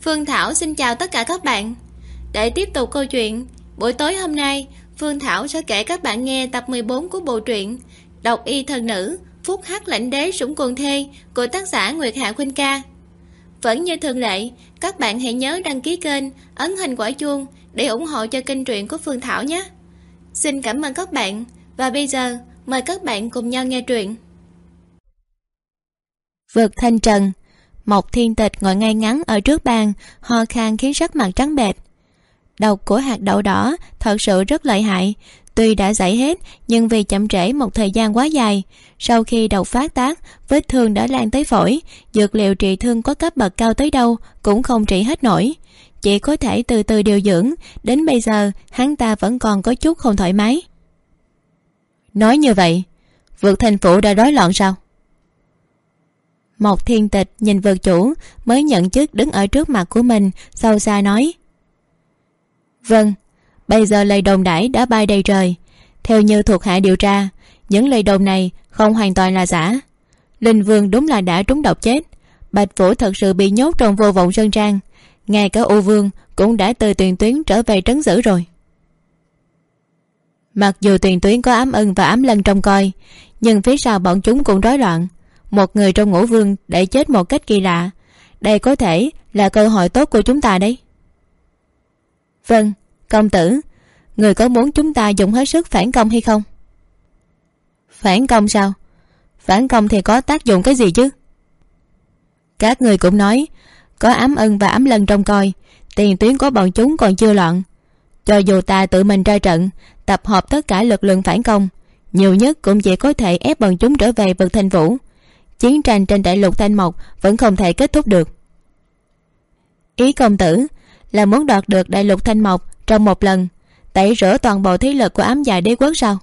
Phương Thảo xin chào tất cả các bạn. Để tiếp tục câu chuyện, buổi tối hôm nay Phương Thảo sẽ kể các bạn nghe tập 14 của bộ truyện Độc Y Thần Nữ Phúc Hắc Lãnh Đế Sủng Cuồng Thê của tác giả Nguyệt Hạ Khuynh Ca. Vẫn như thường lệ, các bạn hãy nhớ đăng ký kênh, ấn hình quả chuông để ủng hộ cho kênh truyện của Phương Thảo nhé. Xin cảm ơn các bạn. Và bây giờ mời các bạn cùng nhau nghe truyện. Vượt thanh trần. Mộc Thiên Tịch ngồi ngay ngắn ở trước bàn, ho khan khiến sắc mặt trắng bệch. Độc của hạt đậu đỏ thật sự rất lợi hại, tuy đã giải hết nhưng vì chậm trễ một thời gian quá dài, sau khi độc phát tác, vết thương đã lan tới phổi, dược liệu trị thương có cấp bậc cao tới đâu cũng không trị hết nổi, chỉ có thể từ từ điều dưỡng. Đến bây giờ hắn ta vẫn còn có chút không thoải mái. Nói như vậy, vượt thành phủ đã rối loạn sao? Mộc Thiên Tịch nhìn vượt chủ mới nhận chức đứng ở trước mặt của mình, sâu xa nói: Vâng, bây giờ lời đồn đãi đã bay đầy trời. Theo như thuộc hạ điều tra, những lời đồn này không hoàn toàn là giả. Linh Vương đúng là đã trúng độc chết. Bạch Vũ thật sự bị nhốt trong Vô Vọng Sơn Trang. Ngay cả U Vương cũng đã từ tiền tuyến trở về trấn giữ rồi. Mặc dù tiền tuyến có Ám Ưng và Ám Lân trông coi, nhưng phía sau bọn chúng cũng rối loạn. Một người trong Ngũ Vương đã chết một cách kỳ lạ. Đây có thể là cơ hội tốt của chúng ta đấy. Vâng, công tử, người có muốn chúng ta dùng hết sức phản công hay không? Phản công sao? Phản công thì có tác dụng cái gì chứ? Các người cũng nói có Ám Ưng và Ám Lân trông coi, tiền tuyến của bọn chúng còn chưa loạn. Cho dù ta tự mình ra trận, tập hợp tất cả lực lượng phản công, nhiều nhất cũng chỉ có thể ép bọn chúng trở về vực Thanh Vũ. Chiến tranh trên đại lục Thanh Mộc vẫn không thể kết thúc được. Ý công tử là muốn đoạt được đại lục Thanh Mộc trong một lần, tẩy rửa toàn bộ thế lực của Ám Dạ Đế Quốc sao?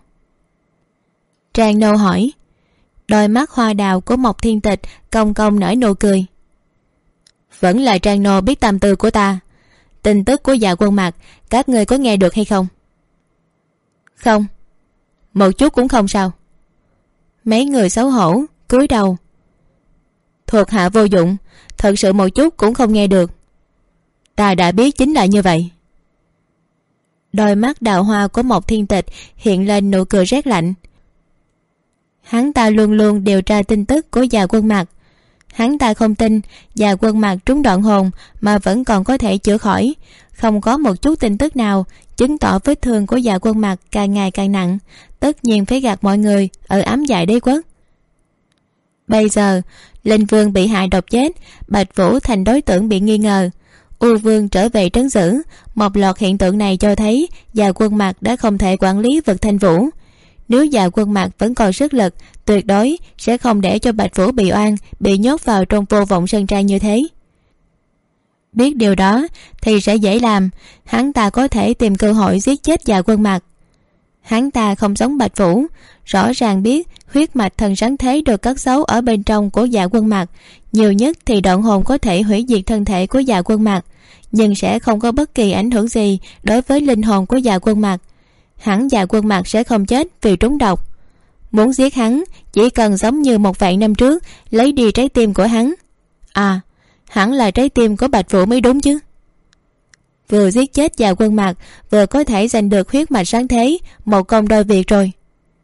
Trang Nô hỏi. Đôi mắt hoa đào của Mộc Thiên Tịch cong cong nở nụ cười. Vẫn là Trang Nô biết tâm tư của ta. Tin tức của Dạ Quân Mạc các người có nghe được hay không? Không, một chút cũng không sao. Mấy người xấu hổ cúi đầu. Thuộc hạ vô dụng, thật sự một chút cũng không nghe được. Ta đã biết chính là như vậy. Đôi mắt đào hoa của Mộc Thiên Tịch hiện lên nụ cười rét lạnh. Hắn ta luôn luôn điều tra tin tức của Dạ Quân Mạc. Hắn ta không tin Dạ Quân Mạc trúng đoạn hồn mà vẫn còn có thể chữa khỏi. Không có một chút tin tức nào chứng tỏ vết thương của Dạ Quân Mạc càng ngày càng nặng. Tất nhiên phải gạt mọi người ở Ám Dạ Đế Quốc. Bây giờ Linh Vương bị hại độc chết, Bạch Vũ thành đối tượng bị nghi ngờ, U Vương trở về trấn giữ. Một loạt hiện tượng này cho thấy Dạ Quân Mạc đã không thể quản lý vực Thanh Vũ. Nếu Dạ Quân Mạc vẫn còn sức lực, tuyệt đối sẽ không để cho Bạch Vũ bị oan, bị nhốt vào trong Vô Vọng Sơn Trang như thế. Biết điều đó thì sẽ dễ làm. Hắn ta có thể tìm cơ hội giết chết Dạ Quân Mạc. Hắn ta không giống Bạch Vũ, rõ ràng biết huyết mạch thần sáng thế được cất giấu ở bên trong của Dạ Quân Mạc. Nhiều nhất thì đoạn hồn có thể hủy diệt thân thể của Dạ Quân Mạc, nhưng sẽ không có bất kỳ ảnh hưởng gì đối với linh hồn của Dạ Quân Mạc. Hẳn Dạ Quân Mạc sẽ không chết vì trúng độc. Muốn giết hắn chỉ cần giống như 1.000 năm trước lấy đi trái tim của hắn. À, hẳn là trái tim của Bạch Vũ mới đúng chứ. Vừa giết chết Dạ Quân Mạc, vừa có thể giành được huyết mạch sáng thế, một công đôi việc rồi.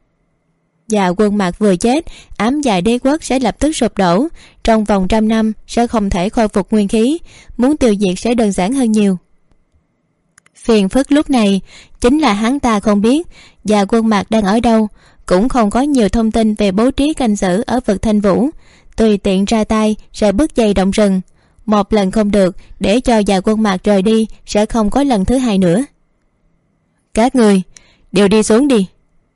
Dạ Quân Mạc vừa chết, Ám Dạ Đế Quốc sẽ lập tức sụp đổ, trong vòng 100 năm sẽ không thể khôi phục nguyên khí, muốn tiêu diệt sẽ đơn giản hơn nhiều. Phiền phức lúc này chính là hắn ta không biết Dạ Quân Mạc đang ở đâu, cũng không có nhiều thông tin về bố trí canh giữ ở vực Thanh Vũ, tùy tiện ra tay sẽ bứt dây động rừng. Một lần không được, để cho Dạ Quân Mạc rời đi sẽ không có lần thứ hai nữa. Các người đều đi xuống đi.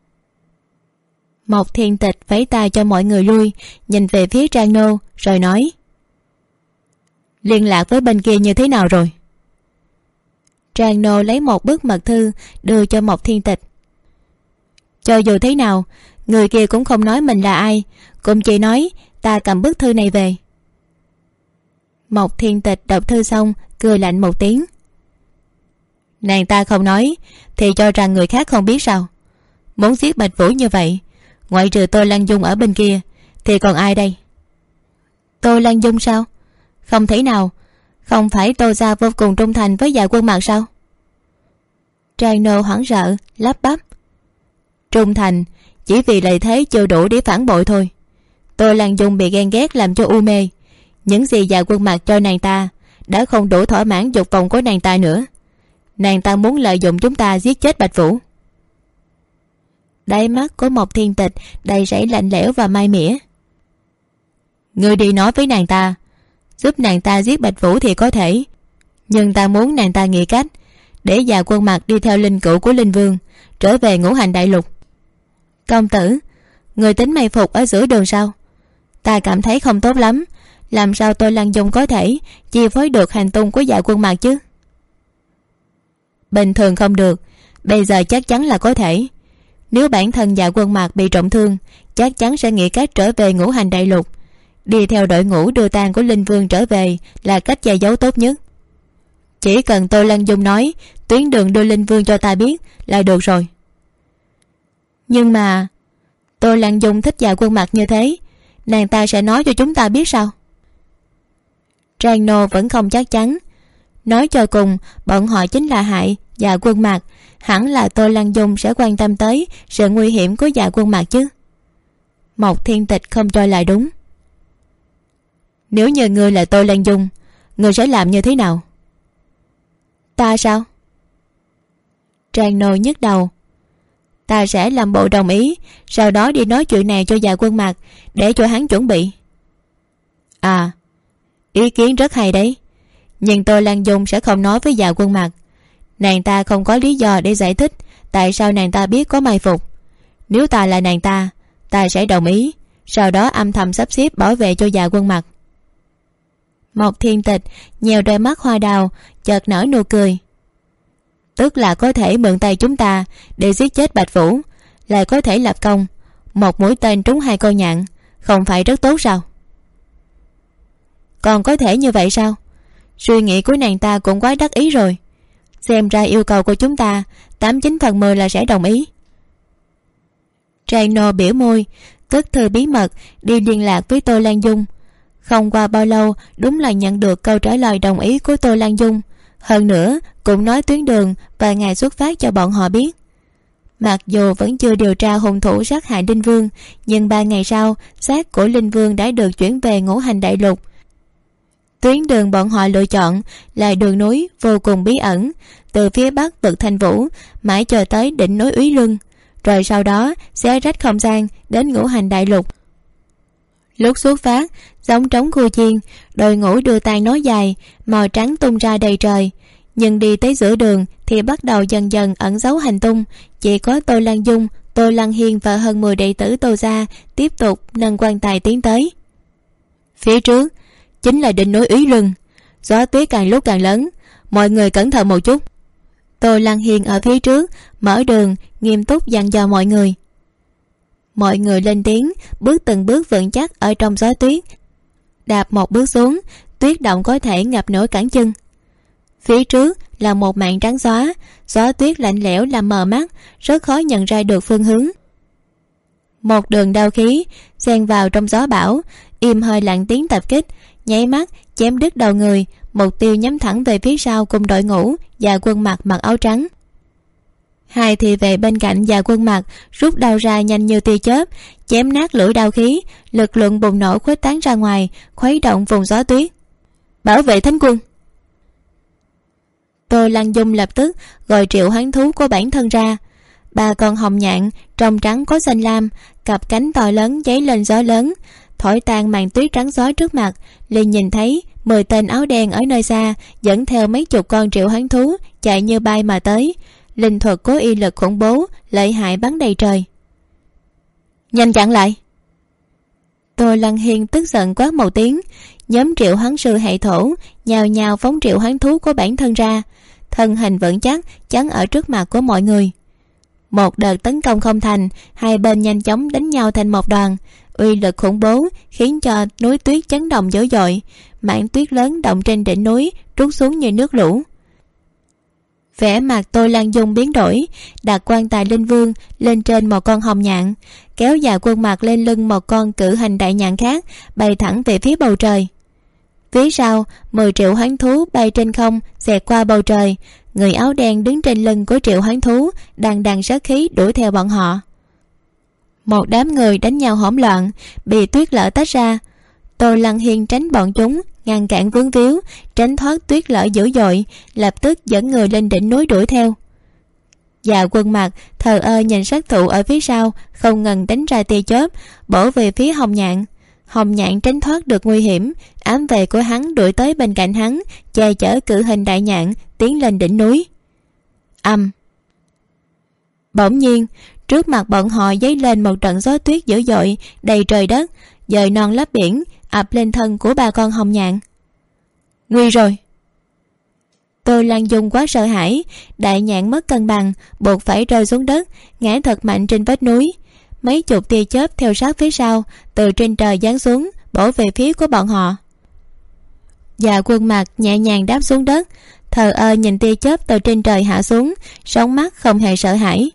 Mộc Thiên Tịch vẫy tay cho mọi người lui, nhìn về phía Trang Nô rồi nói: Liên lạc với bên kia như thế nào rồi? Trang Nô lấy một bức mật thư đưa cho Mộc Thiên Tịch. Cho dù thế nào, người kia cũng không nói mình là ai, cũng chỉ nói ta cầm bức thư này về. Mộc Thiên Tịch đọc thư xong cười lạnh một tiếng. Nàng ta không nói thì cho rằng người khác không biết sao? Muốn giết Bạch Vũ như vậy, ngoại trừ Tô Lan Dung ở bên kia thì còn ai đây? Tô Lan Dung sao? Không thể nào. Không phải Tô gia vô cùng trung thành với Dạ Quân Mạc sao? Trang Nô hoảng sợ lắp bắp. Trung thành chỉ vì lợi thế chưa đủ để phản bội thôi. Tô Lan Dung bị ghen ghét làm cho u mê. Những gì Dạ Quân Mạc cho nàng ta đã không đủ thỏa mãn dục vọng của nàng ta nữa. Nàng ta muốn lợi dụng chúng ta giết chết Bạch Vũ. Đáy mắt của Mộc Thiên Tịch đầy rẫy lạnh lẽo và mai mỉa. Ngươi đi nói với nàng ta, giúp nàng ta giết Bạch Vũ thì có thể, nhưng ta muốn nàng ta nghĩ cách để Dạ Quân Mạc đi theo linh cữu của Linh Vương trở về Ngũ Hành Đại Lục. Công tử, người tính may phục ở giữa đường sao? Ta cảm thấy không tốt lắm. Làm sao tôi Lan Dung có thể chi phối được hành tung của Dạ Quân Mạc chứ? Bình thường không được, bây giờ chắc chắn là có thể. Nếu bản thân Dạ Quân Mạc bị trọng thương, chắc chắn sẽ nghĩ cách trở về Ngũ Hành Đại Lục. Đi theo đội ngũ đưa tang của Linh Vương trở về là cách che giấu tốt nhất. Chỉ cần Tô Lan Dung nói tuyến đường đưa Linh Vương cho ta biết là được rồi. Nhưng mà Tô Lan Dung thích Dạ Quân Mạc như thế, nàng ta sẽ nói cho chúng ta biết sao? Trang Nô vẫn không chắc chắn. Nói cho cùng bọn họ chính là hại Dạ Quân Mạc, hẳn là Tô Lan Dung sẽ quan tâm tới sự nguy hiểm của Dạ Quân Mạc chứ. Mộc Thiên Tịch không cho là đúng. Nếu như ngươi là Tô Lan Dung, ngươi sẽ làm như thế nào? Ta sao? Trang Nô nhức đầu. Ta sẽ làm bộ đồng ý, sau đó đi nói chuyện này cho Dạ Quân Mạc để cho hắn chuẩn bị. À, ý kiến rất hay đấy. Nhưng Tô Lan Dung sẽ không nói với Dạ Quân Mạc. Nàng ta không có lý do để giải thích tại sao nàng ta biết có mai phục. Nếu ta là nàng ta, ta sẽ đồng ý, sau đó âm thầm sắp xếp bảo vệ cho Dạ Quân Mạc. Mộc Thiên Tịch nhèo đôi mắt hoa đào, chợt nở nụ cười. Tức là có thể mượn tay chúng ta để giết chết Bạch Vũ, lại có thể lập công, một mũi tên trúng hai con nhạn, không phải rất tốt sao? Còn có thể như vậy sao? Suy nghĩ của nàng ta cũng quá đắc ý rồi. Xem ra yêu cầu của chúng ta 89/10 là sẽ đồng ý. Trang Nô biểu môi, cất thư bí mật đi liên lạc với Tô Lan Dung. Không qua bao lâu đúng là nhận được câu trả lời đồng ý của Tô Lan Dung. Hơn nữa cũng nói tuyến đường và ngày xuất phát cho bọn họ biết. Mặc dù vẫn chưa điều tra hung thủ sát hại Linh Vương, nhưng 3 ngày sau xác của Linh Vương đã được chuyển về Ngũ Hành Đại Lục. Tuyến đường bọn họ lựa chọn là đường núi vô cùng bí ẩn, từ phía bắc vực Thanh Vũ mãi chờ tới đỉnh núi Úy Luân, rồi sau đó xé rách không gian đến Ngũ Hành Đại Lục. Lúc xuất phát giống trống khu chiên, đội ngũ đưa tang nối dài màu trắng tung ra đầy trời, nhưng đi tới giữa đường thì bắt đầu dần dần ẩn giấu hành tung. Chỉ có Tô Lan Dung, Tô Lan Hiên và hơn 10 đệ tử Tô gia tiếp tục nâng quan tài tiến tới. Phía trước chính là đỉnh núi Úy Luân, gió tuyết càng lúc càng lớn, mọi người cẩn thận một chút. Tô Lan Hiên ở phía trước mở đường, nghiêm túc dặn dò mọi người. Mọi người lên tiếng, bước từng bước vững chắc ở trong gió tuyết. Đạp một bước xuống, tuyết động có thể ngập nổi cẳng chân. Phía trước là một màn trắng xóa, gió tuyết lạnh lẽo làm mờ mắt, rất khó nhận ra được phương hướng. Một đường đao khí xen vào trong gió bão, im hơi lặng tiếng tập kích, nháy mắt chém đứt đầu người, mục tiêu nhắm thẳng về phía sau cùng đội ngũ Dạ Quân Mạc mặc áo trắng. Hai thị vệ bên cạnh Dạ Quân Mạc rút đao ra nhanh như tia chớp, chém nát lưỡi đao khí, lực lượng bùng nổ khuếch tán ra ngoài, khuấy động vùng gió tuyết. Bảo vệ Thánh Quân! Tô Lan Dung lập tức gọi triệu hoán thú của bản thân ra. 3 con hồng nhạn trong trắng có xanh lam, cặp cánh to lớn giấy lên gió lớn, thổi tan màn tuyết trắng xóa trước mặt. Liền nhìn thấy 10 tên áo đen ở nơi xa dẫn theo mấy chục con triệu hoán thú chạy như bay mà tới. Linh thuật cố y lực khủng bố lợi hại bắn đầy trời. Nhanh chặn lại! Tô Lăng Hiên tức giận quát một tiếng. Nhóm triệu hoán sư hệ thổ nhào nhào phóng triệu hoán thú của bản thân ra, thân hình vững chắc chắn ở trước mặt của mọi người. Một đợt tấn công không thành, hai bên nhanh chóng đánh nhau thành một đoàn. Uy lực khủng bố khiến cho núi tuyết chấn động dữ dội, mảng tuyết lớn động trên đỉnh núi trút xuống như nước lũ. Vẻ mặt Tô Lan Dung biến đổi, đặt quan tài Linh Vương lên trên một con hồng nhạn, kéo Dạ Quân Mạc lên lưng một con cự hình đại nhạn khác, bay thẳng về phía bầu trời. Phía sau 10 triệu hoán thú bay trên không, xẹt qua bầu trời. Người áo đen đứng trên lưng của triệu hoán thú, đằng đằng sát khí đuổi theo bọn họ. Một đám người đánh nhau hỗn loạn, bị tuyết lở tách ra. Tô Lăng Hiên tránh bọn chúng, ngăn cản vướng víu, tránh thoát tuyết lở dữ dội, lập tức dẫn người lên đỉnh núi đuổi theo. Dạ Quân Mặc thờ ơ nhìn sát thủ ở phía sau, không ngừng đánh ra tia chớp bổ về phía Hồng Nhạn. Hồng Nhạn tránh thoát được nguy hiểm, ám vệ của hắn đuổi tới bên cạnh hắn, che chở cự hình đại nhạn tiến lên đỉnh núi. Bỗng nhiên trước mặt bọn họ dấy lên một trận gió tuyết dữ dội, đầy trời đất, dời non lấp biển, ập lên thân của ba con Hồng Nhạn. Nguy rồi! Tô Lan Dung quá sợ hãi, đại nhạn mất cân bằng, buộc phải rơi xuống đất, ngã thật mạnh trên vách núi. Mấy chục tia chớp theo sát phía sau, từ trên trời giáng xuống, bổ về phía của bọn họ. Dạ Quân Mặc nhẹ nhàng đáp xuống đất, thờ ơ nhìn tia chớp từ trên trời hạ xuống, sóng mắt không hề sợ hãi.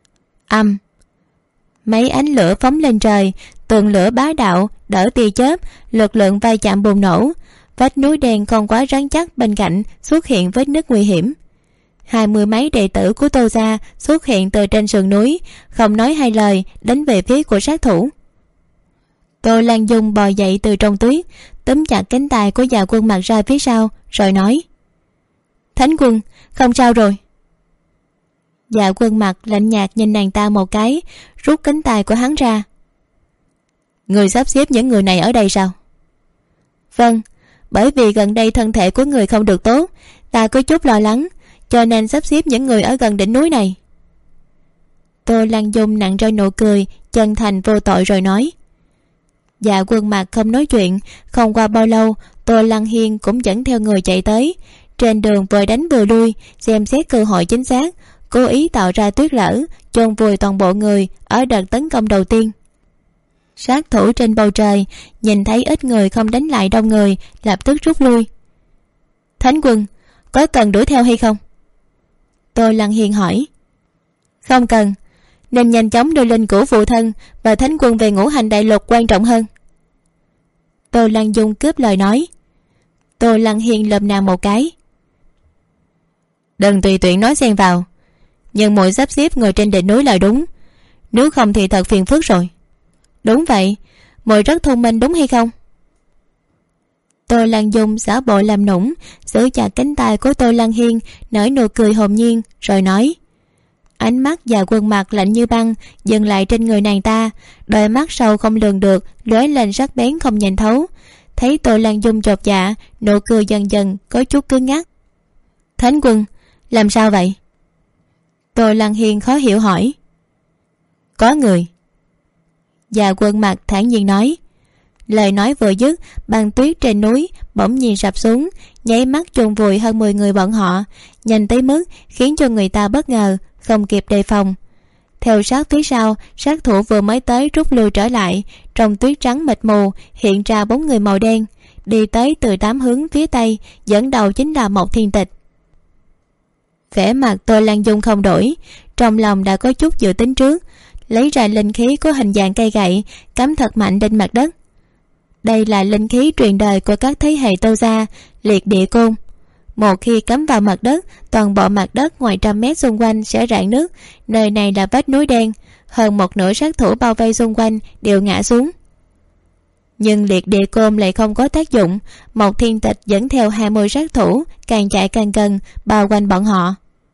Mấy ánh lửa phóng lên trời, tường lửa bá đạo đỡ tia chớp, lực lượng va chạm bùng nổ. Vách núi đen không quá rắn chắc bên cạnh xuất hiện vết nứt nguy hiểm. 20 mấy đệ tử của Tô gia xuất hiện từ trên sườn núi, không nói hai lời đánh về phía của sát thủ. Tô Lan Dung bò dậy từ trong tuyết, túm chặt cánh tay của Dạ Quân Mặc ra phía sau, rồi nói: Thánh Quân, không sao rồi. Dạ Quân Mặc lạnh nhạt nhìn nàng ta một cái, rút cánh tay của hắn ra. Người sắp xếp những người này ở đây sao? Vâng, bởi vì gần đây thân thể của người không được tốt, ta có chút lo lắng, cho nên sắp xếp những người ở gần đỉnh núi này. Tô Lan Dung nặng rơi nụ cười chân thành vô tội rồi nói. Dạ Quân Mặc không nói chuyện. Không qua bao lâu, Tô Lăng Hiên cũng dẫn theo người chạy tới. Trên đường vừa đánh vừa lui, xem xét cơ hội chính xác, cố ý tạo ra tuyết lở, chôn vùi toàn bộ người ở đợt tấn công đầu tiên. Sát thủ trên bầu trời nhìn thấy ít người không đánh lại đông người, lập tức rút lui. Thánh Quân, có cần đuổi theo hay không? Tô Lăng Hiên hỏi. Không cần, nên nhanh chóng đưa linh cữu phụ thân và Thánh Quân về Ngũ Hành Đại Lục quan trọng hơn. Tô Lăng Dung cướp lời nói. Tô Lăng Hiên lườm nàng một cái. Đừng tùy tiện nói xen vào, nhưng muội sắp xếp người trên đỉnh núi là đúng, nếu không thì thật phiền phức rồi. Đúng vậy, muội rất thông minh đúng hay không? Tô Lăng Dung giả bộ làm nũng, giữ chặt cánh tay của Tô Lăng Hiên, nở nụ cười hồn nhiên rồi nói. Ánh mắt Dạ Quân Mặc lạnh như băng dừng lại trên người nàng ta, đôi mắt sâu không lường được lóe lên sắc bén không nhìn thấu. Thấy Tô Lăng Dung chột dạ, nụ cười dần dần có chút cứng ngắc. Thánh Quân, làm sao vậy? Tô Lăng Hiên khó hiểu hỏi. Có người. Dạ Quân Mặc thản nhiên nói. Lời nói vừa dứt, băng tuyết trên núi bỗng nhiên sập xuống, nháy mắt chôn vùi hơn 10 người bọn họ, nhanh tới mức khiến cho người ta bất ngờ, không kịp đề phòng. Theo sát phía sau, sát thủ vừa mới tới rút lui trở lại. Trong tuyết trắng mịt mù hiện ra 4 người màu đen, đi tới từ 8 hướng phía tây, dẫn đầu chính là Mộc Thiên Tịch. Vẻ mặt Tô Lan Dung không đổi, trong lòng đã có chút dự tính trước, lấy ra linh khí có hình dạng cây gậy, cắm thật mạnh lên mặt đất. Đây là linh khí truyền đời của các thế hệ Tô gia, liệt địa côn. Một khi cắm vào mặt đất, toàn bộ mặt đất ngoài 100 mét xung quanh sẽ rạn nứt. Nơi này là vách núi đen, hơn một nửa sát thủ bao vây xung quanh đều ngã xuống. Nhưng liệt địa côn lại không có tác dụng. Mộc Thiên Tịch dẫn theo 20 sát thủ, càng chạy càng gần, bao quanh bọn họ.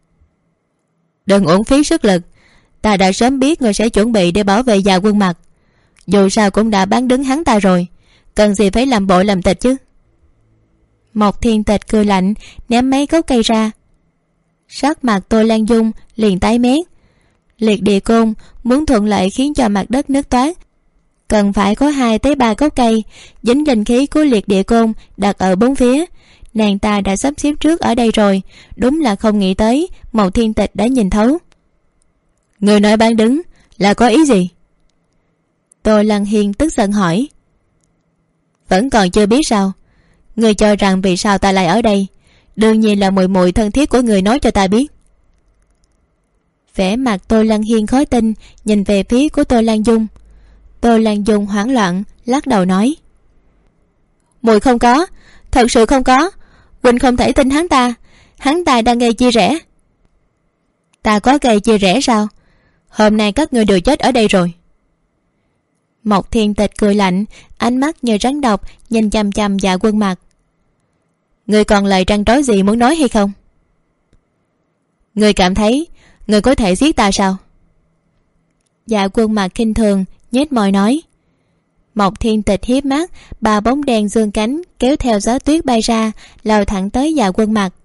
Đừng uổng phí sức lực, ta đã sớm biết người sẽ chuẩn bị để bảo vệ Dạ Quân Mặc. Dù sao cũng đã bán đứng hắn ta rồi, cần gì phải làm bộ làm tịch chứ. Mộc Thiên Tịch cười lạnh, ném mấy gốc cây ra. Sắc mặt Tô Lan Dung liền tái mét. Liệt địa côn muốn thuận lợi khiến cho mặt đất nứt toát, cần phải có 2 tới 3 gốc cây dính linh khí của liệt địa côn đặt ở bốn phía. Nàng ta đã sắp xếp trước ở đây rồi, đúng là không nghĩ tới Mộc Thiên Tịch đã nhìn thấu. Người nói bán đứng là có ý gì? Tô Lăng Hiên tức giận hỏi. Vẫn còn chưa biết sao? Người cho rằng vì sao ta lại ở đây? Đương nhiên là muội muội thân thiết của người nói cho ta biết. Vẻ mặt Tô Lăng Hiên khó tin nhìn về phía của Tô Lan Dung. Tô Lan Dung hoảng loạn lắc đầu nói. Muội không có, Thật sự không có. Huynh không thể tin hắn ta đang gây chia rẽ. Ta có gây chia rẽ sao? Hôm nay các ngươi đều chết ở đây rồi. Mộc Thiên Tịch cười lạnh, ánh mắt như rắn độc nhìn chằm chằm Dạ Quân Mặc. Ngươi còn lời trăn trối gì muốn nói hay không? Ngươi cảm thấy ngươi có thể giết ta sao? Dạ Quân Mặc khinh thường nhếch môi nói. Mộc Thiên Tịch hiếp mắt, ba bóng đèn dương cánh kéo theo gió tuyết bay ra, lao thẳng tới Dạ Quân Mặc.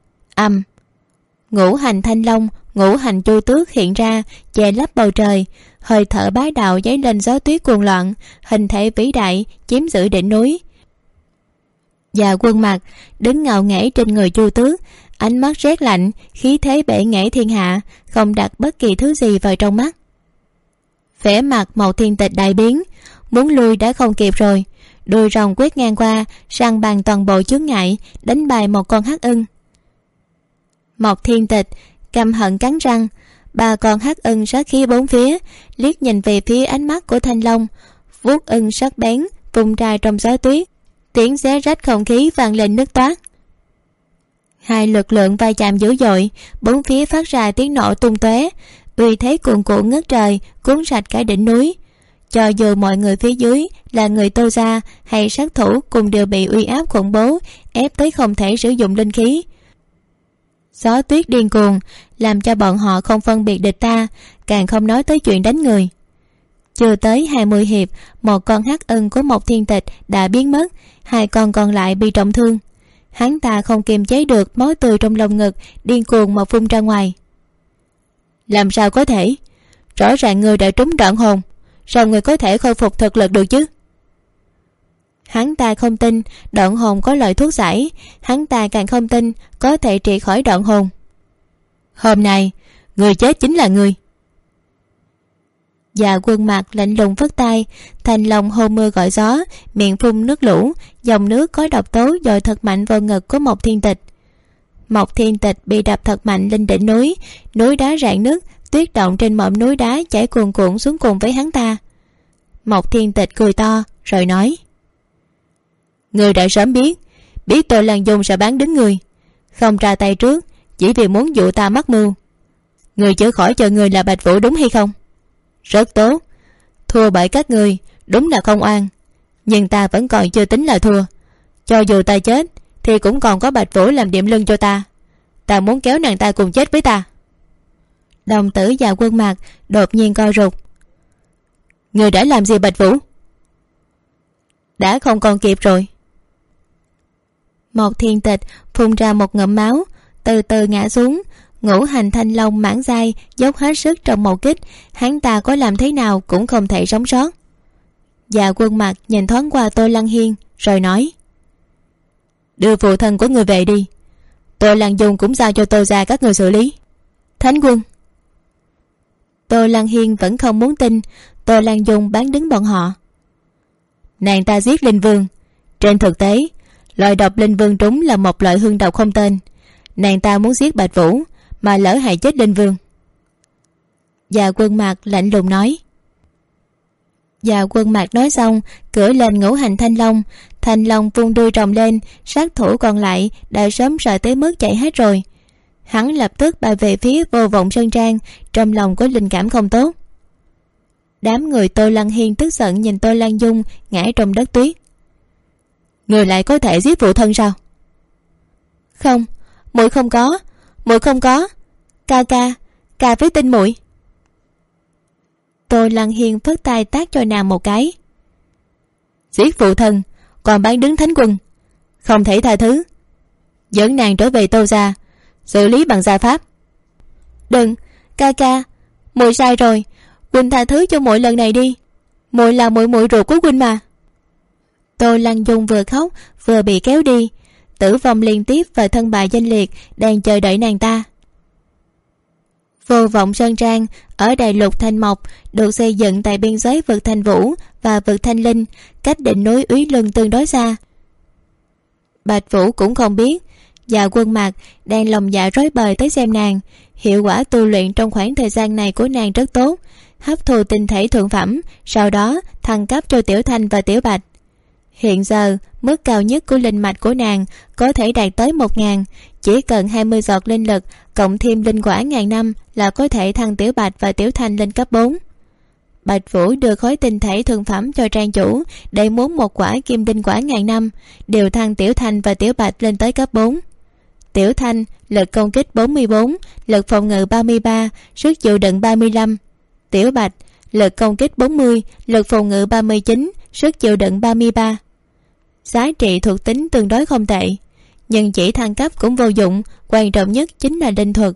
Ngũ hành thanh long, ngũ hành chu tước hiện ra che lấp bầu trời, hơi thở bá đạo dấy lên gió tuyết cuồng loạn, hình thể vĩ đại chiếm giữ đỉnh núi. Dạ Quân Mặc đứng ngạo nghễ trên người chu tước, ánh mắt rét lạnh, khí thế bệ nghệ thiên hạ, không đặt bất kỳ thứ gì vào trong mắt. Vẻ mặt Mộc Thiên Tịch đại biến, muốn lui đã không kịp rồi, đuôi rồng quét ngang qua, san bằng toàn bộ chướng ngại, đánh bại một con hắc ưng. Mộc Thiên Tịch căm hận cắn răng, ba con hắc ưng sát khí bốn phía, liếc nhìn về phía ánh mắt của thanh long, vuốt ưng sắc bén vung ra trong gió tuyết, tiếng xé rách không khí vang lên nứt toát. Hai lực lượng va chạm dữ dội, bốn phía phát ra tiếng nổ tung tóe, uy thế cuồn cuộn ngất trời, cuốn sạch cả đỉnh núi. Cho dù mọi người phía dưới là người Tô gia hay sát thủ cùng đều bị uy áp khủng bố ép tới không thể sử dụng linh khí. Gió tuyết điên cuồng làm cho bọn họ không phân biệt địch ta, càng không nói tới chuyện đánh người. Chưa tới 20 hiệp, một con hắc ưng của Mộc Thiên Tịch đã biến mất, hai con còn lại bị trọng thương. Hắn ta không kiềm chế được máu tươi trong lồng ngực điên cuồng mà phun ra ngoài. Làm sao có thể? Rõ ràng người đã trúng đoạn hồn, sao người có thể khôi phục thực lực được chứ? Hắn ta không tin đoạn hồn có loại thuốc giải, hắn ta càng không tin có thể trị khỏi đoạn hồn. Hôm nay người chết chính là người. Dạ Quân Mặc lạnh lùng phất tay, thành lòng hô mưa gọi gió, miệng phun nước lũ, dòng nước có độc tố dội thật mạnh vào ngực của Mộc Thiên Tịch. Mộc Thiên Tịch bị đập thật mạnh lên đỉnh núi, núi đá rạn nứt, tuyết động trên mỏm núi đá chảy cuồn cuộn xuống cùng với hắn ta. Mộc Thiên Tịch cười to rồi nói: Người đã sớm biết Tô Lan Dung sẽ bán đứng người, không ra tay trước chỉ vì muốn dụ ta mắc mưu. Người chữa khỏi cho người là Bạch Vũ đúng hay không? Rất tốt, thua bởi các người đúng là không oan, nhưng ta vẫn còn chưa tính là thua. Cho dù ta chết thì cũng còn có Bạch Vũ làm điểm lưng cho ta. Ta muốn kéo nàng ta cùng chết với ta. Đồng tử Dạ Quân Mặc đột nhiên co rụt. Người đã làm gì Bạch Vũ? Đã không còn kịp rồi. Mộc Thiên Tịch phun ra một ngụm máu, từ từ ngã xuống. Ngũ hành thanh long mãn dai dốc hết sức trong một kích, hắn ta có làm thế nào cũng không thể sống sót. Dạ Quân Mặc nhìn thoáng qua Tô Lăng Hiên rồi nói: Đưa phụ thân của người về đi, Tô Lăng Dung cũng giao cho Tô gia các người xử lý. Thánh quân. Tô Lăng Hiên vẫn không muốn tin Tô Lăng Dung bán đứng bọn họ. Nàng ta giết Linh Vương, trên thực tế loại độc Linh Vương trúng là một loại hương độc không tên. Nàng ta muốn giết Bạch Vũ mà lỡ hại chết Linh Vương. Dạ Quân Mặc lạnh lùng nói. Dạ Quân Mặc nói xong cưỡi lên ngũ hành thanh long vung đuôi rồng lên, sát thủ còn lại đã sớm sợ tới mức chạy hết rồi. Hắn lập tức bay về phía Vô Vọng Sơn Trang, trong lòng có linh cảm không tốt. Đám người Tô Lăng Hiên tức giận nhìn Tô Lan Dung ngã trong đất tuyết. Người lại có thể giết phụ thân sao? Không, muội không có. Ca với tin muội. Tô Lăng Hiên phất tay tát cho nàng một cái. Giết phụ thân còn bán đứng thánh quân, không thể tha thứ. Dẫn nàng trở về Tô gia, xử lý bằng gia pháp. Đừng, ca, muội sai rồi, huynh tha thứ cho muội lần này đi. Muội là muội ruột của huynh mà. Tô Lăng Dung vừa khóc vừa bị kéo đi, tử vong liên tiếp và thân bại danh liệt đang chờ đợi nàng ta. Vô Vọng Sơn Trang ở Đại Lục Thanh Mộc được xây dựng tại biên giới vực Thanh Vũ và vực Thanh Linh, cách đỉnh núi Úy Lưng tương đối xa. Bạch Vũ cũng không biết Dạ Quân Mặc đang lòng dạ rối bời tới xem nàng. Hiệu quả tu luyện trong khoảng thời gian này của nàng rất tốt, hấp thu tinh thể thượng phẩm, sau đó thăng cấp cho Tiểu Thanh và Tiểu Bạch. Hiện giờ mức cao nhất của linh mạch của nàng có thể đạt tới 1000. Chỉ cần 20 giọt linh lực cộng thêm linh quả ngàn năm là có thể thăng Tiểu Bạch và Tiểu Thanh lên cấp 4. Bạch Vũ đưa khối tinh thể thương phẩm cho trang chủ để muốn một quả kim tinh quả ngàn năm, đều thăng Tiểu Thanh và Tiểu Bạch lên tới cấp 4. Tiểu Thanh lực công kích 44, lực phòng ngự 33, sức chịu đựng 35. Tiểu Bạch lực công kích 40, lực phòng ngự 39, sức chịu đựng 33. Giá trị thuộc tính tương đối không tệ, nhưng chỉ thăng cấp cũng vô dụng, quan trọng nhất chính là linh thuật.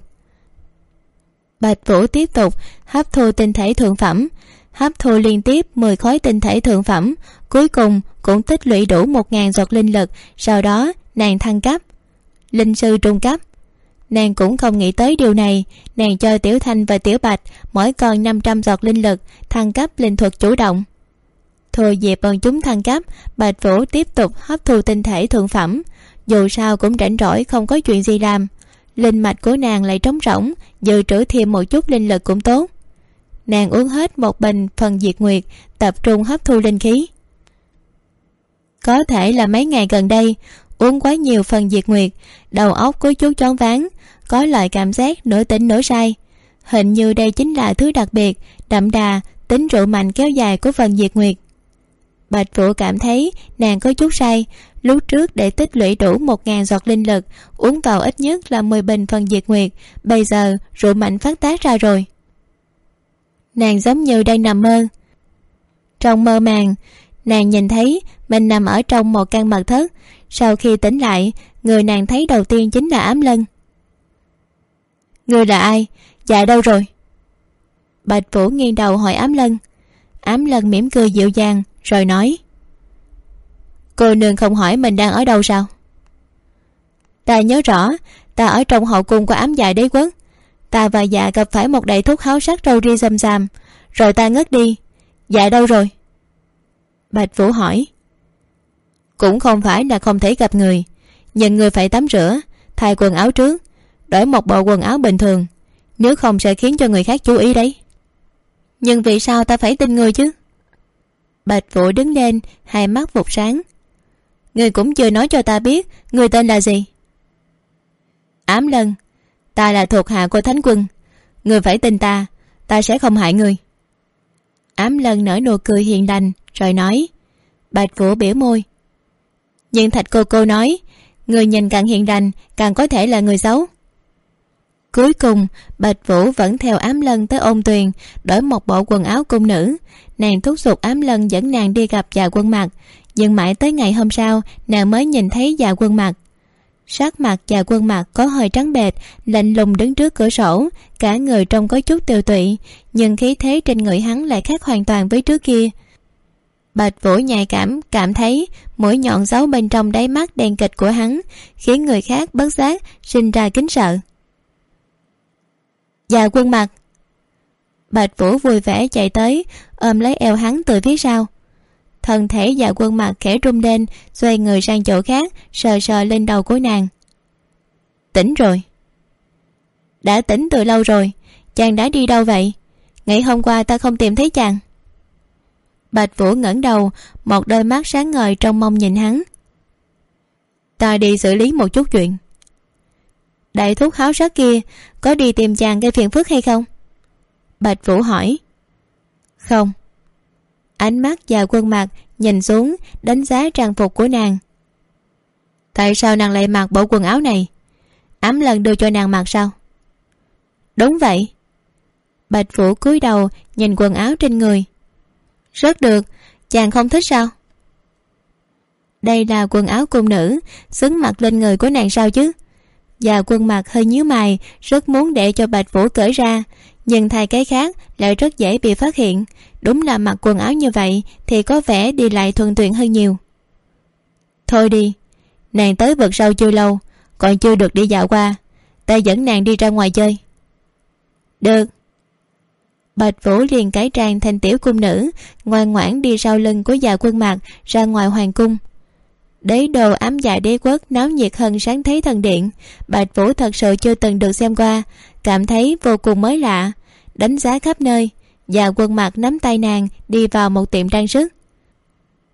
Bạch Vũ tiếp tục hấp thu tinh thể thượng phẩm, hấp thu liên tiếp 10 khối tinh thể thượng phẩm, cuối cùng cũng tích lũy đủ 1000 giọt linh lực. Sau đó nàng thăng cấp linh sư trung cấp. Nàng cũng không nghĩ tới điều này. Nàng cho Tiểu Thanh và Tiểu Bạch mỗi con 500 giọt linh lực, thăng cấp linh thuật chủ động. Thôi dịp bọn chúng thăng cấp, Bạch Vũ tiếp tục hấp thu tinh thể thượng phẩm. Dù sao cũng rảnh rỗi không có chuyện gì làm, linh mạch của nàng lại trống rỗng, dự trữ thêm một chút linh lực cũng tốt. Nàng uống hết một bình phần diệt nguyệt, tập trung hấp thu linh khí. Có thể là mấy ngày gần đây uống quá nhiều phần diệt nguyệt, đầu óc có chút choáng váng, có loại cảm giác nửa tỉnh nửa say. Hình như đây chính là thứ đặc biệt, đậm đà, tính rượu mạnh kéo dài của phần diệt nguyệt. Bạch Vũ cảm thấy nàng có chút say. Lúc trước để tích lũy đủ 1000 giọt linh lực, uống vào ít nhất là 10 bình phần diệt nguyệt, bây giờ rượu mạnh phát tác ra rồi. Nàng giống như đang nằm mơ. Trong mơ màng, nàng nhìn thấy mình nằm ở trong một căn mật thất. Sau khi tỉnh lại, người nàng thấy đầu tiên chính là Ám Lân. Người là ai? Dạ đâu rồi? Bạch Vũ nghiêng đầu hỏi Ám Lân. Ám Lân mỉm cười dịu dàng rồi nói: Cô nương không hỏi mình đang ở đâu sao? Ta nhớ rõ, ta ở trong hậu cung của Ám Dạ Đế Quốc. Ta và dạ gặp phải một đại thúc háo sắc râu ria xăm xàm, rồi ta ngất đi. Dạ đâu rồi? Bạch Vũ hỏi. Cũng không phải là không thể gặp người, nhưng người phải tắm rửa, thay quần áo trước, đổi một bộ quần áo bình thường, nếu không sẽ khiến cho người khác chú ý đấy. Nhưng vì sao ta phải tin người chứ? Bạch Vũ đứng lên, hai mắt vụt sáng. Người cũng chưa nói cho ta biết người tên là gì. Ám Lân, ta là thuộc hạ của Thánh Quân. Người phải tin ta, ta sẽ không hại người. Ám Lân nở nụ cười hiền lành rồi nói. Bạch Vũ biểu môi. Nhưng Thạch cô nói, người nhìn càng hiền lành càng có thể là người xấu. Cuối cùng Bạch Vũ vẫn theo Ám Lân tới Ôn Tuyền, đổi một bộ quần áo cung nữ. Nàng thúc giục Ám Lân dẫn nàng đi gặp Dạ Quân Mặc, nhưng mãi tới ngày hôm sau nàng mới nhìn thấy Dạ Quân Mặc. Sắc mặt Dạ Quân Mặc có hơi trắng bệch, lạnh lùng đứng trước cửa sổ, cả người trông có chút tiều tụy, nhưng khí thế trên người hắn lại khác hoàn toàn với trước kia. Bạch Vũ nhạy cảm thấy mũi nhọn giấu bên trong đáy mắt đen kịch của hắn, khiến người khác bất giác sinh ra kính sợ. Dạ Quân Mặc. Bạch Vũ vui vẻ chạy tới, ôm lấy eo hắn từ phía sau. Thân thể Dạ Quân Mặc khẽ rung lên, xoay người sang chỗ khác, sờ sờ lên đầu của nàng. Tỉnh rồi. Đã tỉnh từ lâu rồi. Chàng đã đi đâu vậy? Ngày hôm qua ta không tìm thấy chàng. Bạch Vũ ngẩng đầu, một đôi mắt sáng ngời trong mong nhìn hắn. Ta đi xử lý một chút chuyện. Đại thúc háo sắc kia có đi tìm chàng gây phiền phức hay không? Bạch Vũ hỏi. Không. Ánh mắt Dạ Quân Mặc nhìn xuống, đánh giá trang phục của nàng. Tại sao nàng lại mặc bộ quần áo này? Ám Lân đưa cho nàng mặc sao? Đúng vậy. Bạch Vũ cúi đầu nhìn quần áo trên người. Rất được, chàng không thích sao? Đây là quần áo cung nữ, xứng mặc lên người của nàng sao chứ? Dạ Quân Mặc hơi nhíu mày, rất muốn để cho Bạch Vũ cởi ra, nhưng thay cái khác lại rất dễ bị phát hiện. Đúng là mặc quần áo như vậy thì có vẻ đi lại thuận tiện hơn nhiều. Thôi đi, nàng tới vực sâu chưa lâu, còn chưa được đi dạo qua, ta dẫn nàng đi ra ngoài chơi. Được. Bạch Vũ liền cải trang thành tiểu cung nữ, ngoan ngoãn đi sau lưng của Dạ Quân Mặc ra ngoài hoàng cung. Đế đô Ám Dạ Đế Quốc náo nhiệt hơn sáng thế thần điện. Bạch Vũ thật sự chưa từng được xem qua, cảm thấy vô cùng mới lạ. Đánh giá khắp nơi, Dạ Quân Mặc nắm tay nàng đi vào một tiệm trang sức.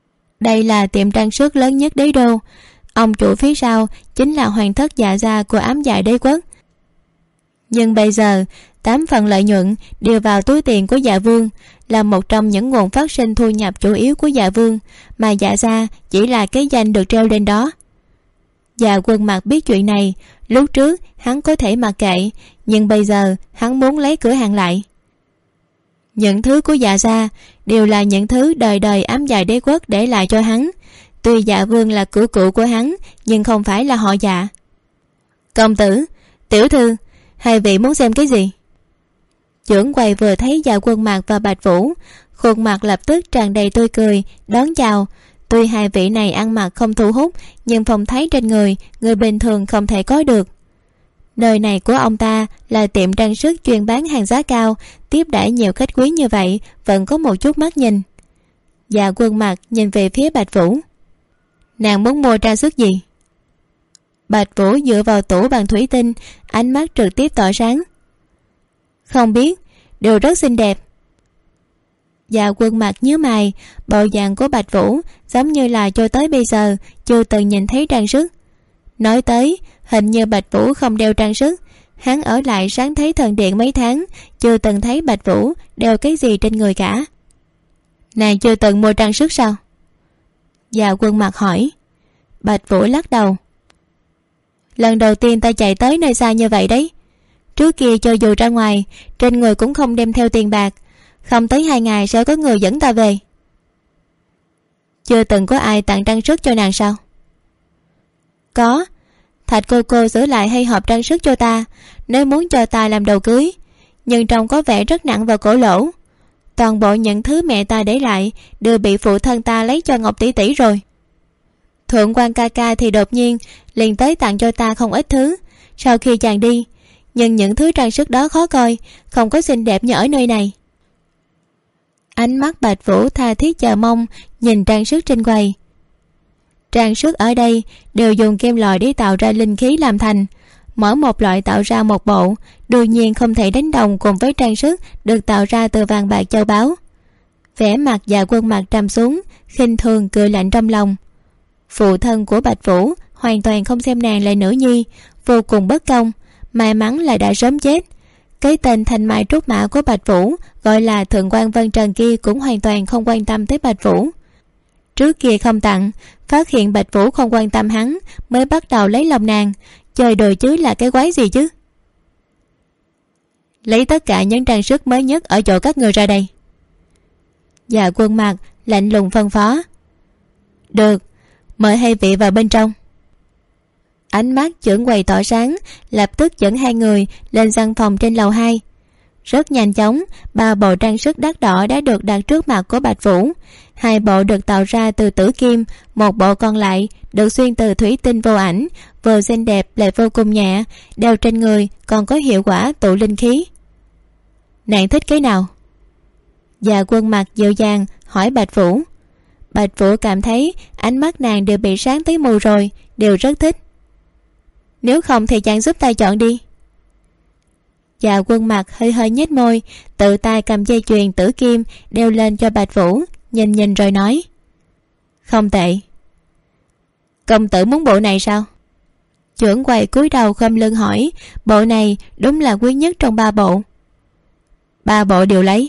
Đây là tiệm trang sức lớn nhất đế đô. Ông chủ phía sau chính là hoàng thất Dạ gia của Ám Dạ đế quốc. Nhưng bây giờ 8 phần lợi nhuận đều vào túi tiền của Dạ vương, là một trong những nguồn phát sinh thu nhập chủ yếu của Dạ vương, mà Dạ gia chỉ là cái danh được treo lên đó. Dạ Quân Mặc biết chuyện này. Lúc trước hắn có thể mặc kệ, nhưng bây giờ hắn muốn lấy cửa hàng lại. Những thứ của Dạ gia đều là những thứ đời đời Ám Dạ đế quốc để lại cho hắn. Tuy Dạ vương là cửa cụ của hắn, nhưng không phải là họ Dạ. Công tử, tiểu thư, hai vị muốn xem cái gì? Trưởng quầy vừa thấy Dạ Quân Mặc và Bạch Vũ, khuôn mặt lập tức tràn đầy tươi cười đón chào. Tuy hai vị này ăn mặc không thu hút, nhưng phong thái trên người bình thường không thể có được. Nơi này của ông ta là tiệm trang sức chuyên bán hàng giá cao, tiếp đãi nhiều khách quý như vậy vẫn có một chút mắt nhìn. Dạ Quân Mặc nhìn về phía Bạch Vũ. Nàng muốn mua trang sức gì? Bạch Vũ dựa vào tủ bằng thủy tinh, ánh mắt trực tiếp tỏa sáng. Không biết, đều rất xinh đẹp. Dạ Quân Mặc nhíu mày, bộ dạng của Bạch Vũ giống như là cho tới bây giờ chưa từng nhìn thấy trang sức. Nói tới, hình như Bạch Vũ không đeo trang sức. Hắn ở lại Sáng Thế Thần Điện mấy tháng, chưa từng thấy Bạch Vũ đeo cái gì trên người cả. Nàng chưa từng mua trang sức sao? Dạ Quân Mặc hỏi. Bạch Vũ lắc đầu. Lần đầu tiên ta chạy tới nơi xa như vậy đấy. Trước kia cho dù ra ngoài, trên người cũng không đem theo tiền bạc. Không tới 2 ngày sẽ có người dẫn ta về. Chưa từng có ai tặng trang sức cho nàng sao? Có. Thạch cô sửa lại hay hộp trang sức cho ta, nếu muốn cho ta làm đồ cưới, nhưng trông có vẻ rất nặng vào cổ lỗ. Toàn bộ những thứ mẹ ta để lại đều bị phụ thân ta lấy cho Ngọc tỷ tỷ rồi. Thượng quan ca ca thì đột nhiên liền tới tặng cho ta không ít thứ sau khi chàng đi, nhưng những thứ trang sức đó khó coi, không có xinh đẹp như ở nơi này. Ánh mắt Bạch Vũ tha thiết chờ mong nhìn trang sức trên quầy. Trang sức ở đây đều dùng kim loại để tạo ra linh khí làm thành, mỗi một loại tạo ra một bộ, đương nhiên không thể đánh đồng cùng với trang sức được tạo ra từ vàng bạc châu báu. Vẻ mặt Dạ Quân Mặc trầm xuống, khinh thường cười lạnh trong lòng. Phụ thân của Bạch Vũ hoàn toàn không xem nàng là nữ nhi, vô cùng bất công, may mắn là đã sớm chết. Cái tên Thanh Mai Trúc Mã của Bạch Vũ gọi là Thượng quan Vân Trần kia cũng hoàn toàn không quan tâm tới Bạch Vũ. Trước kia không tặng, phát hiện Bạch Vũ không quan tâm hắn, mới bắt đầu lấy lòng nàng. Chơi đồ chứ là cái quái gì chứ? Lấy tất cả những trang sức mới nhất ở chỗ các người ra đây. Dạ Quân Mặc lạnh lùng phân phó. Được, mời hai vị vào bên trong. Ánh mắt trưởng quầy tỏ sáng, lập tức dẫn hai người lên căn phòng trên lầu 2. Rất nhanh chóng, 3 bộ trang sức đắt đỏ đã được đặt trước mặt của Bạch Vũ. 2 bộ được tạo ra từ tử kim, một bộ còn lại được xuyên từ thủy tinh vô ảnh, vừa xinh đẹp lại vô cùng nhẹ, đeo trên người còn có hiệu quả tụ linh khí. Nàng thích cái nào? Dạ Quân Mặc dịu dàng hỏi Bạch Vũ. Bạch Vũ cảm thấy ánh mắt nàng đều bị sáng tới mù rồi, đều rất thích. Nếu không thì chàng giúp ta chọn đi. Dạ Quân Mặc hơi hơi nhếch môi, tự tay cầm dây chuyền tử kim đeo lên cho Bạch Vũ, nhìn rồi nói. Không tệ. Công tử muốn bộ này sao? Trưởng quầy cúi đầu khom lưng hỏi. Bộ này đúng là quý nhất trong 3 bộ. 3 bộ đều lấy.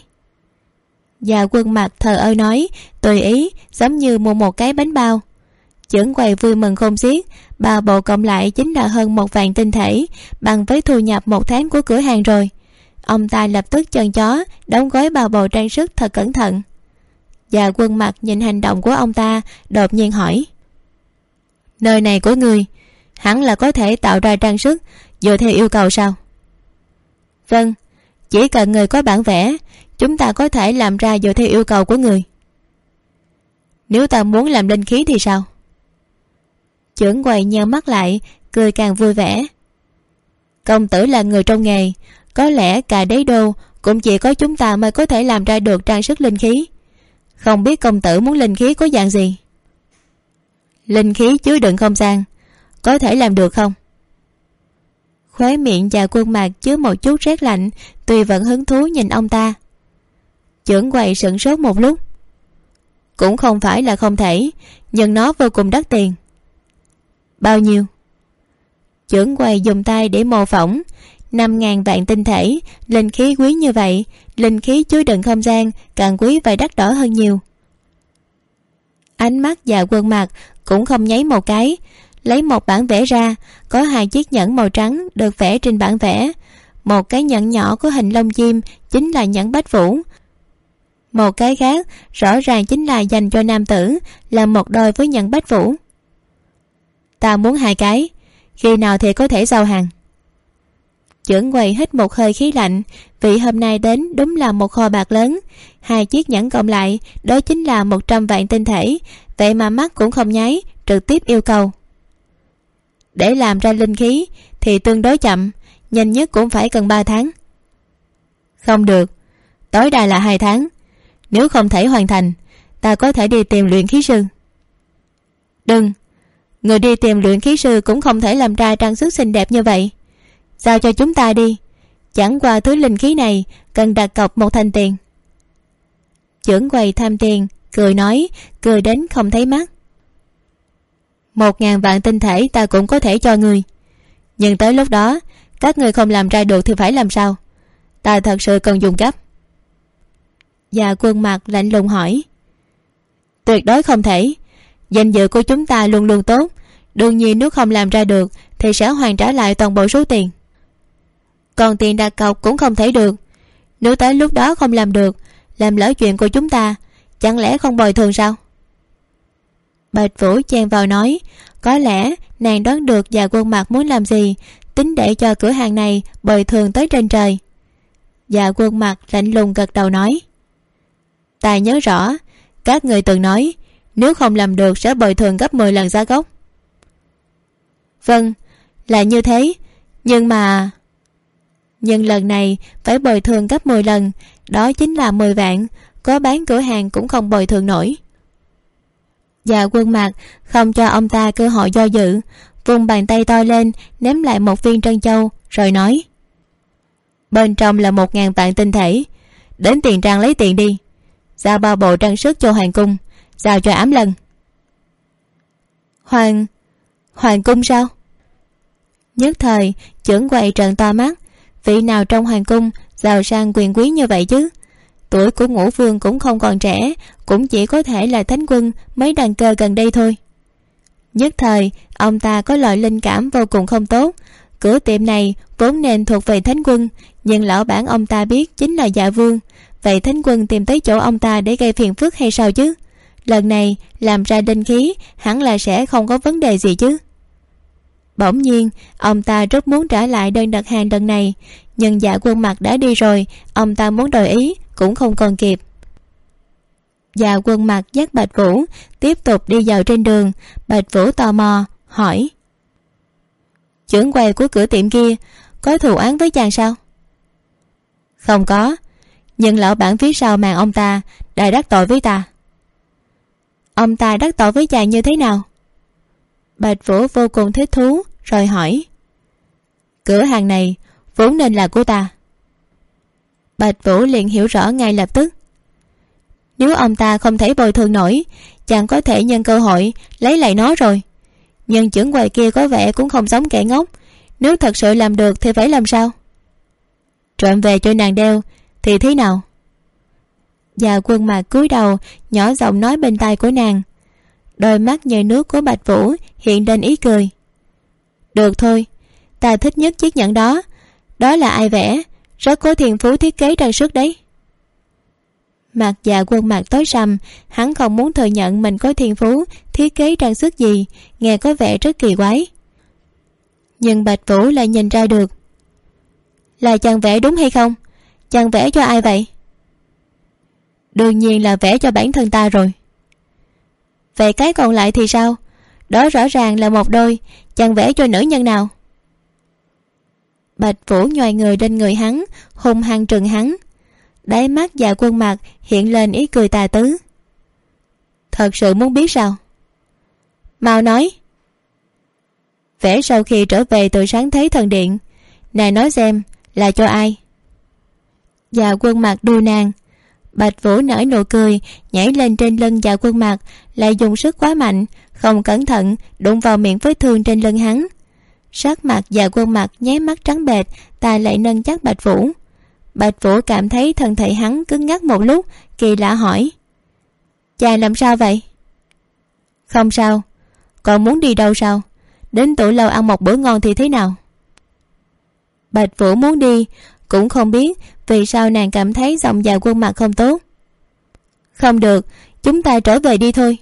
Dạ Quân Mặc thờ ơ nói, tùy ý, giống như mua một cái bánh bao. Trưởng quầy vui mừng khôn xiết. 3 bộ cộng lại chính là hơn 1 vạn tinh thể, bằng với thu nhập 1 tháng của cửa hàng rồi. Ông ta lập tức chân chó đóng gói 3 bộ trang sức thật cẩn thận. Dạ Quân Mặc nhìn hành động của ông ta, đột nhiên hỏi. Nơi này của người hẳn là có thể tạo ra trang sức dựa theo yêu cầu sao? Vâng, chỉ cần người có bản vẽ, chúng ta có thể làm ra dựa theo yêu cầu của người. Nếu ta muốn làm linh khí thì sao? Trưởng quầy nheo mắt lại, cười càng vui vẻ. Công tử là người trong nghề, có lẽ cả đế đô cũng chỉ có chúng ta mới có thể làm ra được trang sức linh khí. Không biết công tử muốn linh khí có dạng gì? Linh khí chứa đựng không gian, có thể làm được không? Khóe miệng Dạ Quân Mặc chứa một chút rét lạnh, tuy vẫn hứng thú nhìn ông ta. Trưởng quầy sửng sốt một lúc. cũng không phải là không thể, nhưng nó vô cùng đắt tiền. Bao nhiêu? Trưởng quầy dùng tay để mô phỏng. 5.000 vạn tinh thể. Linh khí quý như vậy, linh khí chứa đựng không gian càng quý và đắt đỏ hơn nhiều. Ánh mắt Dạ Quân Mặc cũng không nháy một cái, lấy một bản vẽ ra. Có 2 chiếc nhẫn màu trắng được vẽ trên bản vẽ. Một cái nhẫn nhỏ có hình lông chim chính là nhẫn Bách Vũ. Một cái khác rõ ràng chính là dành cho nam tử, là một đôi với nhẫn Bách Vũ. Ta muốn 2 cái, khi nào thì có thể giao hàng? Trưởng quầy hít một hơi khí lạnh, vì hôm nay đến đúng là một kho bạc lớn. 2 chiếc nhẫn cộng lại đó chính là 100 vạn tinh thể. Vậy mà mắt cũng không nháy, trực tiếp yêu cầu. Để làm ra linh khí thì tương đối chậm, nhanh nhất cũng phải cần 3 tháng. Không được, tối đa là 2 tháng. Nếu không thể hoàn thành, ta có thể đi tìm luyện khí sư. Đừng, người đi tìm luyện khí sư cũng không thể làm ra trang sức xinh đẹp như vậy. Giao cho chúng ta đi, chẳng qua thứ linh khí này cần đặt cọc 1 thành tiền. Trưởng quầy tham tiền cười nói, cười đến không thấy mắt. 1.000 vạn tinh thể ta cũng có thể cho người, nhưng tới lúc đó các người không làm ra được thì phải làm sao? Ta thật sự cần dùng gấp. Dạ Quân Mặc lạnh lùng hỏi. Tuyệt đối không thể, danh dự của chúng ta luôn luôn tốt, đương nhiên nếu không làm ra được thì sẽ hoàn trả lại toàn bộ số tiền. Còn tiền đặt cọc cũng không thể được. Nếu tới lúc đó không làm được, làm lỡ chuyện của chúng ta, chẳng lẽ không bồi thường sao? Bạch Vũ chen vào nói. Có lẽ nàng đoán được Dạ Quân Mặc muốn làm gì, tính để cho cửa hàng này bồi thường tới trên trời. Dạ Quân Mặc lạnh lùng gật đầu nói. Ta nhớ rõ, các người từng nói nếu không làm được sẽ bồi thường gấp 10 lần giá gốc. Vâng, là như thế, nhưng lần này phải bồi thường gấp 10 lần, đó chính là 10 vạn, có bán cửa hàng cũng không bồi thường nổi. Dạ Quân Mặc không cho ông ta cơ hội do dự, vung bàn tay to lên ném lại một viên trân châu rồi nói. Bên trong là 1.000 vạn tinh thể, đến tiền trang lấy tiền đi. Giao 3 bộ trang sức cho hoàng cung, giao cho Ám Lân. Hoàng cung sao? Nhất thời trưởng quầy trợn to mắt. Vị nào trong hoàng cung giàu sang quyền quý như vậy chứ? Tuổi của Ngũ Vương cũng không còn trẻ, cũng chỉ có thể là thánh quân mấy đàn cơ gần đây thôi. Nhất thời ông ta có loại linh cảm vô cùng không tốt. Cửa tiệm này vốn nên thuộc về thánh quân, nhưng lão bản ông ta biết chính là Dạ Vương. Vậy thánh quân tìm tới chỗ ông ta để gây phiền phức hay sao chứ? Lần này làm ra linh khí hẳn là sẽ không có vấn đề gì chứ. Bỗng nhiên ông ta rất muốn trả lại đơn đặt hàng lần này, nhưng Dạ Quân Mặc đã đi rồi, ông ta muốn đổi ý cũng không còn kịp. Dạ Quân Mặc dắt Bạch Vũ tiếp tục đi vào trên đường. Bạch Vũ tò mò hỏi. Trưởng quầy của cửa tiệm kia có thù oán với chàng sao? Không có, nhưng lão bản phía sau màn ông ta đã đắc tội với ta. Ông ta đắc tội với chàng như thế nào? Bạch Vũ vô cùng thích thú rồi hỏi. Cửa hàng này vốn nên là của ta. Bạch Vũ liền hiểu rõ ngay lập tức. Nếu ông ta không thể bồi thường nổi, chàng có thể nhân cơ hội lấy lại nó rồi. Nhưng trưởng quầy kia có vẻ cũng không giống kẻ ngốc. Nếu thật sự làm được thì phải làm sao? Trộm về cho nàng đeo thì thế nào? Dạ Quân Mặc cúi đầu nhỏ giọng nói bên tai của nàng. Đôi mắt nhờ nước của Bạch Vũ hiện lên ý cười. Được thôi, ta thích nhất chiếc nhẫn đó. Đó là ai vẽ? Rất có thiên phú thiết kế trang sức đấy. Mặt Dạ Quân Mặc tối sầm. Hắn không muốn thừa nhận mình có thiên phú thiết kế trang sức gì, nghe có vẻ rất kỳ quái. Nhưng Bạch Vũ lại nhìn ra được. Là chàng vẽ đúng hay không? Chàng vẽ cho ai vậy? Đương nhiên là vẽ cho bản thân ta rồi. Vậy cái còn lại thì sao? Đó rõ ràng là một đôi, chàng vẽ cho nữ nhân nào? Bạch Vũ nhoài người lên người hắn, hung hăng trừng hắn. Đáy mắt Dạ Quân Mặc hiện lên ý cười tà tứ. Thật sự muốn biết sao? Mau nói. Vẽ sau khi trở về từ Sáng Thế Thần Điện, nàng nói xem là cho ai? Dạ Quân Mặc đưa nàng. Bạch Vũ nở nụ cười, nhảy lên trên lưng Dạ Quân Mặc, lại dùng sức quá mạnh, không cẩn thận đụng vào miệng vết thương trên lưng hắn. Sắc mặt Dạ Quân Mặc nháy mắt trắng bệch, tay lại nâng chắc Bạch Vũ. Bạch Vũ cảm thấy thân thể hắn cứng ngắc một lúc, kỳ lạ hỏi: "Chàng làm sao vậy?" "Không sao. Còn muốn đi đâu sao? Đến Tử Lâu ăn một bữa ngon thì thế nào?" Bạch Vũ muốn đi, cũng không biết vì sao nàng cảm thấy giọng Dạ Quân Mặc không tốt. "Không được, chúng ta trở về đi thôi."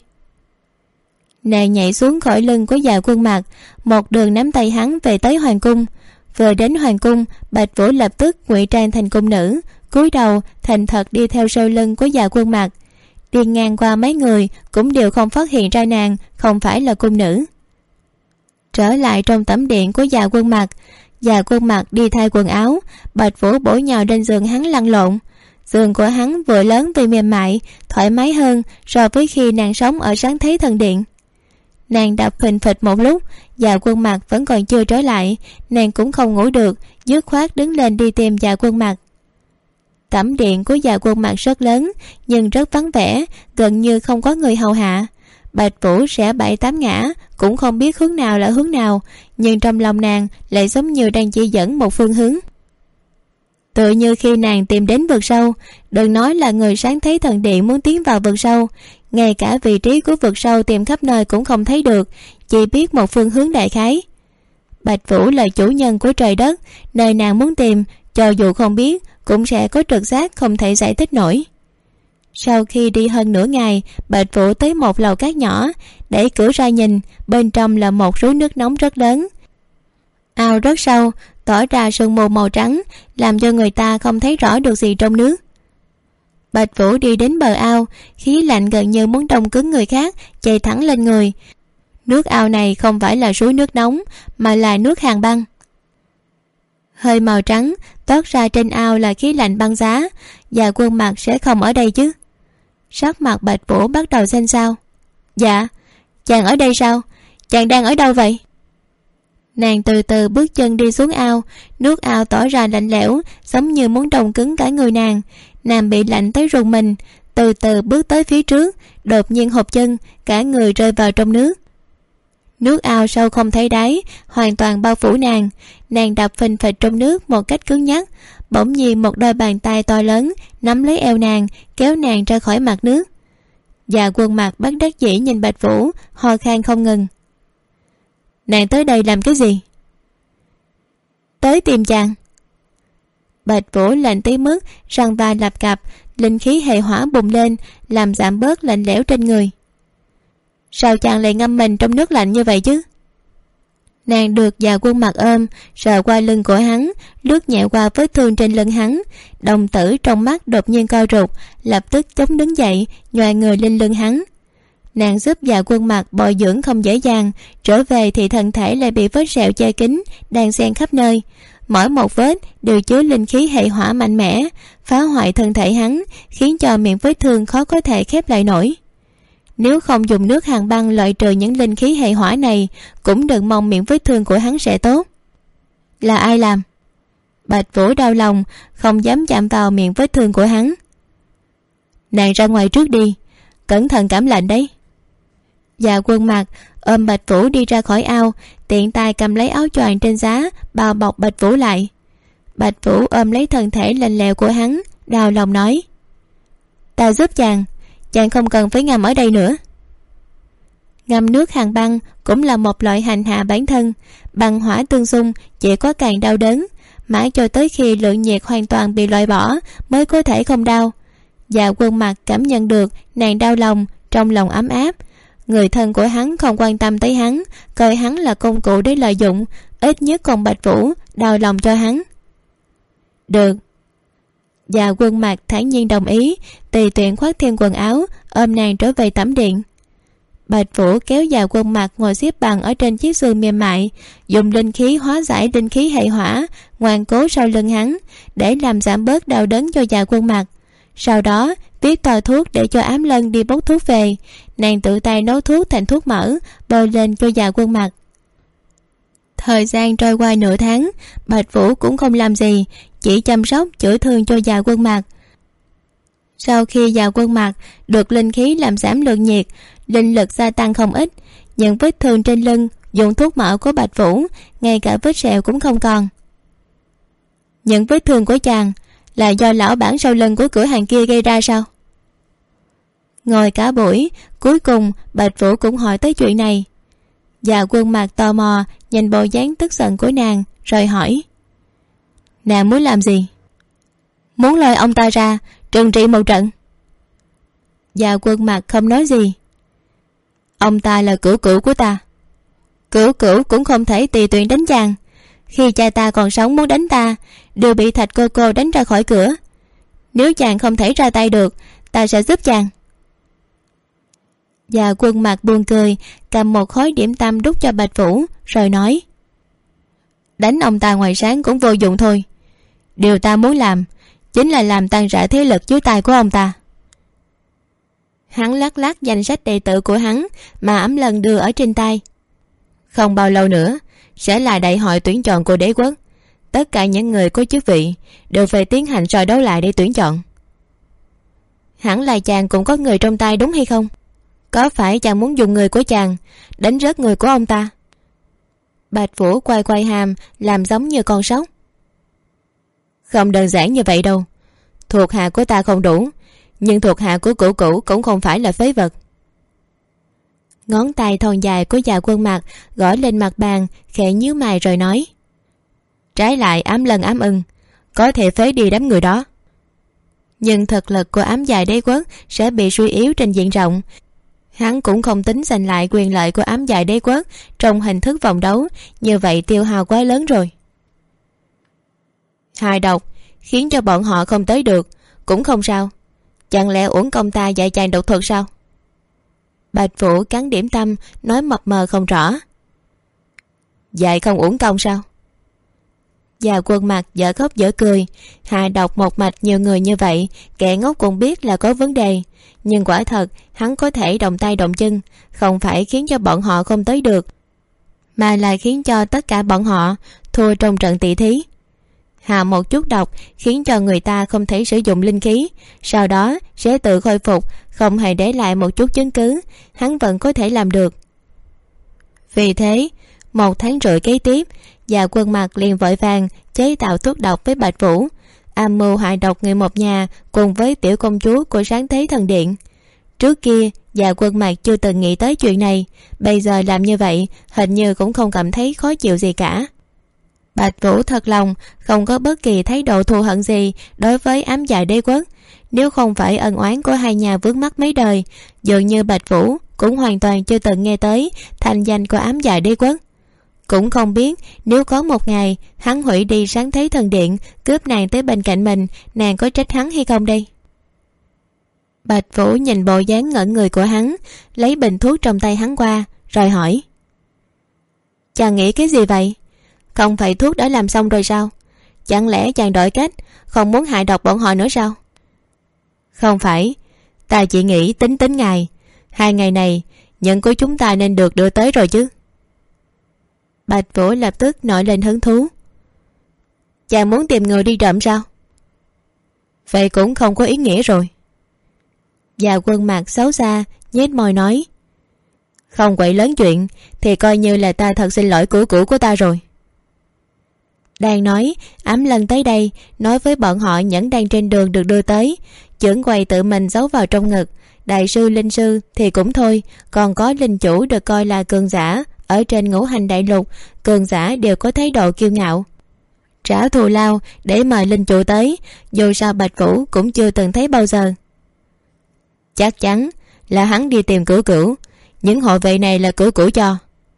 Nàng nhảy xuống khỏi lưng của Dạ Quân Mặc, một đường nắm tay hắn về tới hoàng cung. Vừa đến hoàng cung, Bạch Vũ lập tức ngụy trang thành cung nữ, cúi đầu thành thật đi theo sau lưng của Dạ Quân Mặc. Đi ngang qua mấy người cũng đều không phát hiện ra nàng không phải là cung nữ. Trở lại trong tẩm điện của Dạ Quân Mặc, Dạ Quân Mặc đi thay quần áo, Bạch Vũ bổ nhào lên giường hắn lăn lộn. Giường của hắn vừa lớn vì mềm mại, thoải mái hơn so với khi nàng sống ở Sáng Thế Thần Điện. Nàng đạp phình phịch một lúc, Dạ Quân Mặc vẫn còn chưa trở lại, nàng cũng không ngủ được, dứt khoát đứng lên đi tìm Dạ Quân Mặc. Tẩm điện của Dạ Quân Mặc rất lớn, nhưng rất vắng vẻ, gần như không có người hầu hạ. Bạch Vũ sẽ 7-8 ngã, cũng không biết hướng nào là hướng nào, nhưng trong lòng nàng lại giống như đang chỉ dẫn một phương hướng. Tựa như khi nàng tìm đến vực sâu, đừng nói là người Sáng Thế Thần Điện muốn tiến vào vực sâu, ngay cả vị trí của vực sâu tìm khắp nơi cũng không thấy được, chỉ biết một phương hướng đại khái. Bạch Vũ là chủ nhân của trời đất, nơi nàng muốn tìm, cho dù không biết cũng sẽ có trực giác không thể giải thích nổi. Sau khi đi hơn nửa ngày, Bạch Vũ tới một lầu cát nhỏ, đẩy cửa ra nhìn, bên trong là một suối nước nóng rất lớn. Ao rất sâu, tỏ ra sương mù màu trắng, làm cho người ta không thấy rõ được gì trong nước. Bạch Vũ đi đến bờ ao, khí lạnh gần như muốn đông cứng người khác chạy thẳng lên người. Nước ao này không phải là suối nước nóng, mà là nước hàn băng. Hơi màu trắng toát ra trên ao là khí lạnh băng giá. Dạ Quân Mặc sẽ không ở đây chứ? Sắc mặt Bạch Vũ bắt đầu xanh xao. "Dạ, chàng ở đây sao? Chàng đang ở đâu vậy?" Nàng từ từ bước chân đi xuống ao, nước ao tỏ ra lạnh lẽo, giống như muốn đông cứng cả người nàng. Nàng bị lạnh tới rùng mình, từ từ bước tới phía trước, đột nhiên hụt chân, cả người rơi vào trong nước. Nước ao sâu không thấy đáy, hoàn toàn bao phủ nàng. Nàng đập phình phịch trong nước một cách cứng nhắc. Bỗng nhiên một đôi bàn tay to lớn nắm lấy eo nàng, kéo nàng ra khỏi mặt nước. Dạ Quân Mặc bất đắc dĩ nhìn Bạch Vũ, ho khan không ngừng. "Nàng tới đây làm cái gì?" "Tới tìm chàng." Bạch Vũ lạnh tới mức răng vai lập cập, linh khí hệ hỏa bùng lên, làm giảm bớt lạnh lẽo trên người. "Sao chàng lại ngâm mình trong nước lạnh như vậy chứ?" Nàng được Dạ Quân Mặc ôm, sờ qua lưng của hắn, lướt nhẹ qua vết thương trên lưng hắn. Đồng tử trong mắt đột nhiên co rụt, lập tức chống đứng dậy, nhòi người lên lưng hắn. Nàng giúp Dạ Quân Mặc bồi dưỡng không dễ dàng, trở về thì thân thể lại bị vết sẹo che kín, đan xen khắp nơi. Mỗi một vết đều chứa linh khí hệ hỏa mạnh mẽ, phá hoại thân thể hắn, khiến cho miệng vết thương khó có thể khép lại nổi. Nếu không dùng nước hàn băng loại trừ những linh khí hệ hỏa này, cũng đừng mong miệng vết thương của hắn sẽ tốt. Là ai làm? Bạch Vũ đau lòng, không dám chạm vào miệng vết thương của hắn. Nàng ra ngoài trước đi, cẩn thận cảm lạnh đấy. Dạ Quân Mặc ôm Bạch Vũ đi ra khỏi ao, tiện tay cầm lấy áo choàng trên giá bao bọc Bạch Vũ lại. Bạch Vũ ôm lấy thân thể lạnh lẽo của hắn, đau lòng nói: Ta giúp chàng, chàng không cần phải ngâm ở đây nữa. Ngâm nước hàn băng cũng là một loại hành hạ bản thân, băng hỏa tương xung chỉ có càng đau đớn, mãi cho tới khi lượng nhiệt hoàn toàn bị loại bỏ mới có thể không đau. Dạ Quân Mặc cảm nhận được nàng đau lòng, trong lòng ấm áp. Người thân của hắn không quan tâm tới hắn, coi hắn là công cụ để lợi dụng, ít nhất còn Bạch Vũ đau lòng cho hắn. Được. Dạ Quân Mặc thản nhiên đồng ý, tùy tiện khoác thêm quần áo, ôm nàng trở về tẩm điện. Bạch Vũ kéo Dạ Quân Mặc ngồi xếp bằng ở trên chiếc giường mềm mại, dùng linh khí hóa giải linh khí hệ hỏa, ngoan cố sau lưng hắn để làm giảm bớt đau đớn cho Dạ Quân Mặc. Sau đó viết tờ thuốc để cho Ám Lân đi bốc thuốc về. Nàng tự tay nấu thuốc thành thuốc mỡ, bôi lên cho Dạ Quân Mặc. Thời gian trôi qua nửa tháng, Bạch Vũ cũng không làm gì, chỉ chăm sóc chữa thương cho Dạ Quân Mặc. Sau khi vào quân mạc được linh khí làm giảm lượng nhiệt, linh lực gia tăng không ít. Những vết thương trên lưng dùng thuốc mỡ của Bạch Vũ, ngay cả vết sẹo cũng không còn. Những vết thương của chàng là do lão bản sau lưng của cửa hàng kia gây ra sao? Ngồi cả buổi, cuối cùng Bạch Vũ cũng hỏi tới chuyện này. Và quân mạc tò mò nhìn bộ dáng tức giận của nàng, rồi hỏi: nàng muốn làm gì? Muốn lôi ông ta ra trừng trị một trận. Và quân mạc không nói gì. Ông ta là cửu cửu của ta, cửu cửu cũng không thể tùy tiện đánh chàng. Khi cha ta còn sống muốn đánh ta, đều bị Thạch cô đánh ra khỏi cửa. Nếu chàng không thể ra tay được, ta sẽ giúp chàng. Và quân mạc buồn cười, cầm một khối điểm tâm đút cho Bạch Vũ, rồi nói: đánh ông ta ngoài sáng cũng vô dụng thôi. Điều ta muốn làm chính là làm tan rã thế lực dưới tay của ông ta. Hắn lắc lắc danh sách đệ tử của hắn mà Ấm Lần đưa ở trên tay. Không bao lâu nữa sẽ là đại hội tuyển chọn của đế quốc. Tất cả những người có chức vị đều phải tiến hành soi đấu lại để tuyển chọn. Hẳn là chàng cũng có người trong tay đúng hay không? Có phải chàng muốn dùng người của chàng đánh rớt người của ông ta? Bạch Vũ quay quay hàm, làm giống như con sóc. Không đơn giản như vậy đâu. Thuộc hạ của ta không đủ, nhưng thuộc hạ của cửu cửu cũng không phải là phế vật. Ngón tay thon dài của Dạ Quân Mạc gõ lên mặt bàn, khẽ nhíu mày rồi nói: trái lại Ám Lân Ám Ưng có thể phế đi đám người đó, nhưng thực lực của Ám Dài Đế Quốc sẽ bị suy yếu trên diện rộng. Hắn cũng không tính giành lại quyền lợi của Ám Dài Đế Quốc trong hình thức vòng đấu, như vậy tiêu hao quá lớn rồi. Hài độc khiến cho bọn họ không tới được cũng không sao, chẳng lẽ uổng công ta dạy chàng độc thuật sao? Bạch Vũ cắn điểm tâm, nói mập mờ không rõ. Dạy không uổng công sao? Và Quân Mạc dở khóc dở cười. Hài độc một mạch nhiều người như vậy, kẻ ngốc cũng biết là có vấn đề. Nhưng quả thật hắn có thể động tay động chân, không phải khiến cho bọn họ không tới được, mà là khiến cho tất cả bọn họ thua trong trận tỷ thí. Hạ một chút độc khiến cho người ta không thể sử dụng linh khí, sau đó sẽ tự khôi phục, không hề để lại một chút chứng cứ, hắn vẫn có thể làm được. Vì thế 1 tháng rưỡi kế tiếp, Dạ Quân Mạc liền vội vàng chế tạo thuốc độc với Bạch Vũ, âm mưu hại độc người một nhà cùng với tiểu công chúa của Sáng Thế Thần Điện. Trước kia Dạ Quân Mạc chưa từng nghĩ tới chuyện này, bây giờ làm như vậy hình như cũng không cảm thấy khó chịu gì cả. Bạch Vũ thật lòng không có bất kỳ thái độ thù hận gì đối với Ám Dài Đế Quốc. Nếu không phải ân oán của hai nhà vướng mắc mấy đời, dường như Bạch Vũ cũng hoàn toàn chưa từng nghe tới thành danh của Ám Dài Đế Quốc. Cũng không biết nếu có một ngày hắn hủy đi Sáng Thế Thần Điện, cướp nàng tới bên cạnh mình, nàng có trách hắn hay không đây? Bạch Vũ nhìn bộ dáng ngẩn người của hắn, lấy bình thuốc trong tay hắn qua, rồi hỏi: chàng nghĩ cái gì vậy? Không phải thuốc đã làm xong rồi sao? Chẳng lẽ chàng đổi cách, không muốn hại độc bọn họ nữa sao? Không phải, ta chỉ nghĩ tính ngày. 2 ngày này nhận của chúng ta nên được đưa tới rồi chứ. Bạch Vũ lập tức nổi lên hứng thú. Chàng muốn tìm người đi trộm sao? Vậy cũng không có ý nghĩa rồi. Dạ Quân Mạc xấu xa nhếch môi nói: không quậy lớn chuyện thì coi như là ta thật xin lỗi cũ của ta rồi. Đang nói, Ám Lân tới đây nói với bọn họ nhẫn đang trên đường được đưa tới. Chưởng quầy tự mình giấu vào trong ngực. Đại sư linh sư thì cũng thôi, còn có linh chủ được coi là cường giả ở trên ngũ hành đại lục. Cường giả đều có thái độ kiêu ngạo, trả thù lao để mời linh chủ tới, dù sao Bạch Vũ cũng chưa từng thấy bao giờ. Chắc chắn là hắn đi tìm cửu. Những hộ vệ này là cửu cho.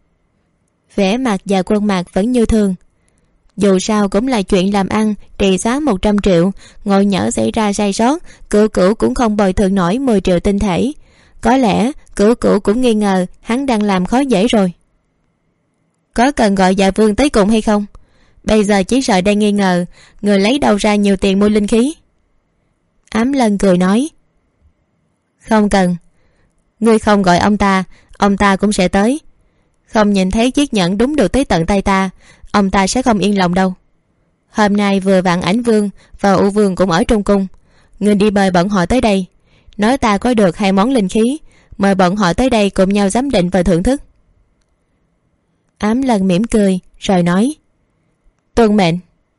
Vẻ mặt Dạ Quân Mạc vẫn như thường. Dù sao cũng là chuyện làm ăn, trị giá 100 triệu, ngộ nhỡ xảy ra sai sót, cửu cũng không bồi thường nổi 10 triệu tinh thể. Có lẽ cửu cũng nghi ngờ hắn đang làm khó dễ rồi. Có cần gọi Dạ Vương tới cùng hay không? Bây giờ chỉ sợ đang nghi ngờ người lấy đâu ra nhiều tiền mua linh khí. Ám Lân cười nói: không cần. Ngươi không gọi ông ta cũng sẽ tới. Không nhìn thấy chiếc nhẫn đúng được tới tận tay ta, ông ta sẽ không yên lòng đâu. Hôm nay vừa vặn Ảnh Vương và U Vương cũng ở trong cung, Ngươi đi mời bọn họ tới đây, nói ta có được 2 món linh khí, mời bọn họ tới đây cùng nhau giám định và thưởng thức. Ám Lân mỉm cười rồi nói: Tuân mệnh.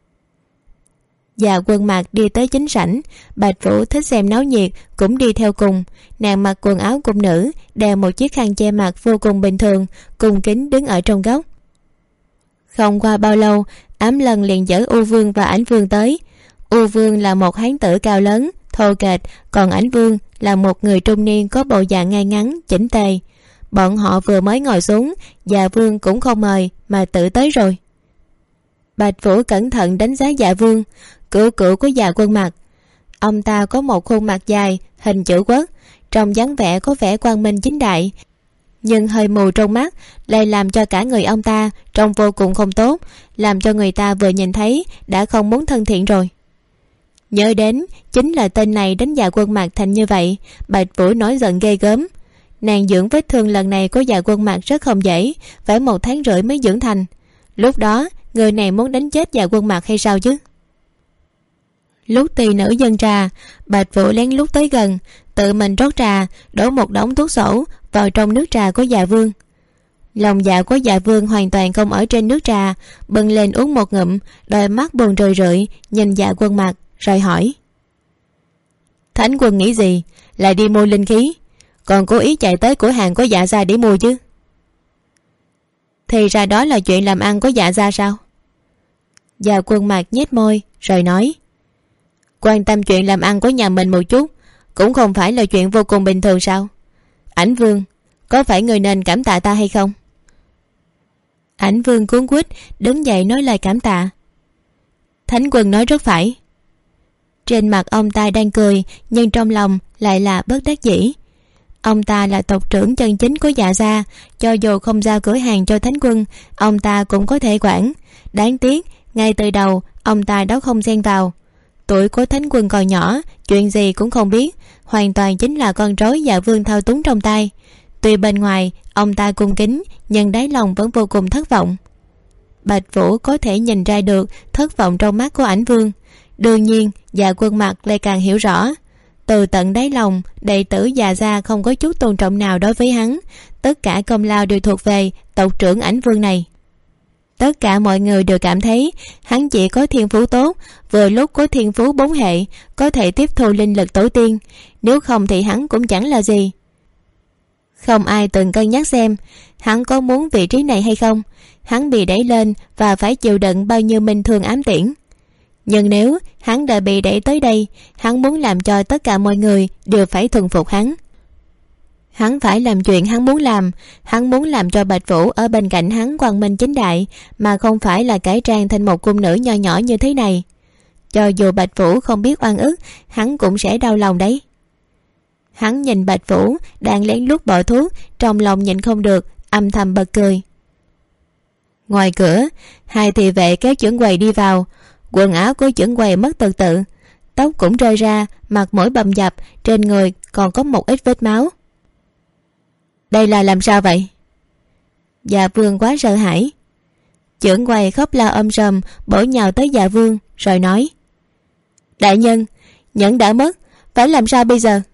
Dạ Quân Mạc đi tới chính sảnh. Bạch Vũ thích xem náo nhiệt cũng đi theo cùng. Nàng mặc quần áo cung nữ, đeo một chiếc khăn che mặt vô cùng bình thường, cung kính đứng ở trong góc. Không qua bao lâu, Ám Lân liền dẫn U Vương và Ảnh Vương tới. U Vương là một hán tử cao lớn thô kệch, còn Ảnh Vương là một người trung niên có bộ dạng ngay ngắn chỉnh tề. Bọn họ vừa mới ngồi xuống, Dạ Vương cũng không mời mà tự tới rồi. Bạch Vũ cẩn thận đánh giá Dạ Vương, cửu cửu của Dạ Quân Mạc. Ông ta có một khuôn mặt dài hình chữ quốc, trong dáng vẻ có vẻ quang minh chính đại, nhưng hơi mù trong mắt lại làm cho cả người ông ta trông vô cùng không tốt, làm cho người ta vừa nhìn thấy đã không muốn thân thiện rồi. Nhớ đến chính là tên này đánh Dạ Quân Mạc thành như vậy, Bạch Vũ nổi giận ghê gớm. Nàng dưỡng vết thương lần này của Dạ Quân Mạc rất không dễ, phải 1 tháng rưỡi mới dưỡng thành. Lúc đó người này muốn đánh chết Dạ Quân Mạc hay sao chứ? Lúc tỳ nữ dâng trà, Bạch Vũ lén lút tới gần, tự mình rót trà, đổ một đống thuốc sổ vào trong nước trà của Dạ Vương. Lòng dạ của Dạ Vương hoàn toàn không ở trên nước trà, bưng lên uống một ngụm, đôi mắt buồn rười rượi nhìn Dạ Quân Mạc rồi hỏi: Thánh quân nghĩ gì lại đi mua linh khí, còn cố ý chạy tới cửa hàng của Dạ gia để mua chứ? Thì ra đó là chuyện làm ăn của Dạ gia sao? Dạ Quân Mạc nhếch môi rồi nói: Quan tâm chuyện làm ăn của nhà mình một chút cũng không phải là chuyện vô cùng bình thường sao? Ảnh Vương, có phải người nên cảm tạ ta hay không? Ảnh Vương cuống quýt đứng dậy nói lời cảm tạ. Thánh quân nói rất phải. Trên mặt ông ta đang cười, nhưng trong lòng lại là bất đắc dĩ. Ông ta là tộc trưởng chân chính của Dạ gia, cho dù không giao cửa hàng cho Thánh quân, ông ta cũng có thể quản. Đáng tiếc ngay từ đầu ông ta đó không xen vào. Tuổi của Thánh quân còn nhỏ, chuyện gì cũng không biết, hoàn toàn chính là con rối Dạ Vương thao túng trong tay. Tuy bên ngoài ông ta cung kính, nhưng đáy lòng vẫn vô cùng thất vọng. Bạch Vũ có thể nhìn ra được thất vọng trong mắt của Ảnh Vương. Đương nhiên Dạ Quân Mạc lại càng hiểu rõ. Từ tận đáy lòng, đệ tử Dạ gia không có chút tôn trọng nào đối với hắn. Tất cả công lao đều thuộc về tộc trưởng Ảnh Vương này. Tất cả mọi người đều cảm thấy hắn chỉ có thiên phú tốt, vừa lúc có thiên phú 4 hệ, có thể tiếp thu linh lực tổ tiên, nếu không thì hắn cũng chẳng là gì. Không ai từng cân nhắc xem hắn có muốn vị trí này hay không. Hắn bị đẩy lên và phải chịu đựng bao nhiêu minh thương ám tiễn. Nhưng nếu hắn đã bị đẩy tới đây, hắn muốn làm cho tất cả mọi người đều phải thuần phục hắn. Hắn phải làm chuyện hắn muốn làm. Hắn muốn làm cho Bạch Vũ ở bên cạnh hắn quang minh chính đại, mà không phải là cải trang thành một cung nữ nho nhỏ như thế này. Cho dù Bạch Vũ không biết oan ức, hắn cũng sẽ đau lòng đấy. Hắn nhìn Bạch Vũ đang lén lút bỏ thuốc, trong lòng nhịn không được âm thầm bật cười. Ngoài cửa, 2 thị vệ kéo chưởng quầy đi vào. Quần áo của chưởng quầy mất trật tự, tóc cũng rơi ra, mặt mũi bầm dập, trên người còn có một ít vết máu. Đây là làm sao vậy? Dạ Vương quá sợ hãi. Chưởng quầy khóc la sầm bổ nhào tới Dạ Vương rồi nói: Đại nhân, nhẫn đã mất, phải làm sao bây giờ?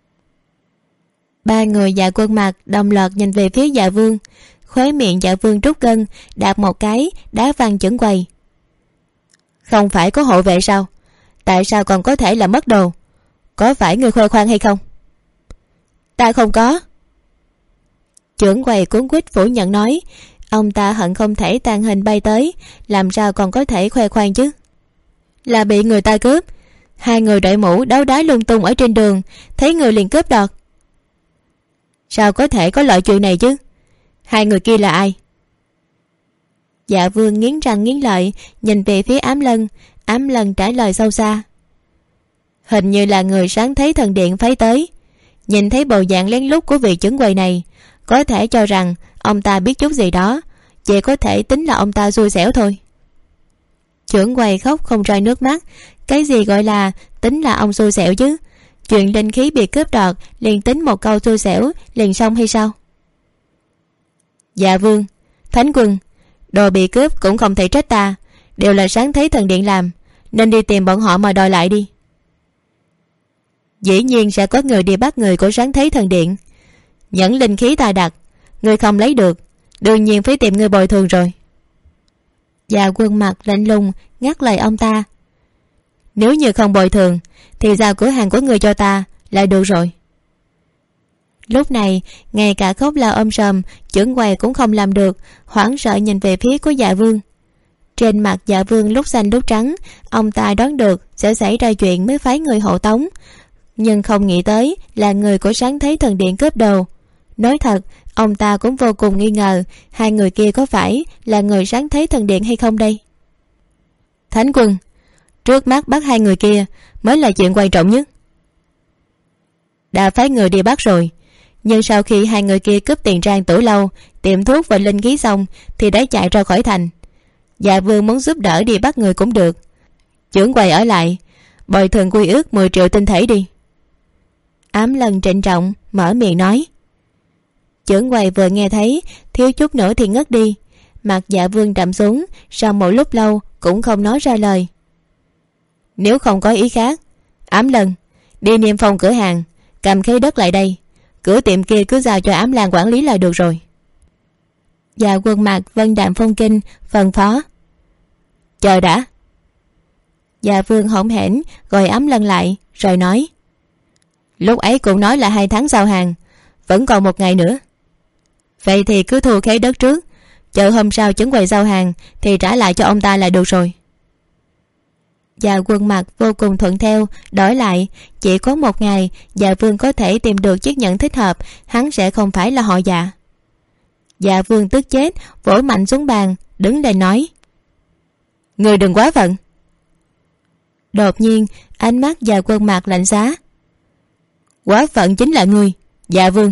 3 người Dạ Quân Mạc đồng loạt nhìn về phía Dạ Vương. Khóe miệng Dạ Vương trút gân, đạp một cái đá văng chưởng quầy. Không phải có hộ vệ sao? Tại sao còn có thể là mất đồ? Có phải người khoe khoang hay không? Ta không có. Chưởng quầy cuống quýt phủ nhận nói. Ông ta hận không thể tàn hình bay tới, làm sao còn có thể khoe khoang chứ? Là bị người ta cướp. 2 người đội mũ đấu đá lung tung ở trên đường, thấy người liền cướp đoạt. Sao có thể có loại chuyện này chứ? 2 người kia là ai? Dạ Vương nghiến răng nghiến lợi nhìn về phía Ám Lân. Ám Lân trả lời sâu xa: Hình như là người sáng thấy thần điện phái tới. Nhìn thấy bộ dạng lén lút của vị chưởng quầy này, có thể cho rằng ông ta biết chút gì đó, chỉ có thể tính là ông ta xui xẻo thôi. Chưởng quầy khóc không rơi nước mắt. Cái gì gọi là tính là ông xui xẻo chứ? Chuyện linh khí bị cướp đoạt liền tính một câu xui xẻo liền xong hay sao? Dạ Vương, Thánh quân, đồ bị cướp cũng không thể trách ta, đều là sáng thấy thần điện làm, nên đi tìm bọn họ mà đòi lại đi. Dĩ nhiên sẽ có người đi bắt người của Sáng Thế Thần Điện. Những linh khí ta đặt, người không lấy được, đương nhiên phải tìm người bồi thường rồi. Dạ Quân mặt lạnh lùng ngắt lời ông ta. Nếu như không bồi thường thì giao cửa hàng của người cho ta là được rồi. Lúc này ngay cả Khốc La ôm sòm chưởng quầy cũng không làm được, hoảng sợ nhìn về phía của Dạ Vương. Trên mặt Dạ Vương lúc xanh lúc trắng, ông ta đoán được sẽ xảy ra chuyện mới phái người hộ tống, nhưng không nghĩ tới là người của Sáng Thế Thần Điện cướp đồ. Nói thật, ông ta cũng vô cùng nghi ngờ hai người kia có phải là người Sáng Thế Thần Điện hay không đây. Thánh Quân, trước mắt bắt hai người kia mới là chuyện quan trọng nhất. Đã phái người đi bắt rồi, nhưng sau khi hai người kia cướp tiền trang Tử Lâu, tiệm thuốc và linh khí xong thì đã chạy ra khỏi thành. Dạ Vương muốn giúp đỡ đi bắt người cũng được. Chưởng quầy ở lại, bồi thường quy ước 10 triệu tinh thể đi. Ám Lân trịnh trọng mở miệng nói. Chưởng quầy vừa nghe thấy thiếu chút nữa thì ngất đi. Mặt Dạ Vương trầm xuống, sau một lúc lâu cũng không nói ra lời. Nếu không có ý khác, Ám Lân đi niêm phong cửa hàng, cầm khế đất lại đây. Cửa tiệm kia cứ giao cho Ám Lan quản lý là được rồi. Dạ Quân mặt vân đạm phong kinh phân phó. Chờ đã. Dạ Vương hỗn hển gọi Ám Lân lại rồi nói. Lúc ấy cũng nói là 2 tháng giao hàng, vẫn còn 1 ngày nữa. Vậy thì cứ thu khế đất trước, chờ hôm sau chưởng quầy giao hàng thì trả lại cho ông ta là được rồi. Dạ Quân mặt vô cùng thuận theo, đổi lại chỉ có 1 ngày Dạ Vương có thể tìm được chiếc nhẫn thích hợp, hắn sẽ không phải là họ Dạ. Dạ Vương tức chết, vỗ mạnh xuống bàn, đứng lên nói. Người đừng quá phận. Đột nhiên ánh mắt Dạ Quân mặt lạnh giá. Quá phận chính là ngươi, Dạ Vương.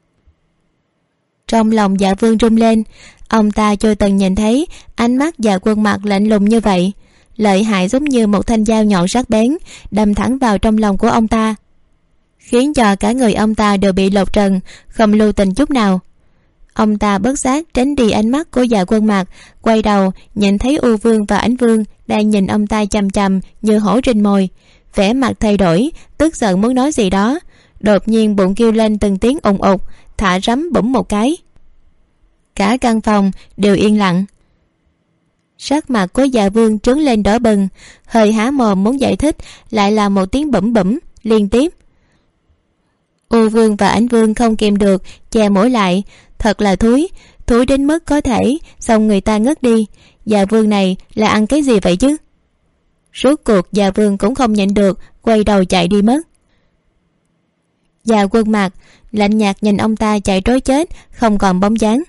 Trong lòng Dạ Vương rung lên, ông ta chưa từng nhìn thấy ánh mắt Dạ Quân mặt lạnh lùng như vậy, lợi hại giống như một thanh dao nhọn sắc bén đâm thẳng vào trong lòng của ông ta, khiến cho cả người ông ta đều bị lột trần, không lưu tình chút nào. Ông ta bất giác tránh đi ánh mắt của Dạ Quân mặt, quay đầu nhìn thấy U Vương và Ánh Vương đang nhìn ông ta chằm chằm như hổ rình mồi, vẻ mặt thay đổi, tức giận muốn nói gì đó. Đột nhiên bụng kêu lên từng tiếng ùng ục, thả rắm bủm một cái. Cả căn phòng đều yên lặng. Sắc mặt của Dạ Vương trướng lên đỏ bừng, hơi há mồm muốn giải thích, lại là một tiếng bủm bủm liên tiếp. U Vương và Ánh Vương không kìm được che mũi lại, thật là thúi đến mức có thể xong người ta ngất đi. Dạ Vương này là ăn cái gì vậy chứ? Rốt cuộc Dạ Vương cũng không nhịn được, quay đầu chạy đi mất. Dạ Quân mặt lạnh nhạt nhìn ông ta chạy trối chết, không còn bóng dáng.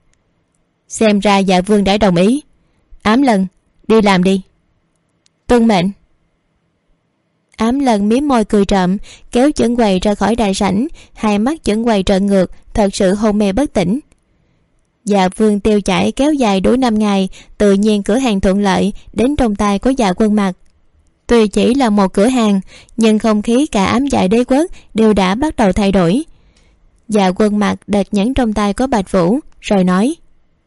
Xem ra Dạ Vương đã đồng ý. Ám Lân, đi làm đi. Tuân mệnh. Ám Lân mím môi cười trộm, kéo chưởng quầy ra khỏi đại sảnh, hai mắt chưởng quầy trợn ngược, thật sự hôn mê bất tỉnh. Dạ Vương tiêu chảy kéo dài đủ 5 ngày, tự nhiên cửa hàng thuận lợi đến trong tay của Dạ Quân mặt. Tuy chỉ là một cửa hàng, nhưng không khí cả Ám Dạ Đế Quốc đều đã bắt đầu thay đổi. Dạ Quân mặt đặt nhẫn trong tay của Bạch Vũ rồi nói.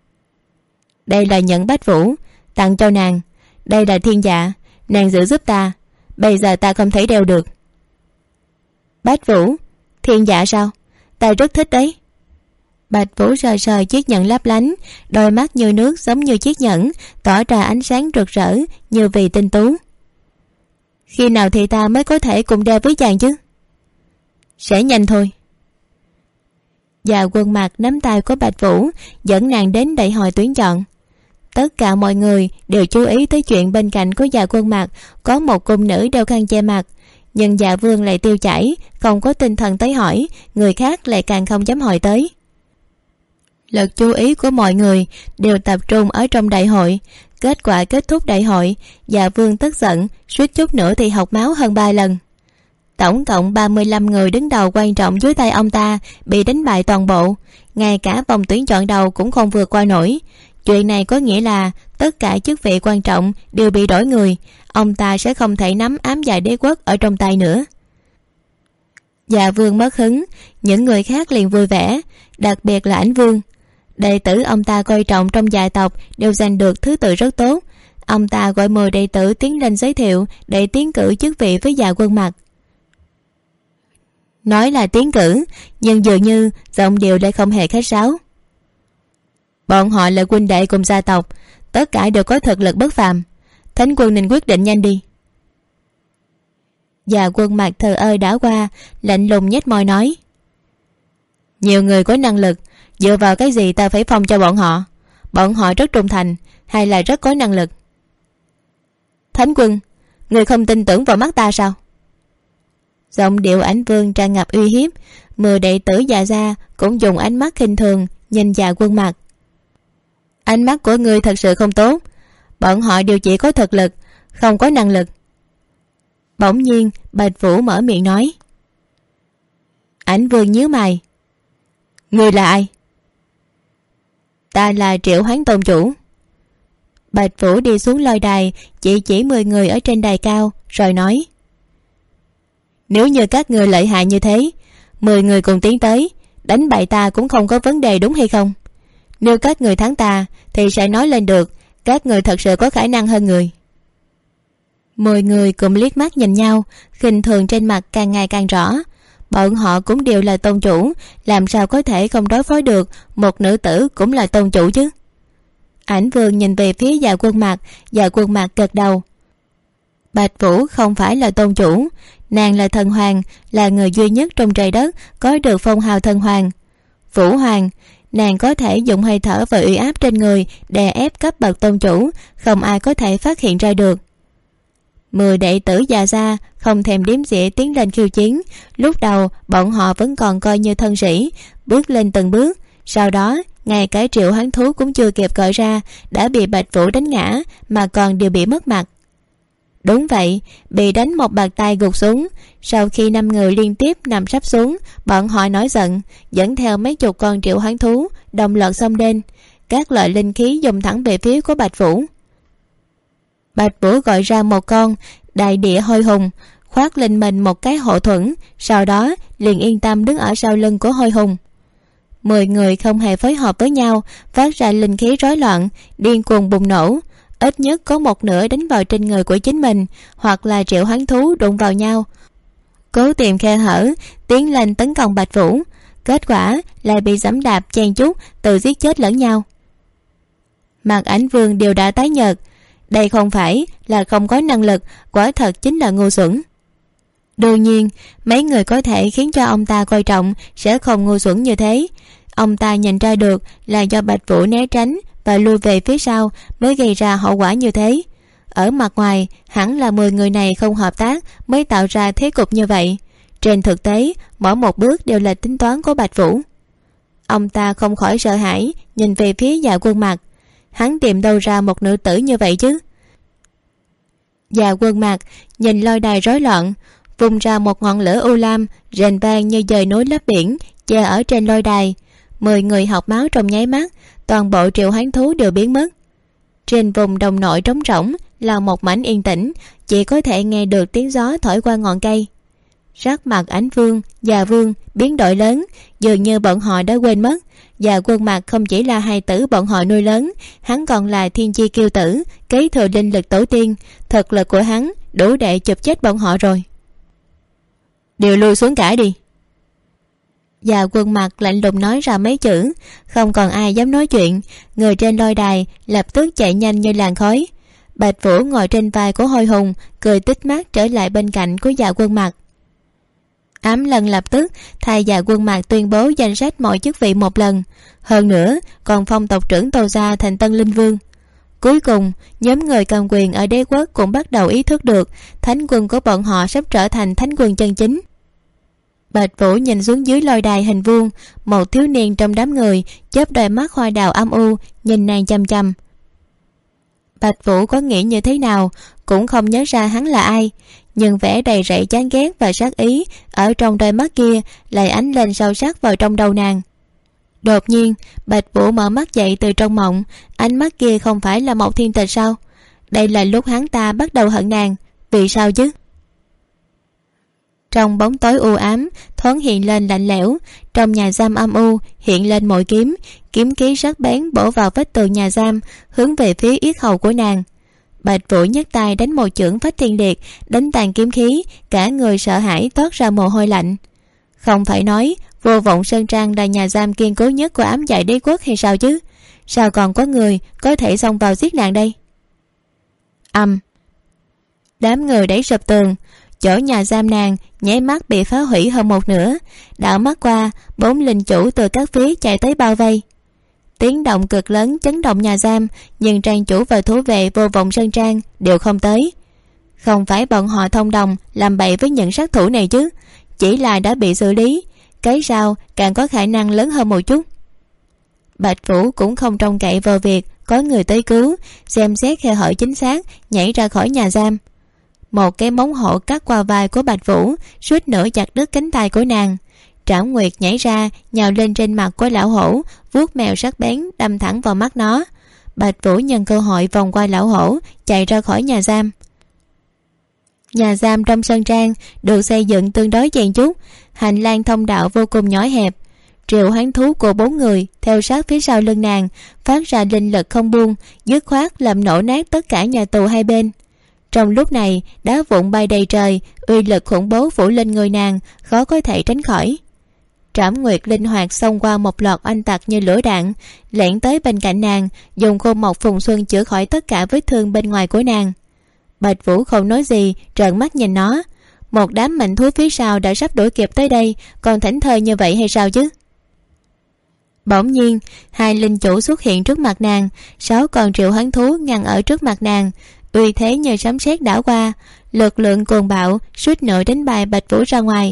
Đây là nhẫn Bách Vũ, tặng cho nàng. Đây là thiên dạ, nàng giữ giúp ta. Bây giờ ta không thể đeo được. Bách Vũ, thiên dạ sao? Ta rất thích đấy. Bạch Vũ sờ sờ chiếc nhẫn lấp lánh, đôi mắt như nước giống như chiếc nhẫn, tỏ ra ánh sáng rực rỡ như vì tinh tú. Khi nào thì ta mới có thể cùng đeo với chàng chứ? Sẽ nhanh thôi. Dạ Quân mặt nắm tay của Bạch Vũ, dẫn nàng đến đại hội tuyển chọn. Tất cả mọi người đều chú ý tới chuyện bên cạnh của Dạ Quân mặt có một cung nữ đeo khăn che mặt, nhưng Dạ Vương lại tiêu chảy, không có tinh thần tới hỏi, người khác lại càng không dám hỏi tới. Lực chú ý của mọi người đều tập trung ở trong đại hội. Kết quả kết thúc đại hội, Dạ Vương tức giận, suýt chút nữa thì học máu hơn 3 lần. Tổng cộng 35 người đứng đầu quan trọng dưới tay ông ta bị đánh bại toàn bộ, ngay cả vòng tuyển chọn đầu cũng không vượt qua nổi. Chuyện này có nghĩa là tất cả chức vị quan trọng đều bị đổi người, ông ta sẽ không thể nắm Ám Dạ Đế Quốc ở trong tay nữa. Dạ Vương mất hứng, những người khác liền vui vẻ, đặc biệt là Ánh Vương. Đệ tử ông ta coi trọng trong gia tộc đều giành được thứ tự rất tốt. Ông ta gọi 10 đệ tử tiến lên giới thiệu để tiến cử chức vị với Dạ Quân mặt. Nói là tiến cử, nhưng dường như giọng điệu lại không hề khách sáo. Bọn họ là huynh đệ cùng gia tộc, tất cả đều có thực lực bất phàm. Thánh quân nên quyết định nhanh đi. Dạ Quân mặt thờ ơ đã qua, lạnh lùng nhếch môi nói: Nhiều người có năng lực, dựa vào cái gì ta phải phong cho bọn họ? Bọn họ rất trung thành hay là rất có năng lực? Thánh quân, người không tin tưởng vào mắt ta sao? Giọng điệu Ảnh Vương tràn ngập uy hiếp. 10 đệ tử già gia cũng dùng ánh mắt khinh thường nhìn Dạ Quân mặt. Ánh mắt của ngươi thật sự không tốt. Bọn họ đều chỉ có thực lực, không có năng lực. Bỗng nhiên Bạch Vũ mở miệng nói. Ảnh Vương nhíu mày. Ngươi là ai? Ta là Triệu Hoán Tôn chủ. Bạch Vũ đi xuống lôi đài, chỉ 10 người ở trên đài cao, rồi nói: Nếu như các người lợi hại như thế, 10 người cùng tiến tới đánh bại ta cũng không có vấn đề, đúng hay không? Nếu các người thắng ta thì sẽ nói lên được các người thật sự có khả năng hơn người. 10 người cùng liếc mắt nhìn nhau, khinh thường trên mặt càng ngày càng rõ. Bọn họ cũng đều là tôn chủ, làm sao có thể không đối phó được một nữ tử cũng là tôn chủ chứ? Ảnh Vương nhìn về phía Dạ Quân mặt. Dạ Quân mặt gật đầu. Bạch Vũ không phải là tôn chủ, nàng là thần hoàng, là người duy nhất trong trời đất có được phong hào thần hoàng. Vũ hoàng, nàng có thể dùng hơi thở và uy áp trên người đè ép cấp bậc tôn chủ, không ai có thể phát hiện ra được. 10 đệ tử già gia không thèm đếm xỉa tiến lên khiêu chiến. Lúc đầu bọn họ vẫn còn coi như thân sĩ, bước lên từng bước. Sau đó ngay cả Triệu Hoán thú cũng chưa kịp gọi ra đã bị Bạch Vũ đánh ngã, mà còn đều bị mất mặt. Đúng vậy, bị đánh một bàn tay gục xuống. Sau khi 5 người liên tiếp nằm sắp xuống, bọn họ nổi giận, dẫn theo mấy chục con Triệu Hoán thú đồng loạt xông lên. Các loại linh khí dùng thẳng về phía của Bạch Vũ. Bạch Vũ gọi ra một con đại địa hôi hùng, khoác lên mình một cái hộ thuẫn, sau đó liền yên tâm đứng ở sau lưng của hôi hùng. 10 người không hề phối hợp với nhau, phát ra linh khí rối loạn, điên cuồng bùng nổ. Ít nhất có một nửa đánh vào trên người của chính mình, hoặc là Triệu Hoán thú đụng vào nhau, cố tìm khe hở tiến lên tấn công Bạch Vũ. Kết quả lại bị giẫm đạp chen chúc, tự giết chết lẫn nhau. Mặt Ảnh Vương đều đã tái nhợt. Đây không phải là không có năng lực, quả thật chính là ngu xuẩn. Đương nhiên mấy người có thể khiến cho ông ta coi trọng sẽ không ngu xuẩn như thế. Ông ta nhìn ra được là do Bạch Vũ né tránh và lui về phía sau mới gây ra hậu quả như thế. Ở mặt ngoài hẳn là 10 người này không hợp tác mới tạo ra thế cục như vậy. Trên thực tế mỗi một bước đều là tính toán của Bạch Vũ. Ông ta không khỏi sợ hãi nhìn về phía Dạ Quân mặt. Hắn tìm đâu ra một nữ tử như vậy chứ? Dạ Quân mặt nhìn lôi đài rối loạn, vung ra một ngọn lửa u lam rền vang như dời núi lấp biển che ở trên lôi đài. 10 người học máu trong nháy mắt, toàn bộ Triệu Hoán thú đều biến mất. Trên vùng đồng nội trống rỗng là một mảnh yên tĩnh, chỉ có thể nghe được tiếng gió thổi qua ngọn cây. Sắc mặt Ảnh Vương, Già Vương biến đổi lớn, dường như bọn họ đã quên mất Dạ Quân mặt không chỉ là hài tử bọn họ nuôi lớn, hắn còn là thiên chi kiêu tử, kế thừa linh lực tổ tiên. Thực lực của hắn đủ để chụp chết bọn họ rồi. Đều lui xuống cả đi. Dạ Quân mặt lạnh lùng nói ra mấy chữ, không còn ai dám nói chuyện. Người trên lôi đài lập tức chạy nhanh như làn khói. Bạch Vũ ngồi trên vai của hôi hùng, cười tít mắt trở lại bên cạnh của Dạ Quân mặt. Ám Lân lập tức thay Dạ Quân mặt tuyên bố danh sách mọi chức vị một lần, hơn nữa còn phong tộc trưởng Tô gia thành Tân Linh Vương. Cuối cùng nhóm người cầm quyền ở đế quốc cũng bắt đầu ý thức được thánh quân của bọn họ sắp trở thành thánh quân chân chính. Bạch Vũ nhìn xuống dưới lôi đài hình vuông, một thiếu niên trong đám người chớp đôi mắt hoa đào âm u nhìn nàng chăm chăm. Bạch Vũ có nghĩ như thế nào cũng không nhớ ra hắn là ai, nhưng vẻ đầy rẫy chán ghét và sát ý ở trong đôi mắt kia lại ánh lên sâu sắc vào trong đầu nàng. Đột nhiên Bạch Vũ mở mắt dậy từ trong mộng. Ánh mắt kia không phải là một thiên tịch sao? Đây là lúc hắn ta bắt đầu hận nàng. Vì sao chứ? Trong bóng tối u ám thoáng hiện lên lạnh lẽo. Trong nhà giam âm u hiện lên mũi kiếm, kiếm khí sắc bén bổ vào vách tường nhà giam, hướng về phía yết hầu của nàng. Bạch Vũ nhấc tay đánh một chưởng phách thiên liệt, đánh tàn kiếm khí, cả người sợ hãi toát ra mồ hôi lạnh. Không phải nói Vô Vọng Sơn Trang là nhà giam kiên cố nhất của ám dạ đế quốc hay sao chứ? Sao còn có người có thể xông vào giết nàng đây? Đám người đẩy sập tường, chỗ nhà giam nàng nháy mắt bị phá hủy hơn một nửa. Đảo mắt qua, 4 linh chủ từ các phía chạy tới bao vây. Tiếng động cực lớn chấn động nhà giam, nhưng trang chủ và thú vệ Vô Vọng Sơn Trang đều không tới. Không phải bọn họ thông đồng làm bậy với những sát thủ này chứ, chỉ là đã bị xử lý, cái sau càng có khả năng lớn hơn một chút. Bạch Vũ cũng không trông cậy vào việc có người tới cứu, xem xét khe hở chính xác, nhảy ra khỏi nhà giam. Một cái móng hổ cắt qua vai của Bạch Vũ, suýt nữa chặt đứt cánh tay của nàng. Trảm Nguyệt nhảy ra, nhào lên trên mặt của lão hổ, vuốt mèo sắc bén đâm thẳng vào mắt nó. Bạch Vũ nhân cơ hội vòng qua lão hổ, chạy ra khỏi nhà giam. Nhà giam trong sơn trang được xây dựng tương đối chèn chúc, hành lang thông đạo vô cùng nhỏ hẹp. Triệu hoán thú của 4 người theo sát phía sau lưng nàng, phát ra linh lực không buông, dứt khoát làm nổ nát tất cả nhà tù hai bên. Trong lúc này, đá vụn bay đầy trời, uy lực khủng bố phủ lên người nàng, khó có thể tránh khỏi. Trảm Nguyệt linh hoạt xông qua một loạt oanh tạc như lửa đạn, lẻn tới bên cạnh nàng, dùng khô mộc phùng xuân chữa khỏi tất cả vết thương bên ngoài của nàng. Bạch Vũ không nói gì, trợn mắt nhìn nó. Một đám mạnh thú phía sau đã sắp đuổi kịp tới đây, còn thảnh thơi như vậy hay sao chứ? Bỗng nhiên, 2 linh chủ xuất hiện trước mặt nàng, 6 con triệu hoán thú ngăn ở trước mặt nàng, uy thế như sấm sét đảo qua, lực lượng cuồng bạo suýt nữa đánh bại Bạch Vũ ra ngoài.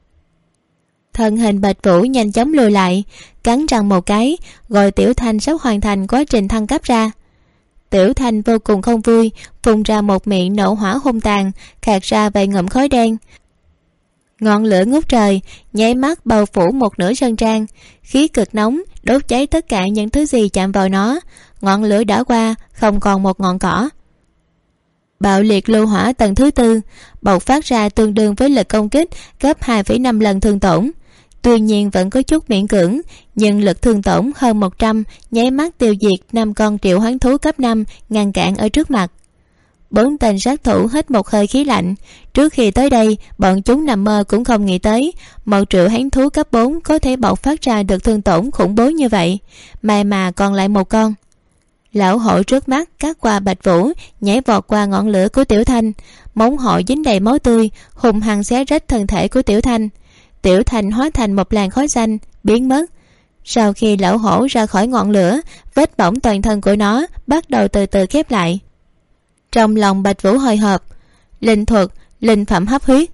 Thân hình Bạch Vũ nhanh chóng lùi lại, cắn răng một cái, gọi Tiểu Thanh sắp hoàn thành quá trình thăng cấp ra. Tiểu Thanh vô cùng không vui, phun ra một miệng nổ hỏa hung tàn, khạc ra vài ngụm khói đen. Ngọn lửa ngút trời nháy mắt bao phủ một nửa sơn trang, khí cực nóng đốt cháy tất cả những thứ gì chạm vào nó. Ngọn lửa đã qua, không còn một ngọn cỏ. Bạo liệt lưu hỏa tầng thứ 4 bộc phát ra tương đương với lực công kích gấp 2,5 lần thương tổn. Tuy nhiên vẫn có chút miễn cưỡng, nhưng lực thương tổn hơn 100 nháy mắt tiêu diệt 5 con triệu hoán thú cấp 5 ngăn cản ở trước mặt. 4 tên sát thủ hít một hơi khí lạnh. Trước khi tới đây, bọn chúng nằm mơ cũng không nghĩ tới một triệu hoán thú cấp 4 có thể bộc phát ra được thương tổn khủng bố như vậy, mà còn lại một con. Lão hổ trước mắt cắt qua Bạch Vũ, nhảy vọt qua ngọn lửa của Tiểu Thanh, móng hổ dính đầy máu tươi, hùng hăng xé rách thân thể của Tiểu Thanh. Tiểu Thanh hóa thành một làn khói xanh biến mất. Sau khi lão hổ ra khỏi ngọn lửa, vết bỏng toàn thân của nó bắt đầu từ từ khép lại. Trong lòng Bạch Vũ hồi hộp, linh thuật, linh phẩm hấp huyết,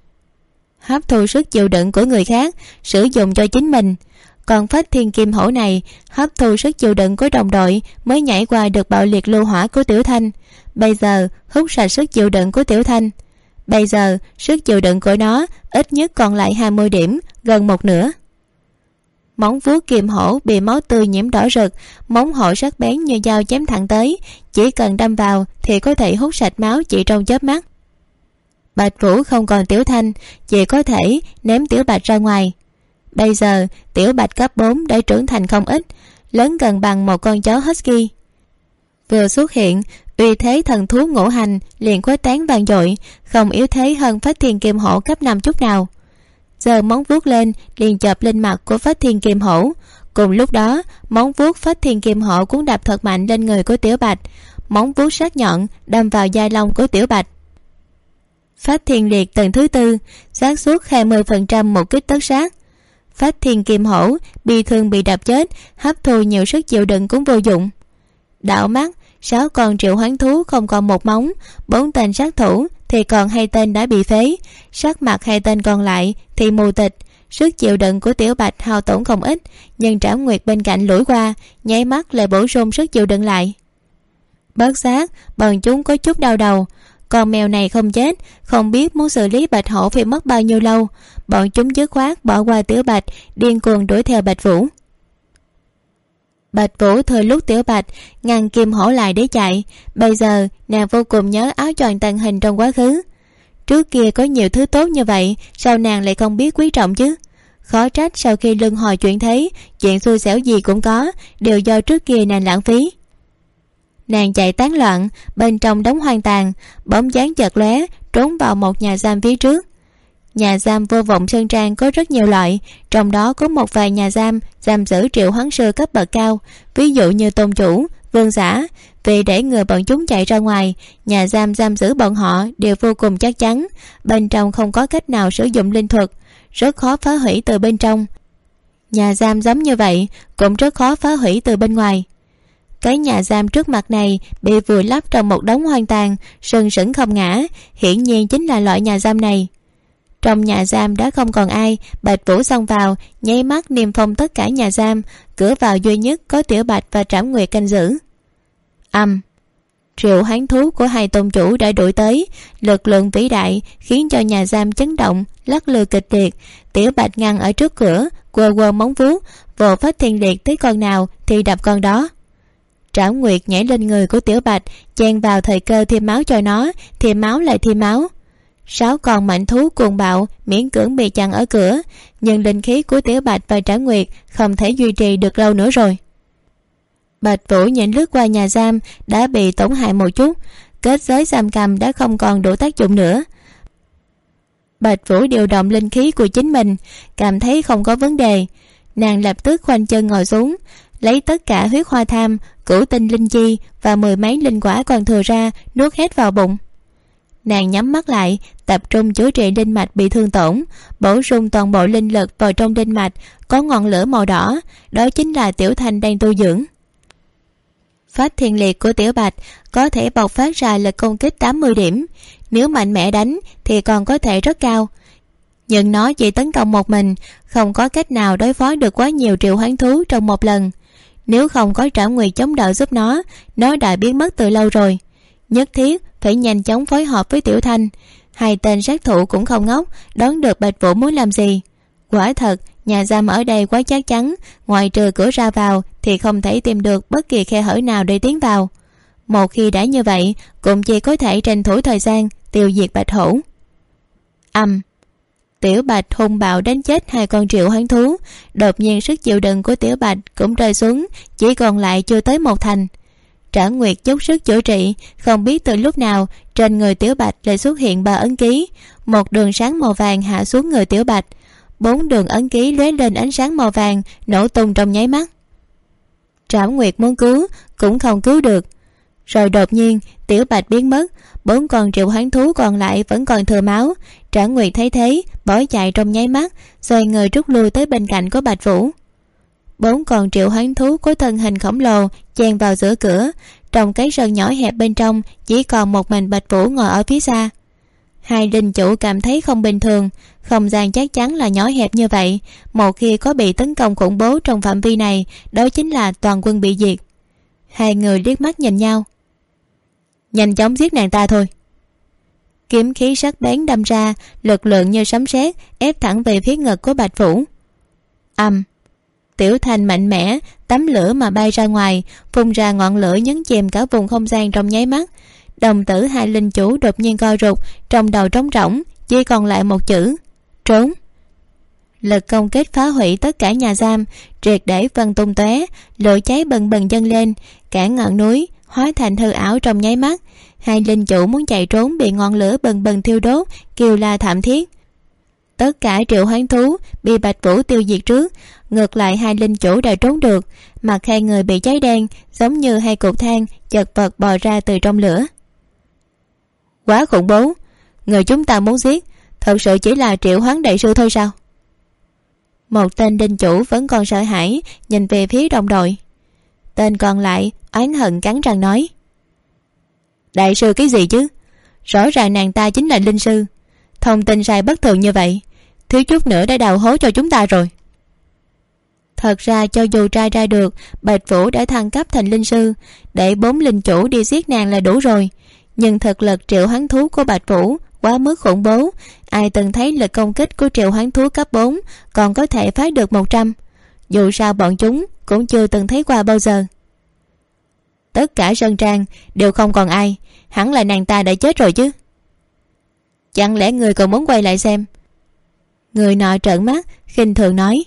hấp thu sức chịu đựng của người khác, sử dụng cho chính mình. Còn Phách Thiên Kim Hổ này hấp thu sức chịu đựng của đồng đội mới nhảy qua được bạo liệt lưu hỏa của Tiểu Thanh. Bây giờ hút sạch sức chịu đựng của Tiểu Thanh. Bây giờ sức chịu đựng của nó ít nhất còn lại 20 điểm, gần một nửa. Móng vuốt kim hổ bị máu tươi nhiễm đỏ rực, móng hổ sắc bén như dao chém thẳng tới, chỉ cần đâm vào thì có thể hút sạch máu chỉ trong chớp mắt. Bạch Vũ không còn Tiểu Thanh, chỉ có thể ném Tiểu Bạch ra ngoài. Bây giờ Tiểu Bạch cấp 4 đã trưởng thành không ít, lớn gần bằng một con chó husky. Vừa xuất hiện, uy thế thần thú ngũ hành liền khuếch tán vang dội, không yếu thế hơn Phách Thiên Kim Hổ cấp 5 chút nào. Giờ móng vuốt lên liền chộp lên mặt của Phách Thiên Kim Hổ. Cùng lúc đó, móng vuốt Phách Thiên Kim Hổ cũng đạp thật mạnh lên người của Tiểu Bạch, móng vuốt sắc nhọn đâm vào da lông của Tiểu Bạch. Phách Thiên Liệt tầng thứ 4, xác suất 20% một kích tất sát. Phách Thiên Kim Hổ bị thương bị đập chết, hấp thu nhiều sức chịu đựng cũng vô dụng. Đảo mắt, 6 con triệu hoán thú không còn một móng, 4 tên sát thủ thì còn 2 tên đã bị phế, sắc mặt 2 tên còn lại thì mù tịch. Sức chịu đựng của Tiểu Bạch hao tổn không ít, nhưng Trảm Nguyệt bên cạnh lủi qua, nháy mắt lại bổ sung sức chịu đựng lại. Bất giác bọn chúng có chút đau đầu. Con mèo này không chết, không biết muốn xử lý Bạch Hổ phải mất bao nhiêu lâu. Bọn chúng dứt khoát bỏ qua Tiểu Bạch, điên cuồng đuổi theo Bạch Vũ. Bạch Vũ thời lúc Tiểu Bạch ngăn Kim Hổ lại để chạy. Bây giờ nàng vô cùng nhớ áo choàng tàng hình trong quá khứ. Trước kia có nhiều thứ tốt như vậy, sao nàng lại không biết quý trọng chứ? Khó trách sau khi luân hồi chuyển thế, chuyện xui xẻo gì cũng có, đều do trước kia nàng lãng phí. Nàng chạy tán loạn, bên trong đống hoang tàn, bóng dáng chợt lóe, trốn vào một nhà giam phía trước. Nhà giam vô vọng Sơn Trang có rất nhiều loại, trong đó có một vài nhà giam giam giữ triệu hoán sư cấp bậc cao, ví dụ như tôn chủ, vương giả. Vì để ngừa bọn chúng chạy ra ngoài, nhà giam giam giữ bọn họ đều vô cùng chắc chắn, bên trong không có cách nào sử dụng linh thuật, rất khó phá hủy từ bên trong. Nhà giam giống như vậy cũng rất khó phá hủy từ bên ngoài. Cái nhà giam trước mặt này bị vùi lấp trong một đống hoang tàn, sừng sững không ngã, hiển nhiên chính là loại nhà giam này. Trong nhà giam đã không còn ai, Bạch Vũ xông vào, nháy mắt niêm phong tất cả nhà giam, cửa vào duy nhất có Tiểu Bạch và Trảm Nguyệt canh giữ. Triệu hoán thú của hai tôn chủ đã đuổi tới, lực lượng vĩ đại khiến cho nhà giam chấn động, lắc lư kịch liệt. Tiểu Bạch ngăn ở trước cửa, quơ quơ móng vuốt, vồ Phách Thiên Liệt tới con nào thì đập con đó. Trảm Nguyệt nhảy lên người của Tiểu Bạch, chen vào thời cơ thêm máu cho nó, thêm máu lại thêm máu. 6 con mạnh thú cuồng bạo miễn cưỡng bị chặn ở cửa, nhưng linh khí của Tiểu Bạch và Trảm Nguyệt không thể duy trì được lâu nữa rồi. Bạch Vũ nhìn lướt qua nhà giam đã bị tổn hại một chút, kết giới giam cầm đã không còn đủ tác dụng nữa. Bạch Vũ điều động linh khí của chính mình, cảm thấy không có vấn đề, nàng lập tức khoanh chân ngồi xuống, lấy tất cả huyết hoa tham, cửu tinh linh chi và 10 mấy linh quả còn thừa ra nuốt hết vào bụng. Nàng nhắm mắt lại, tập trung chữa trị linh mạch bị thương tổn, bổ sung toàn bộ linh lực vào trong linh mạch có ngọn lửa màu đỏ, đó chính là Tiểu Thanh đang tu dưỡng. Phách Thiên Liệt của Tiểu Bạch có thể bộc phát ra lực công kích 80 điểm, nếu mạnh mẽ đánh thì còn có thể rất cao, nhưng nó chỉ tấn công một mình, không có cách nào đối phó được quá nhiều triệu hoán thú trong một lần. Nếu không có Trảm Nguyệt chống đỡ giúp nó đã biến mất từ lâu rồi. Nhất thiết phải nhanh chóng phối hợp với Tiểu Thanh. Hai tên sát thủ cũng không ngốc, đoán được Bạch Vũ muốn làm gì. Quả thật, nhà giam ở đây quá chắc chắn, ngoài trừ cửa ra vào thì không thể tìm được bất kỳ khe hở nào để tiến vào. Một khi đã như vậy, cũng chỉ có thể tranh thủ thời gian tiêu diệt Bạch Hổ. Tiểu Bạch hung bạo đánh chết 2 con triệu hoán thú, đột nhiên sức chịu đựng của Tiểu Bạch cũng rơi xuống, chỉ còn lại chưa tới 1 thành. Trảm Nguyệt dốc sức chữa trị, không biết từ lúc nào trên người Tiểu Bạch lại xuất hiện 3 ấn ký, một đường sáng màu vàng hạ xuống người Tiểu Bạch, 4 đường ấn ký lóe lên ánh sáng màu vàng, nổ tung trong nháy mắt. Trảm Nguyệt muốn cứu cũng không cứu được. Rồi đột nhiên Tiểu Bạch biến mất, 4 con triệu hoán thú còn lại vẫn còn thừa máu. Trảm Nguyệt thấy thế bỏ chạy trong nháy mắt, xoay người rút lui tới bên cạnh của Bạch Vũ. 4 con triệu hoán thú có thân hình khổng lồ chen vào giữa cửa, trong cái sân nhỏ hẹp bên trong chỉ còn một mình Bạch Vũ ngồi ở phía xa. Hai linh chủ cảm thấy không bình thường, không gian chắc chắn là nhỏ hẹp như vậy, một khi có bị tấn công khủng bố trong phạm vi này, đó chính là toàn quân bị diệt. Hai người liếc mắt nhìn nhau. Nhanh chóng giết nàng ta thôi. Kiếm khí sắc bén đâm ra, lực lượng như sấm sét ép thẳng về phía ngực của Bạch Vũ. Tiểu Thanh mạnh mẽ tắm lửa mà bay ra ngoài, phun ra ngọn lửa nhấn chìm cả vùng không gian trong nháy mắt. Đồng tử hai linh chủ đột nhiên co rụt, trong đầu trống rỗng chỉ còn lại một chữ: trốn. Lực công kích phá hủy tất cả nhà giam, triệt để văng tung tóe, lửa cháy bần bần dâng lên, cả ngọn núi hóa thành hư ảo trong nháy mắt. Hai linh chủ muốn chạy trốn bị ngọn lửa bần bần thiêu đốt, kêu la thảm thiết. Tất cả triệu hoán thú bị Bạch Vũ tiêu diệt trước, ngược lại hai linh chủ đã trốn được, mặt hai người bị cháy đen, giống như hai cục than chật vật bò ra từ trong lửa. Quá khủng bố, người chúng ta muốn giết thật sự chỉ là triệu hoán đại sư thôi sao? Một tên linh chủ vẫn còn sợ hãi nhìn về phía đồng đội. Tên còn lại oán hận cắn răng nói: đại sư cái gì chứ, rõ ràng nàng ta chính là linh sư. Thông tin sai bất thường như vậy, thiếu chút nữa đã đào hố cho chúng ta rồi. Thật ra cho dù trai ra được, Bạch Vũ đã thăng cấp thành linh sư, để 4 linh chủ đi giết nàng là đủ rồi. Nhưng thực lực triệu hoán thú của Bạch Vũ quá mức khủng bố, ai từng thấy lực công kích của triệu hoán thú cấp 4 còn có thể phá được 100. Dù sao bọn chúng cũng chưa từng thấy qua bao giờ. Tất cả sơn trang đều không còn ai, hẳn là nàng ta đã chết rồi chứ. Chẳng lẽ người còn muốn quay lại xem? Người nọ trợn mắt khinh thường nói: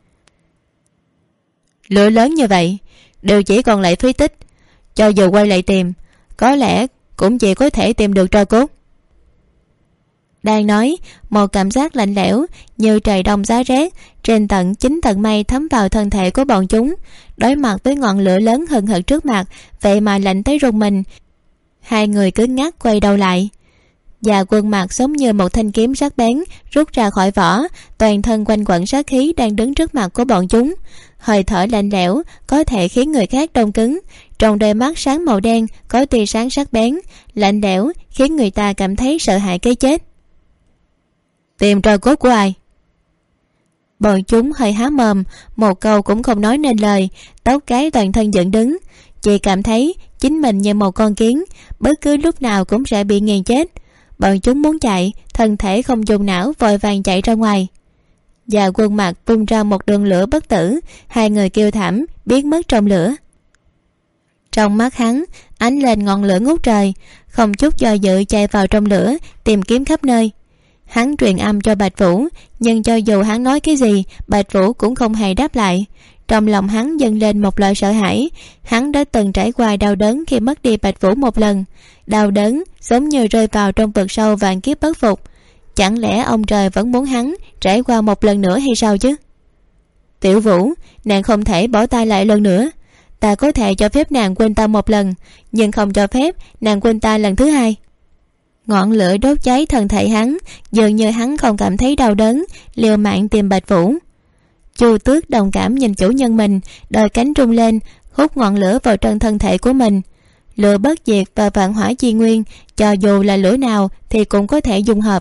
lửa lớn như vậy đều chỉ còn lại phế tích, cho dù quay lại tìm, có lẽ cũng chỉ có thể tìm được tro cốt. Đang nói, một cảm giác lạnh lẽo như trời đông giá rét trên tận 9 tầng mây thấm vào thân thể của bọn chúng. Đối mặt với ngọn lửa lớn hừng hực trước mặt, vậy mà lạnh tới rùng mình. Hai người cứng ngắc quay đầu lại. Và Quân Mặc giống như một thanh kiếm sắc bén rút ra khỏi vỏ, toàn thân quanh quẩn sát khí đang đứng trước mặt của bọn chúng. Hơi thở lạnh lẽo có thể khiến người khác đông cứng, trong đôi mắt sáng màu đen có tia sáng sắc bén, lạnh lẽo khiến người ta cảm thấy sợ hãi cái chết. Tìm tro cốt của ai? Bọn chúng hơi há mồm, một câu cũng không nói nên lời, tóc gáy toàn thân dựng đứng. Chị cảm thấy chính mình như một con kiến, bất cứ lúc nào cũng sẽ bị nghiền chết. Bọn chúng muốn chạy, thân thể không dùng não, vội vàng chạy ra ngoài. Và Quân Mặc tung ra một đường lửa bất tử, hai người kêu thảm biến mất trong lửa. Trong mắt hắn ánh lên ngọn lửa ngút trời, không chút do dự chạy vào trong lửa tìm kiếm khắp nơi. Hắn truyền âm cho Bạch Vũ, nhưng cho dù hắn nói cái gì, Bạch Vũ cũng không hề đáp lại. Trong lòng hắn dâng lên một loại sợ hãi. Hắn đã từng trải qua đau đớn khi mất đi Bạch Vũ một lần, đau đớn giống như rơi vào trong vực sâu vạn kiếp bất phục. Chẳng lẽ ông trời vẫn muốn hắn trải qua một lần nữa hay sao chứ? Tiểu Vũ, nàng không thể bỏ ta lại lần nữa. Ta có thể cho phép nàng quên ta một lần, nhưng không cho phép nàng quên ta lần thứ hai. Ngọn lửa đốt cháy thân thể hắn, dường như hắn không cảm thấy đau đớn, liều mạng tìm Bạch Vũ. Chu Tước đồng cảm nhìn chủ nhân mình, đôi cánh rung lên, hút ngọn lửa vào trong thân thể của mình. Lửa bất diệt và vạn hỏa chi nguyên, cho dù là lửa nào thì cũng có thể dung hợp.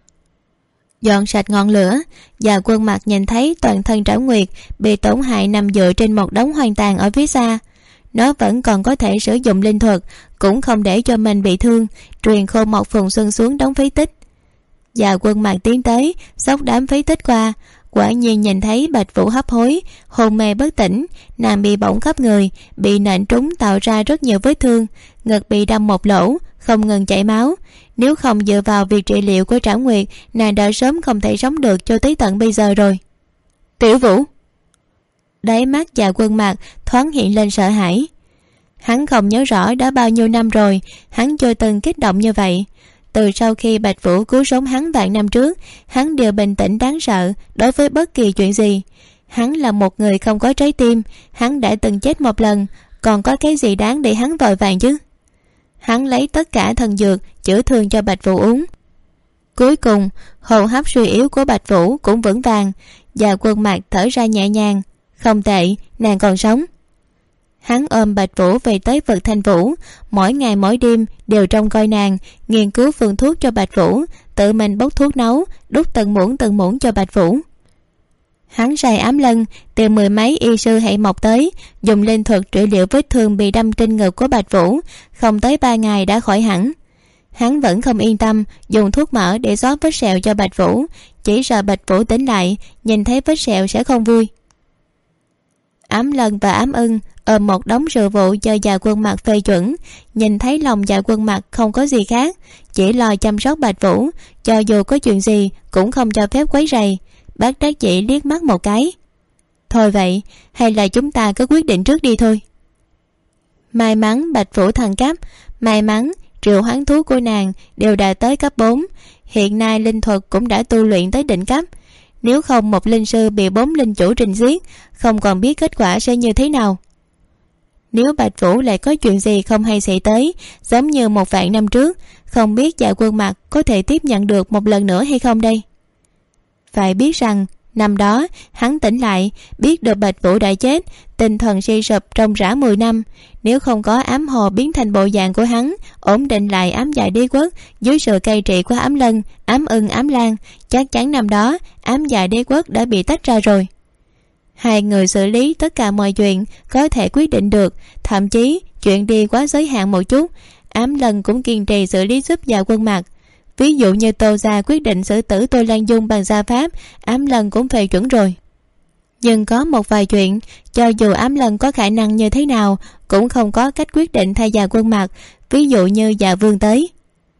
Dọn sạch ngọn lửa, và Quân Mặc nhìn thấy toàn thân Trảo Nguyệt bị tổn hại nằm dựa trên một đống hoang tàn ở phía xa. Nó vẫn còn có thể sử dụng linh thuật, cũng không để cho mình bị thương, truyền khô một phùng xuân xuống đống phế tích. Và Quân Mặc tiến tới xốc đám phế tích qua, quả nhiên nhìn thấy Bạch Vũ hấp hối, hôn mê bất tỉnh, nàng bị bỏng khắp người, bị nện trúng tạo ra rất nhiều vết thương, ngực bị đâm một lỗ, không ngừng chảy máu. Nếu không dựa vào việc trị liệu của Trảo Nguyệt, nàng đã sớm không thể sống được cho tới tận bây giờ rồi. Tiểu Vũ. Đáy mắt và Quân Mặc thoáng hiện lên sợ hãi. Hắn không nhớ rõ đã bao nhiêu năm rồi hắn chưa từng kích động như vậy. Từ sau khi Bạch Vũ cứu sống hắn vạn năm trước, hắn đều bình tĩnh đáng sợ đối với bất kỳ chuyện gì. Hắn là một người không có trái tim, hắn đã từng chết một lần, còn có cái gì đáng để hắn vội vàng chứ? Hắn lấy tất cả thần dược chữa thương cho Bạch Vũ uống. Cuối cùng hô hấp suy yếu của Bạch Vũ cũng vững vàng, và Quân Mặc thở ra nhẹ nhàng. Không tệ, nàng còn sống. Hắn ôm Bạch Vũ về tới vực Thanh Vũ, mỗi ngày mỗi đêm đều trông coi nàng, nghiên cứu phương thuốc cho Bạch Vũ, tự mình bốc thuốc nấu, đút từng muỗng cho Bạch Vũ. Hắn sai Ám Lân tìm 10 mấy y sư hệ mộc tới, dùng linh thuật trị liệu vết thương bị đâm trên ngực của Bạch Vũ, không tới 3 ngày đã khỏi hẳn. Hắn vẫn không yên tâm, dùng thuốc mỡ để xóa vết sẹo cho Bạch Vũ, chỉ sợ Bạch Vũ tỉnh lại nhìn thấy vết sẹo sẽ không vui. Ám Lân và Ám Ưng ôm một đống sự vụ cho Dạ Quân Mặc phê chuẩn, nhìn thấy lòng Dạ Quân Mặc không có gì khác, chỉ lo chăm sóc Bạch Vũ, cho dù có chuyện gì cũng không cho phép quấy rầy. Bác Trác Chỉ liếc mắt một cái. Thôi vậy, hay là chúng ta cứ quyết định trước đi thôi. May mắn Bạch Vũ thăng cấp, may mắn triệu hoán thú của nàng đều đã tới cấp 4, hiện nay linh thuật cũng đã tu luyện tới đỉnh cấp. Nếu không một linh sư bị 4 linh chủ trình giết, không còn biết kết quả sẽ như thế nào. Nếu Bạch Vũ lại có chuyện gì không hay xảy tới, giống như 1 vạn năm trước, không biết Dạ Quân Mặc có thể tiếp nhận được một lần nữa hay không đây? Phải biết rằng năm đó hắn tỉnh lại, biết được Bạch Vũ đã chết, tinh thần suy sụp trong rã 10 năm. Nếu không có ám hồ biến thành bộ dạng của hắn, ổn định lại Ám Dạ Đế Quốc dưới sự cai trị của Ám Lân, Ám Ưng, Ám Lan, chắc chắn năm đó Ám Dạ Đế Quốc đã bị tách ra rồi. Hai người xử lý tất cả mọi chuyện có thể quyết định được, thậm chí chuyện đi quá giới hạn một chút, Ám Lân cũng kiên trì xử lý giúp Dạ Quân Mặc. Ví dụ như Tô gia quyết định xử tử Tô Lan Dung bằng gia pháp, Ám Lân cũng phê chuẩn rồi. Nhưng có một vài chuyện, cho dù Ám Lân có khả năng như thế nào, cũng không có cách quyết định thay Dạ Quân Mặc. Ví dụ như Dạ Vương tới.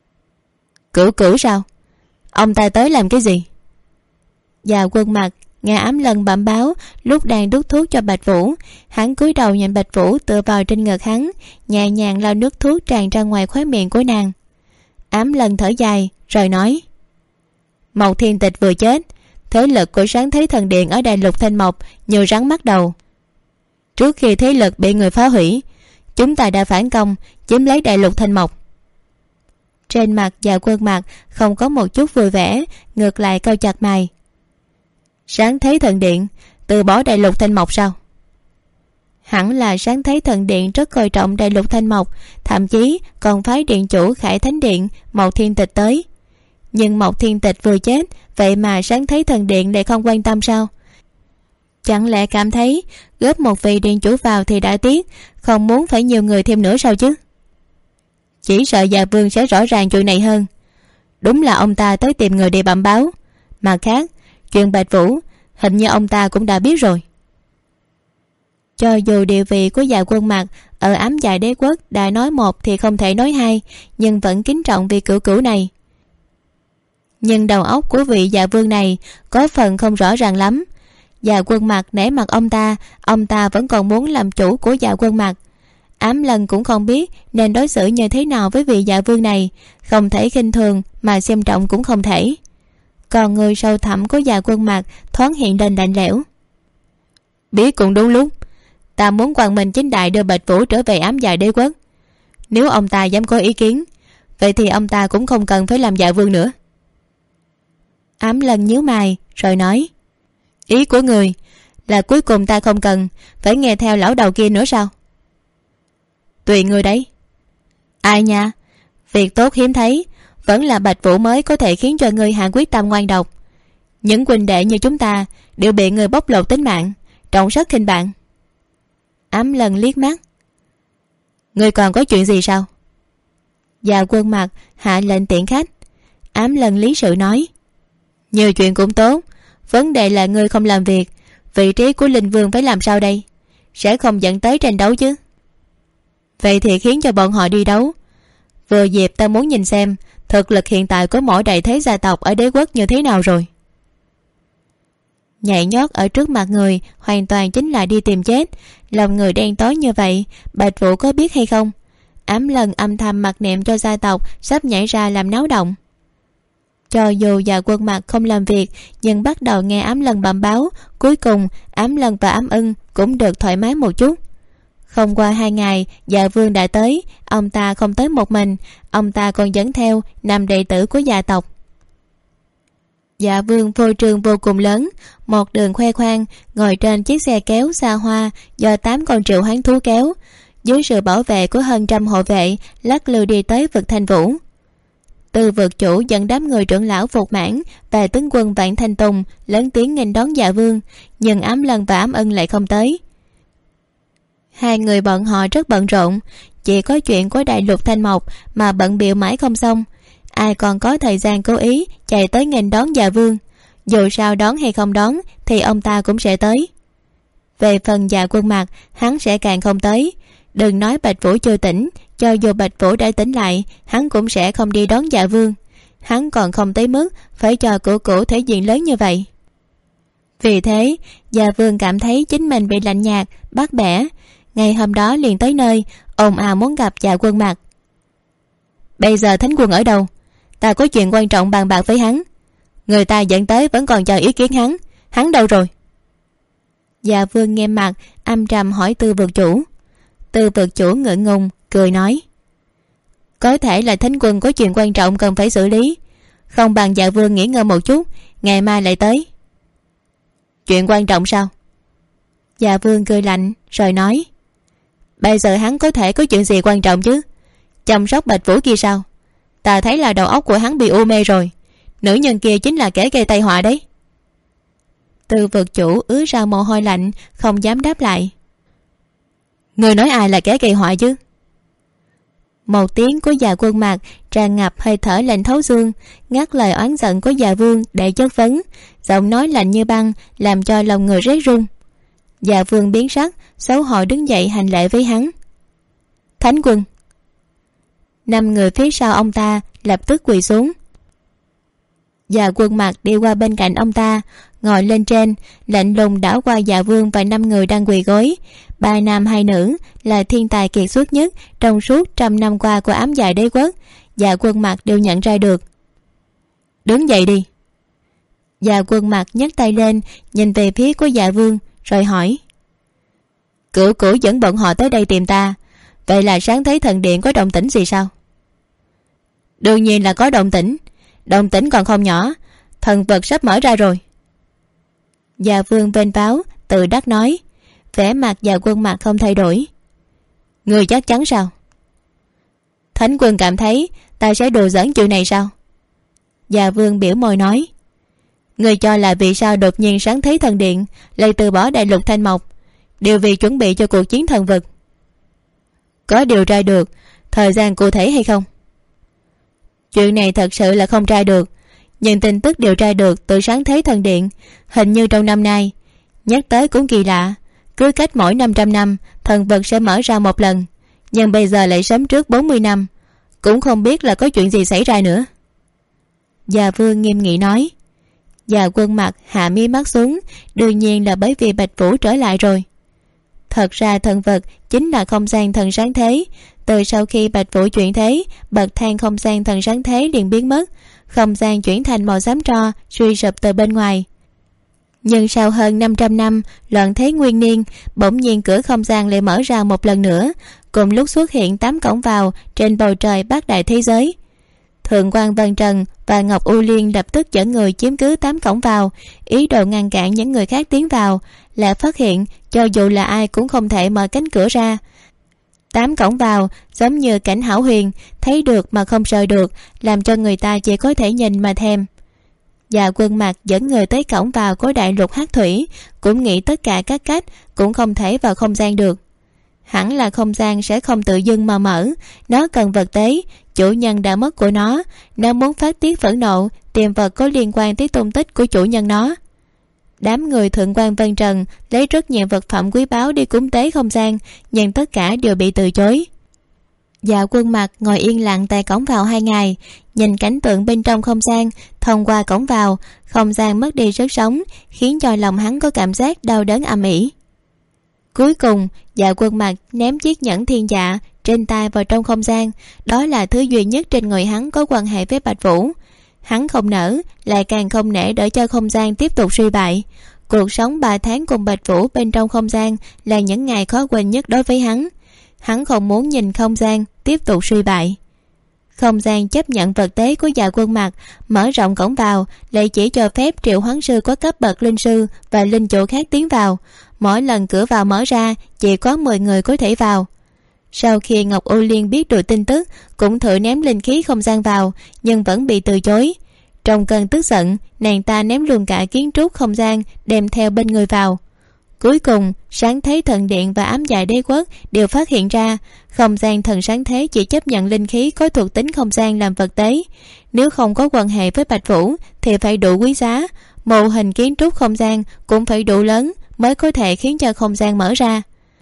Cửu sao? Ông ta tới làm cái gì? Dạ Quân Mặc nghe Ám Lân bẩm báo lúc đang đút thuốc cho Bạch Vũ. Hắn cúi đầu nhìn Bạch Vũ tựa vào trên ngực hắn, nhẹ nhàng lau nước thuốc tràn ra ngoài khóe miệng của nàng. Ám Lân thở dài rồi nói: Mộc Thiên Tịch vừa chết, thế lực của Sáng Thế Thần Điện ở Đại Lục Thanh Mộc như rắn bắt đầu. Trước khi thế lực bị người phá hủy, chúng ta đã phản công chiếm lấy Đại Lục Thanh Mộc. Trên mặt Dạ Quân Mặc không có một chút vui vẻ, ngược lại cau chặt mày. Sáng Thế Thần Điện từ bỏ Đại Lục Thanh Mộc sao? Hẳn là Sáng Thế Thần Điện rất coi trọng Đại Lục Thanh Mộc, thậm chí còn phái điện chủ Khải Thánh Điện Mộc Thiên Tịch tới. Nhưng Mộc Thiên Tịch vừa chết, vậy mà Sáng Thế Thần Điện lại không quan tâm sao? Chẳng lẽ cảm thấy góp một vị điện chủ vào thì đã tiếc, không muốn phải nhiều người thêm nữa sao chứ? Chỉ sợ Dạ Vương sẽ rõ ràng chuyện này hơn. Đúng là ông ta tới tìm người để bẩm báo. Mặt khác, chuyện Bạch Vũ hình như ông ta cũng đã biết rồi. Cho dù địa vị của Dạ Quân Mặc ở Ám Dạ Đế Quốc đã nói một thì không thể nói hai, nhưng vẫn kính trọng vị cửu cửu này. Nhưng đầu óc của vị Dạ Vương này có phần không rõ ràng lắm. Dạ Quân Mặc nể mặt ông ta vẫn còn muốn làm chủ của Dạ Quân Mặc. Ám Lân cũng không biết nên đối xử như thế nào với vị Dạ Vương này, không thể khinh thường mà xem trọng cũng không thể. Còn người sâu thẳm của Dạ Quân Mặc thoáng hiện lên lạnh lẽo. Biết cũng đúng lúc, ta muốn quang minh chính đại đưa Bạch Vũ trở về Ám Dạ Đế Quốc. Nếu ông ta dám có ý kiến, vậy thì ông ta cũng không cần phải làm Dạ Vương nữa. Ám Lân nhíu mày rồi nói, ý của người là cuối cùng ta không cần phải nghe theo lão đầu kia nữa sao? Tùy người đấy. Ai nha, việc tốt hiếm thấy, vẫn là Bạch Vũ mới có thể khiến cho ngươi hạ quyết tâm ngoan độc. Những huynh đệ như chúng ta đều bị người bóc lột tính mạng, trọng rất khinh bạn. Ám Lân liếc mắt. Ngươi còn có chuyện gì sao? Dạ Quân Mặc hạ lệnh tiễn khách. Ám Lân lý sự nói, nhiều chuyện cũng tốt, vấn đề là ngươi không làm việc, vị trí của Linh Vương phải làm sao đây? Sẽ không dẫn tới tranh đấu chứ? Vậy thì khiến cho bọn họ đi đấu. Vừa dịp ta muốn nhìn xem thực lực hiện tại của mỗi đại thế gia tộc ở đế quốc như thế nào rồi. Nhảy nhót ở trước mặt người hoàn toàn chính là đi tìm chết. Lòng người đen tối như vậy, Bạch Vũ có biết hay không? Ám Lân âm thầm mặc niệm cho gia tộc sắp nhảy ra làm náo động. Cho dù Dạ Quân Mặc không làm việc, nhưng bắt đầu nghe Ám Lân bẩm báo, cuối cùng Ám Lân và Ám Ưng cũng được thoải mái một chút. Không qua 2 ngày, Dạ Vương đã tới. Ông ta không tới một mình, ông ta còn dẫn theo 5 đệ tử của gia tộc. Dạ Vương phô trương vô cùng lớn, một đường khoe khoang ngồi trên chiếc xe kéo xa hoa do 8 con triệu hoán thú kéo, dưới sự bảo vệ của hơn trăm hộ vệ, lắc lư đi tới vực Thanh Vũ. Từ vực chủ dẫn đám người trưởng lão Phục Mãn và tướng quân Vạn Thanh Tùng lớn tiếng nghênh đón Dạ Vương, nhưng Ám Lân và Ám Ưng lại không tới. Hai người bọn họ rất bận rộn, chỉ có chuyện của Đại Lục Thanh Mộc mà bận bịu mãi không xong, ai còn có thời gian cố ý chạy tới nghênh đón Dạ Vương. Dù sao đón hay không đón thì ông ta cũng sẽ tới. Về phần Dạ Quân Mặc, hắn sẽ càng không tới. Đừng nói Bạch Vũ chưa tỉnh, cho dù Bạch Vũ đã tỉnh lại, hắn cũng sẽ không đi đón Dạ Vương. Hắn còn không tới mức phải cho cửu thể diện lớn như vậy. Vì thế, Dạ Vương cảm thấy chính mình bị lạnh nhạt, bắt bẻ. Ngày hôm đó liền tới nơi, ồn ào muốn gặp Dạ Quân Mặc. Bây giờ Thánh Quân ở đâu? Ta có chuyện quan trọng bàn bạc với hắn. Người ta dẫn tới vẫn còn chờ ý kiến hắn đâu rồi? Dạ Vương nghe mặt âm trầm hỏi Tư vực chủ. Tư vực chủ ngượng ngùng cười nói, có thể là Thánh Quân có chuyện quan trọng cần phải xử lý, không bằng Dạ Vương nghỉ ngơi một chút, ngày mai lại tới. Chuyện quan trọng sao? Dạ Vương cười lạnh rồi nói, bây giờ hắn có thể có chuyện gì quan trọng chứ? Chăm sóc Bạch Vũ kia sao? Ta thấy là đầu óc của hắn bị u mê rồi. Nữ nhân kia chính là kẻ gây tai họa đấy. Tư vực chủ ứa ra mồ hôi lạnh, không dám đáp lại. Người nói ai là kẻ gây họa chứ? Một tiếng của Dạ Quân Mặc tràn ngập hơi thở lạnh thấu xương, ngắt lời oán giận của Dạ Vương để chất vấn, giọng nói lạnh như băng làm cho lòng người rét run. Dạ Vương biến sắc, xấu hổ đứng dậy hành lễ với hắn. Thánh Quân. 5 người phía sau ông ta lập tức quỳ xuống. Dạ Quân Mặc đi qua bên cạnh ông ta, ngồi lên trên, lạnh lùng đảo qua Dạ Vương và 5 người đang quỳ gối. 3 nam 2 nữ là thiên tài kiệt xuất nhất trong suốt 100 năm qua của Ám Dạ Đế Quốc, Dạ Quân Mặc đều nhận ra được. Đứng dậy đi. Dạ Quân Mặc nhấc tay lên nhìn về phía của Dạ Vương rồi hỏi: Cửu Cửu dẫn bọn họ tới đây tìm ta, vậy là sáng thấy thần điện có động tĩnh gì sao? Đương nhiên là có động tĩnh còn không nhỏ. Thần vật sắp mở ra rồi. Dạ Vương vênh váo tự đắc nói. Vẻ mặt Dạ Quân Mặc không thay đổi. Người chắc chắn sao? Thánh quân cảm thấy ta sẽ đùa giỡn chuyện này sao? Dạ Vương biểu môi nói. Người cho là vì sao đột nhiên sáng thấy thần điện lại từ bỏ đại lục Thanh Mộc, đều vì chuẩn bị cho cuộc chiến thần vực. Có điều tra được thời gian cụ thể hay không? Chuyện này thật sự là không tra được, nhưng tin tức điều tra được từ sáng thế thần điện hình như trong năm nay. Nhắc tới cũng kỳ lạ, cứ cách mỗi 500 năm thần vực sẽ mở ra một lần, nhưng bây giờ lại sớm trước 40 năm. Cũng không biết là có chuyện gì xảy ra nữa. Dạ Vương nghiêm nghị nói. Dạ Quân Mặc hạ mi mắt xuống. Đương nhiên là bởi vì Bạch Vũ trở lại rồi. Thật ra thần vật chính là không gian thần sáng thế. Từ sau khi Bạch Vũ chuyển thế, bậc thang không gian thần sáng thế liền biến mất, không gian chuyển thành màu xám tro, suy sụp từ bên ngoài. Nhưng sau hơn 500 năm loạn thế nguyên niên, bỗng nhiên cửa không gian lại mở ra một lần nữa, cùng lúc xuất hiện 8 cổng vào trên bầu trời bát đại thế giới. Thượng quan Vân Trần và Ngọc U Liên lập tức dẫn người chiếm cứ 8 cổng vào, ý đồ ngăn cản những người khác tiến vào, lại phát hiện cho dù là ai cũng không thể mở cánh cửa ra. 8 cổng vào giống như cảnh hảo huyền, thấy được mà không sợ được, làm cho người ta chỉ có thể nhìn mà thèm. Dạ Quân Mặc dẫn người tới cổng vào của đại lục Hắc Thủy, cũng nghĩ tất cả các cách, cũng không thể vào không gian được. Hẳn là không gian sẽ không tự dưng mà mở, nó cần vật tế, chủ nhân đã mất của nó muốn phát tiết phẫn nộ, tìm vật có liên quan tới tung tích của chủ nhân nó. Đám người Thượng quan Vân Trần lấy rất nhiều vật phẩm quý báu đi cúng tế không gian, nhưng tất cả đều bị từ chối. Dạ Quân Mặc ngồi yên lặng tại cổng vào 2 ngày, nhìn cảnh tượng bên trong không gian. Thông qua cổng vào, không gian mất đi sức sống, khiến cho lòng hắn có cảm giác đau đớn ầm ĩ. Cuối cùng Dạ Quân Mặc ném chiếc nhẫn thiên dạ trên tay vào trong không gian. Đó là thứ duy nhất trên người hắn có quan hệ với Bạch Vũ. Hắn không nỡ, lại càng không nể để cho không gian tiếp tục suy bại. Cuộc sống 3 tháng cùng Bạch Vũ bên trong không gian là những ngày khó quên nhất đối với hắn. Hắn không muốn nhìn không gian tiếp tục suy bại. Không gian chấp nhận vật tế của Dạ Quân Mặc, mở rộng cổng vào, lại chỉ cho phép triệu hoán sư có cấp bậc linh sư và linh chủ khác tiến vào. Mỗi lần cửa vào mở ra, chỉ có 10 người có thể vào. Sau khi Ngọc U Liên biết được tin tức, cũng thử ném linh khí không gian vào, nhưng vẫn bị từ chối. Trong cơn tức giận, nàng ta ném luôn cả kiến trúc không gian đem theo bên người vào. Cuối cùng sáng thế thần điện và ám dạ đế quốc đều phát hiện ra không gian thần sáng thế chỉ chấp nhận linh khí có thuộc tính không gian làm vật tế. Nếu không có quan hệ với Bạch Vũ thì phải đủ quý giá, mô hình kiến trúc không gian cũng phải đủ lớn mới có thể khiến cho không gian mở ra.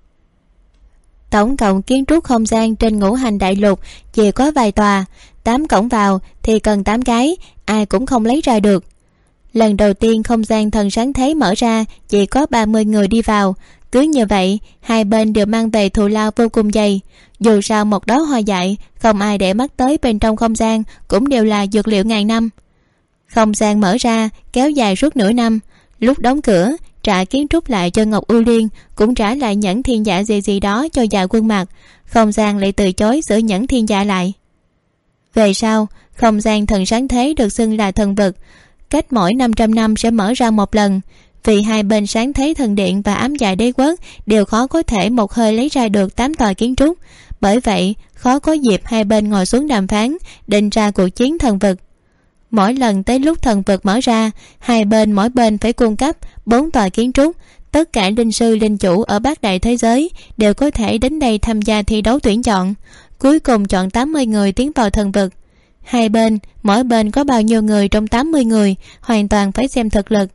Tổng cộng kiến trúc không gian trên ngũ hành đại lục chỉ có vài tòa, 8 cổng vào thì cần 8 cái, ai cũng không lấy ra được. Lần đầu tiên không gian thần sáng thế mở ra chỉ có 30 người đi vào. Cứ như vậy hai bên đều mang về thù lao vô cùng dày. Dù sao một đóa hoa dại không ai để mắt tới, bên trong không gian cũng đều là dược liệu ngàn năm. Không gian mở ra kéo dài suốt nửa năm. Lúc đóng cửa trả kiến trúc lại cho Ngọc U Liên, cũng trả lại nhẫn thiên dạ gì đó cho Dạ Quân Mặc. Không gian lại từ chối giữ nhẫn thiên dạ lại. Về sau không gian thần sáng thế được xưng là thần vực, cách mỗi 500 năm sẽ mở ra một lần. Vì hai bên sáng thế thần điện và ám dạ đế quốc đều khó có thể một hơi lấy ra được 8 tòa kiến trúc, bởi vậy khó có dịp hai bên ngồi xuống đàm phán định ra cuộc chiến thần vực. Mỗi lần tới lúc thần vực mở ra, hai bên mỗi bên phải cung cấp 4 tòa kiến trúc. Tất cả linh sư linh chủ ở bát đại thế giới đều có thể đến đây tham gia thi đấu tuyển chọn, cuối cùng chọn 80 người tiến vào thần vực. Hai bên mỗi bên có bao nhiêu người trong 80 người hoàn toàn phải xem thực lực.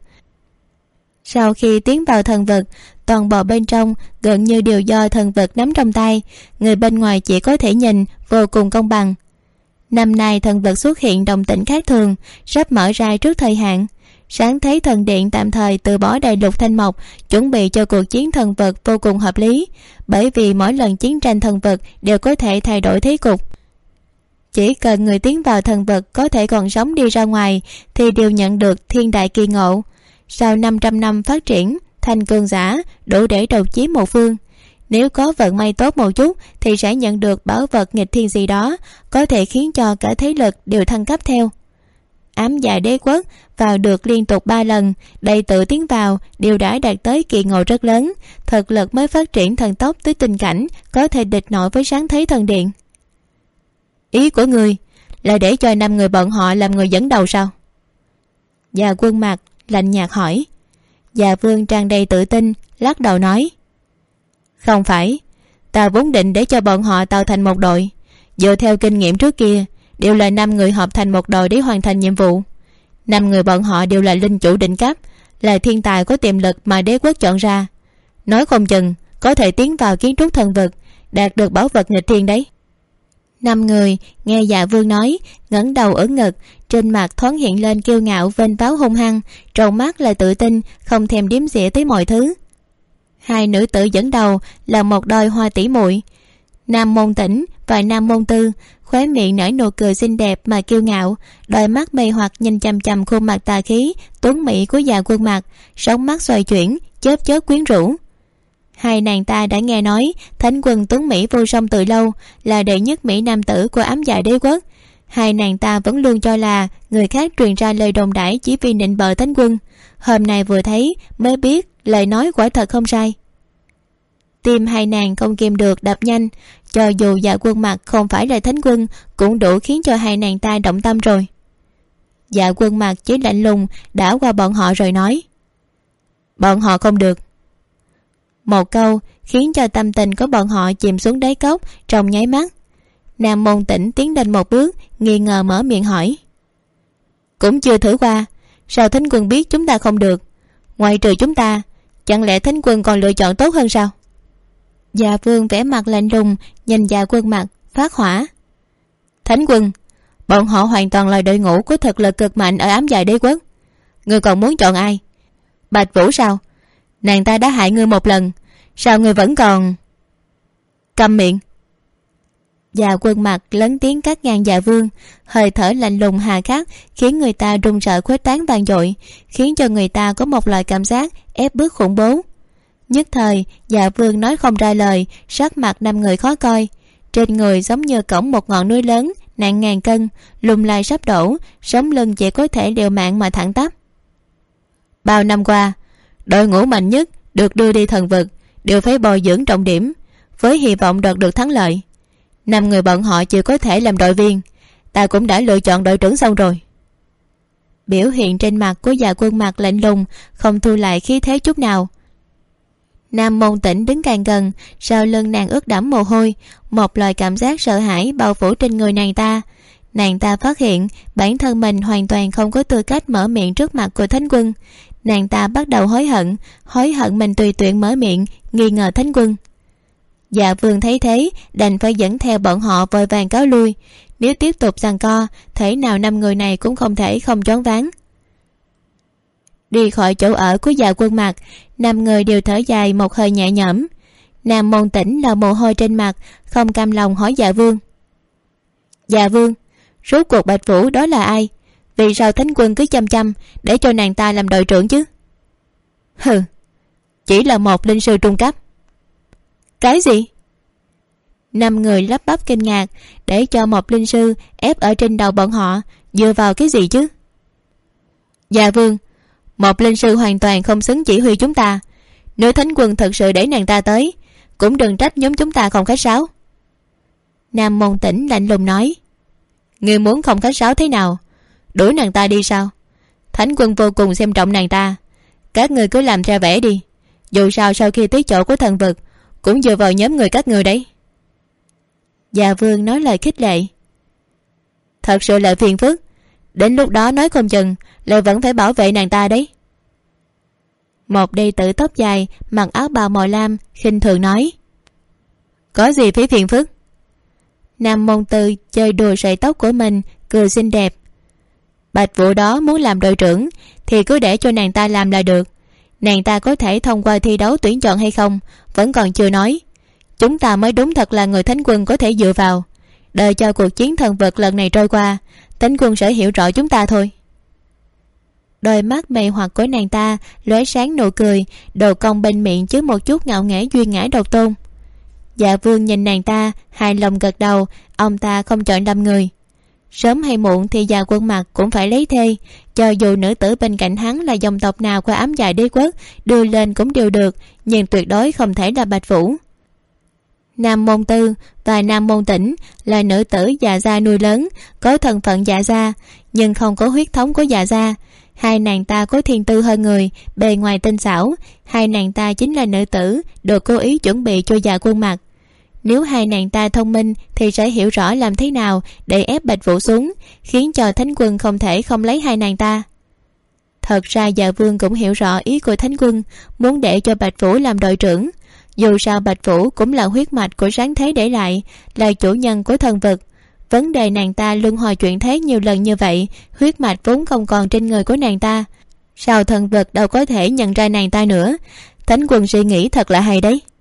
Sau khi tiến vào thần vực, toàn bộ bên trong gần như đều do thần vực nắm trong tay, người bên ngoài chỉ có thể nhìn, vô cùng công bằng. Năm nay thần vực xuất hiện động tĩnh khác thường, sắp mở ra trước thời hạn. Sáng thế thần điện tạm thời từ bỏ đại lục Thanh Mộc, chuẩn bị cho cuộc chiến thần vực vô cùng hợp lý, bởi vì mỗi lần chiến tranh thần vực đều có thể thay đổi thế cục. Chỉ cần người tiến vào thần vực có thể còn sống đi ra ngoài thì đều nhận được thiên đại kỳ ngộ. Sau 500 năm phát triển thành cường giả đủ để độc chiếm một phương. Nếu có vận may tốt một chút thì sẽ nhận được bảo vật nghịch thiên gì đó, có thể khiến cho cả thế lực đều thăng cấp theo. Ám Dạ Đế Quốc vào được liên tục 3 lần, đệ tử tiến vào đều đã đạt tới kỳ ngộ rất lớn, thực lực mới phát triển thần tốc tới tình cảnh có thể địch nổi với Sáng Thế Thần Điện. Ý của người là để cho 5 người bọn họ làm người dẫn đầu sao? Dạ Quân Mạc lạnh nhạt hỏi. Dạ Vương tràn đầy tự tin lắc đầu nói, không phải, ta vốn định để cho bọn họ tạo thành một đội. Dựa theo kinh nghiệm trước kia, đều là 5 người hợp thành một đội để hoàn thành nhiệm vụ. 5 người bọn họ đều là linh chủ đỉnh cấp, là thiên tài có tiềm lực mà đế quốc chọn ra. Nói không chừng có thể tiến vào kiến trúc thần vực, đạt được bảo vật nghịch thiên đấy. 5 người nghe Dạ Vương nói, ngẩng đầu ở ngực, trên mặt thoáng hiện lên kiêu ngạo vênh váo hung hăng, trong mắt là tự tin, không thèm đếm xỉa tới mọi thứ. 2 nữ tử dẫn đầu là một đôi hoa tỷ muội, Nam Môn Tĩnh và Nam Môn Tư, khóe miệng nở nụ cười xinh đẹp mà kiêu ngạo, đôi mắt mê hoặc nhìn chằm chằm khuôn mặt tà khí tuấn mỹ của Dạ Quân Mạc, sóng mắt xoay chuyển chớp chớp quyến rũ. 2 nàng ta đã nghe nói thánh quân tuấn mỹ vô song từ lâu, là đệ nhất mỹ nam tử của Ám Dạ Đế Quốc. 2 nàng ta vẫn luôn cho là người khác truyền ra lời đồn đãi chỉ vì nịnh bợ thánh quân, hôm nay vừa thấy mới biết lời nói quả thật không sai. Tim 2 nàng không kìm được đập nhanh, cho dù Dạ Quân Mạc không phải là thánh quân cũng đủ khiến cho 2 nàng ta động tâm rồi. Dạ Quân Mạc chỉ lạnh lùng đảo qua bọn họ rồi nói, bọn họ không được. Một câu khiến cho tâm tình của bọn họ chìm xuống đáy cốc trong nháy mắt. Nam Môn Tĩnh tiến lên một bước, nghi ngờ mở miệng hỏi, cũng chưa thử qua, sao thánh quân biết chúng ta không được? Ngoài trừ chúng ta, chẳng lẽ thánh quân còn lựa chọn tốt hơn sao? Dạ Vương vẻ mặt lạnh lùng nhìn Dạ Quân Mạc phát hỏa. Thánh quân, bọn họ hoàn toàn là đội ngũ có thực lực cực mạnh ở Ám Dạ Đế Quốc. Ngươi còn muốn chọn ai? Bạch Vũ sao? Nàng ta đã hại ngươi một lần, sao ngươi vẫn còn... Câm miệng. Dạ Quân Mạc lớn tiếng cắt ngang Dạ Vương, hơi thở lạnh lùng hà khắc khiến người ta run sợ khuếch tán vang dội, khiến cho người ta có một loại cảm giác ép bức khủng bố. Nhất thời Dạ Vương nói không ra lời, sắc mặt 5 người khó coi, trên người giống như cõng một ngọn núi lớn nặng ngàn cân, lùng lai sắp đổ, sống lưng chỉ có thể liều mạng mà thẳng tắp. Bao năm qua, đội ngũ mạnh nhất được đưa đi thần vực đều phải bồi dưỡng trọng điểm, với hy vọng đoạt được thắng lợi. 5 người bọn họ chưa có thể làm đội viên, ta cũng đã lựa chọn đội trưởng xong rồi. Biểu hiện trên mặt của Dạ Quân Mạc lạnh lùng, không thu lại khí thế chút nào. Nam Môn Tĩnh đứng càng gần, sau lưng nàng ướt đẫm mồ hôi, một loại cảm giác sợ hãi bao phủ trên người nàng ta. Nàng ta phát hiện bản thân mình hoàn toàn không có tư cách mở miệng trước mặt của thánh quân. Nàng ta bắt đầu hối hận mình tùy tiện mở miệng nghi ngờ thánh quân. Dạ Vương thấy thế đành phải dẫn theo bọn họ vội vàng cáo lui, nếu tiếp tục giằng co thể nào 5 người này cũng không thể không choáng váng. Đi khỏi chỗ ở của Dạ Quân Mạc, 5 người đều thở dài một hơi nhẹ nhõm. Nam Môn Tĩnh lau mồ hôi trên mặt, không cam lòng hỏi Dạ Vương. Dạ Vương, rốt cuộc Bạch Vũ đó là ai? Vì sao thánh quân cứ chăm để cho nàng ta làm đội trưởng chứ? Hừ, chỉ là một linh sư trung cấp. Cái gì? 5 người lắp bắp kinh ngạc, để cho một linh sư ép ở trên đầu bọn họ, dựa vào cái gì chứ? Dạ Vương, một linh sư hoàn toàn không xứng chỉ huy chúng ta. Nếu thánh quân thật sự để nàng ta tới, cũng đừng trách nhóm chúng ta không khách sáo. Nam Môn Tĩnh lạnh lùng nói. Ngươi muốn không khách sáo thế nào? Đuổi nàng ta đi sao? Thánh quân vô cùng xem trọng nàng ta, các người cứ làm ra vẻ đi. Dù sao sau khi tới chỗ của thần vực cũng dựa vào nhóm người các người đấy. Dạ Vương nói lời khích lệ. Thật sự là phiền phức, đến lúc đó nói không chừng lại vẫn phải bảo vệ nàng ta đấy. Một đệ tử tóc dài mặc áo bào màu lam khinh thường nói. Có gì phải phiền phức? Nam Môn Tư chơi đùa sợi tóc của mình, cười xinh đẹp. Bạch Vũ đó muốn làm đội trưởng thì cứ để cho nàng ta làm là được. Nàng ta có thể thông qua thi đấu tuyển chọn hay không vẫn còn chưa nói. Chúng ta mới đúng thật là người thánh quân có thể dựa vào. Đợi cho cuộc chiến thần vật lần này trôi qua, Thánh Quân sẽ hiểu rõ chúng ta thôi. Đôi mắt mê hoặc của nàng ta lóe sáng nụ cười, đầu cong bên miệng chứa một chút ngạo nghễ duyên ngã độc tôn. Dạ Vương nhìn nàng ta hài lòng gật đầu. Ông ta không chọn đâm người. Sớm hay muộn thì Dạ Quân Mặc cũng phải lấy thê. Cho dù nữ tử bên cạnh hắn là dòng tộc nào của Ám Dạ Đế quốc, đưa lên cũng đều được, nhưng tuyệt đối không thể là Bạch Vũ. Nam Môn Tư và Nam Môn Tĩnh là nữ tử Dạ gia nuôi lớn, có thân phận Dạ gia nhưng không có huyết thống của Dạ gia. Hai nàng ta có thiên tư hơn người, bề ngoài tinh xảo. Hai nàng ta chính là nữ tử được cố ý chuẩn bị cho Dạ Quân Mặc. Nếu hai nàng ta thông minh thì sẽ hiểu rõ làm thế nào để ép Bạch Vũ xuống, khiến cho Thánh Quân không thể không lấy hai nàng ta. Thật ra Dạ Vương cũng hiểu rõ ý của Thánh Quân, muốn để cho Bạch Vũ làm đội trưởng. Dù sao Bạch Vũ cũng là huyết mạch của sáng thế để lại, là chủ nhân của thần vực. Vấn đề nàng ta luân hồi chuyển thế nhiều lần như vậy, huyết mạch vốn không còn trên người của nàng ta, sao thần vực đâu có thể nhận ra nàng ta nữa. Thánh Quân suy nghĩ thật là hay đấy.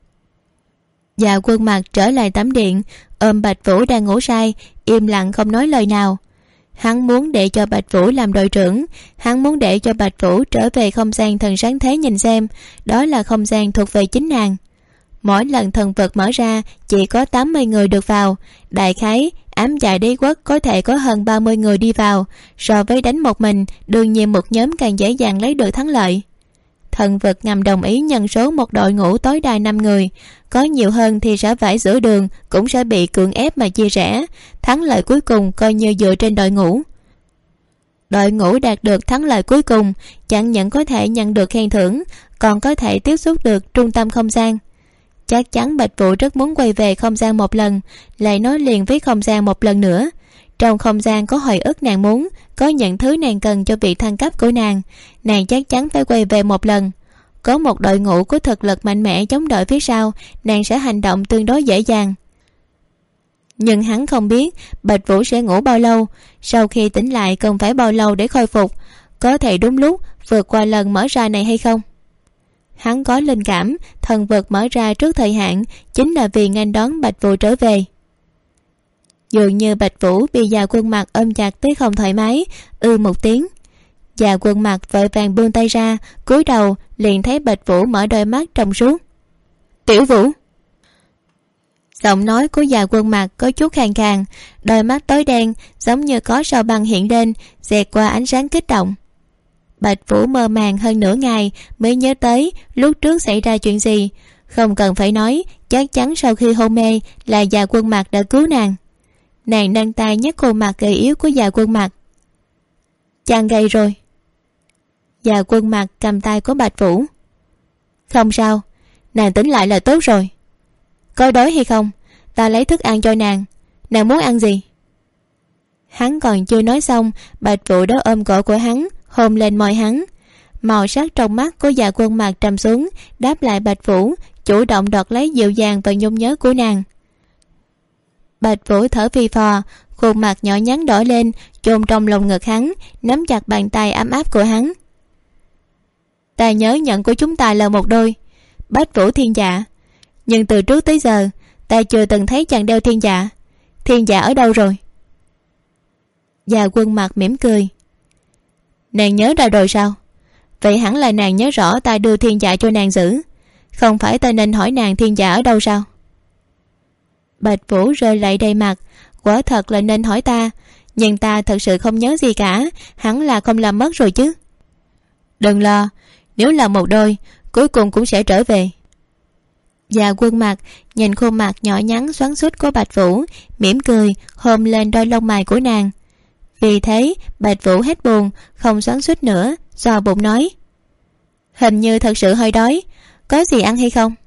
Dạ Quân Mặc trở lại tắm điện, ôm Bạch Vũ đang ngủ say, im lặng không nói lời nào. Hắn muốn để cho Bạch Vũ làm đội trưởng, hắn muốn để cho Bạch Vũ trở về không gian thần sáng thế nhìn xem, đó là không gian thuộc về chính nàng. Mỗi lần thần vực mở ra chỉ có 80 người được vào, đại khái Ám Dạ Đế quốc có thể có hơn 30 người đi vào. So với đánh một mình, đương nhiên một nhóm càng dễ dàng lấy được thắng lợi. Thần vực ngầm đồng ý nhân số một đội ngũ tối đa 5 người, có nhiều hơn thì sẽ phải giữa đường, cũng sẽ bị cưỡng ép mà chia rẽ. Thắng lợi cuối cùng coi như dựa trên đội ngũ. Đội ngũ đạt được thắng lợi cuối cùng chẳng những có thể nhận được khen thưởng, còn có thể tiếp xúc được trung tâm không gian. Chắc chắn Bạch Vũ rất muốn quay về không gian một lần, lại nói liền với không gian một lần nữa. Trong không gian có hồi ức nàng muốn, có những thứ nàng cần cho vị thăng cấp của nàng chắc chắn phải quay về một lần. Có một đội ngũ có thực lực mạnh mẽ chống đỡ phía sau, nàng sẽ hành động tương đối dễ dàng. Nhưng hắn không biết Bạch Vũ sẽ ngủ bao lâu, sau khi tỉnh lại cần phải bao lâu để khôi phục, có thể đúng lúc vượt qua lần mở ra này hay không. Hắn có linh cảm thần vực mở ra trước thời hạn chính là vì nghênh đón Bạch Vũ trở về. Dường như Bạch Vũ bị Dạ Quân Mặc ôm chặt tới không thoải mái, một tiếng. Dạ Quân Mặc vội vàng buông tay ra, cúi đầu liền thấy Bạch Vũ mở đôi mắt trong suốt. Tiểu Vũ. Giọng nói của Dạ Quân Mặc có chút khàn khàn, đôi mắt tối đen giống như có sao băng hiện lên, xẹt qua ánh sáng kích động. Bạch Vũ mơ màng hơn nửa ngày mới nhớ tới lúc trước xảy ra chuyện gì. Không cần phải nói, chắc chắn sau khi hôn mê là Dạ Quân Mặc đã cứu nàng. Nàng nâng tay nhấc khuôn mặt gầy yếu của Dạ Quân Mặc. Chàng gầy rồi. Dạ Quân Mặc cầm tay của Bạch Vũ. Không sao, nàng tỉnh lại là tốt rồi. Có đói hay không? Ta lấy thức ăn cho nàng. Nàng muốn ăn gì? Hắn còn chưa nói xong, Bạch Vũ đã ôm cổ của hắn, hôn lên môi hắn. Màu sắc trong mắt của Dạ Quân Mặc trầm xuống, đáp lại Bạch Vũ, chủ động đoạt lấy dịu dàng và nhung nhớ của nàng. Bạch Vũ thở phì phò, khuôn mặt nhỏ nhắn đỏ lên, chôn trong lồng ngực hắn, nắm chặt bàn tay ấm áp của hắn. Ta nhớ nhận của chúng ta là một đôi, Bách Vũ Thiên Dạ. Nhưng từ trước tới giờ ta chưa từng thấy chàng đeo thiên dạ. Thiên dạ ở đâu rồi? Dạ Quân Mặc mỉm cười. Nàng nhớ ra rồi sao? Vậy hẳn là nàng nhớ rõ ta đưa thiên dạ cho nàng giữ. Không phải ta nên hỏi nàng thiên dạ ở đâu sao? Bạch Vũ rơi lệ đầy mặt. Quả thật là nên hỏi ta, nhưng ta thật sự không nhớ gì cả. Hẳn là không làm mất rồi chứ. Đừng lo, nếu là một đôi cuối cùng cũng sẽ trở về. Dạ Quân Mặc nhìn khuôn mặt nhỏ nhắn xoắn xuýt của Bạch Vũ, mỉm cười hôn lên đôi lông mày của nàng. Vì thế Bạch Vũ hết buồn, không xoắn xuýt nữa, do bụng nói. Hình như thật sự hơi đói, có gì ăn hay không?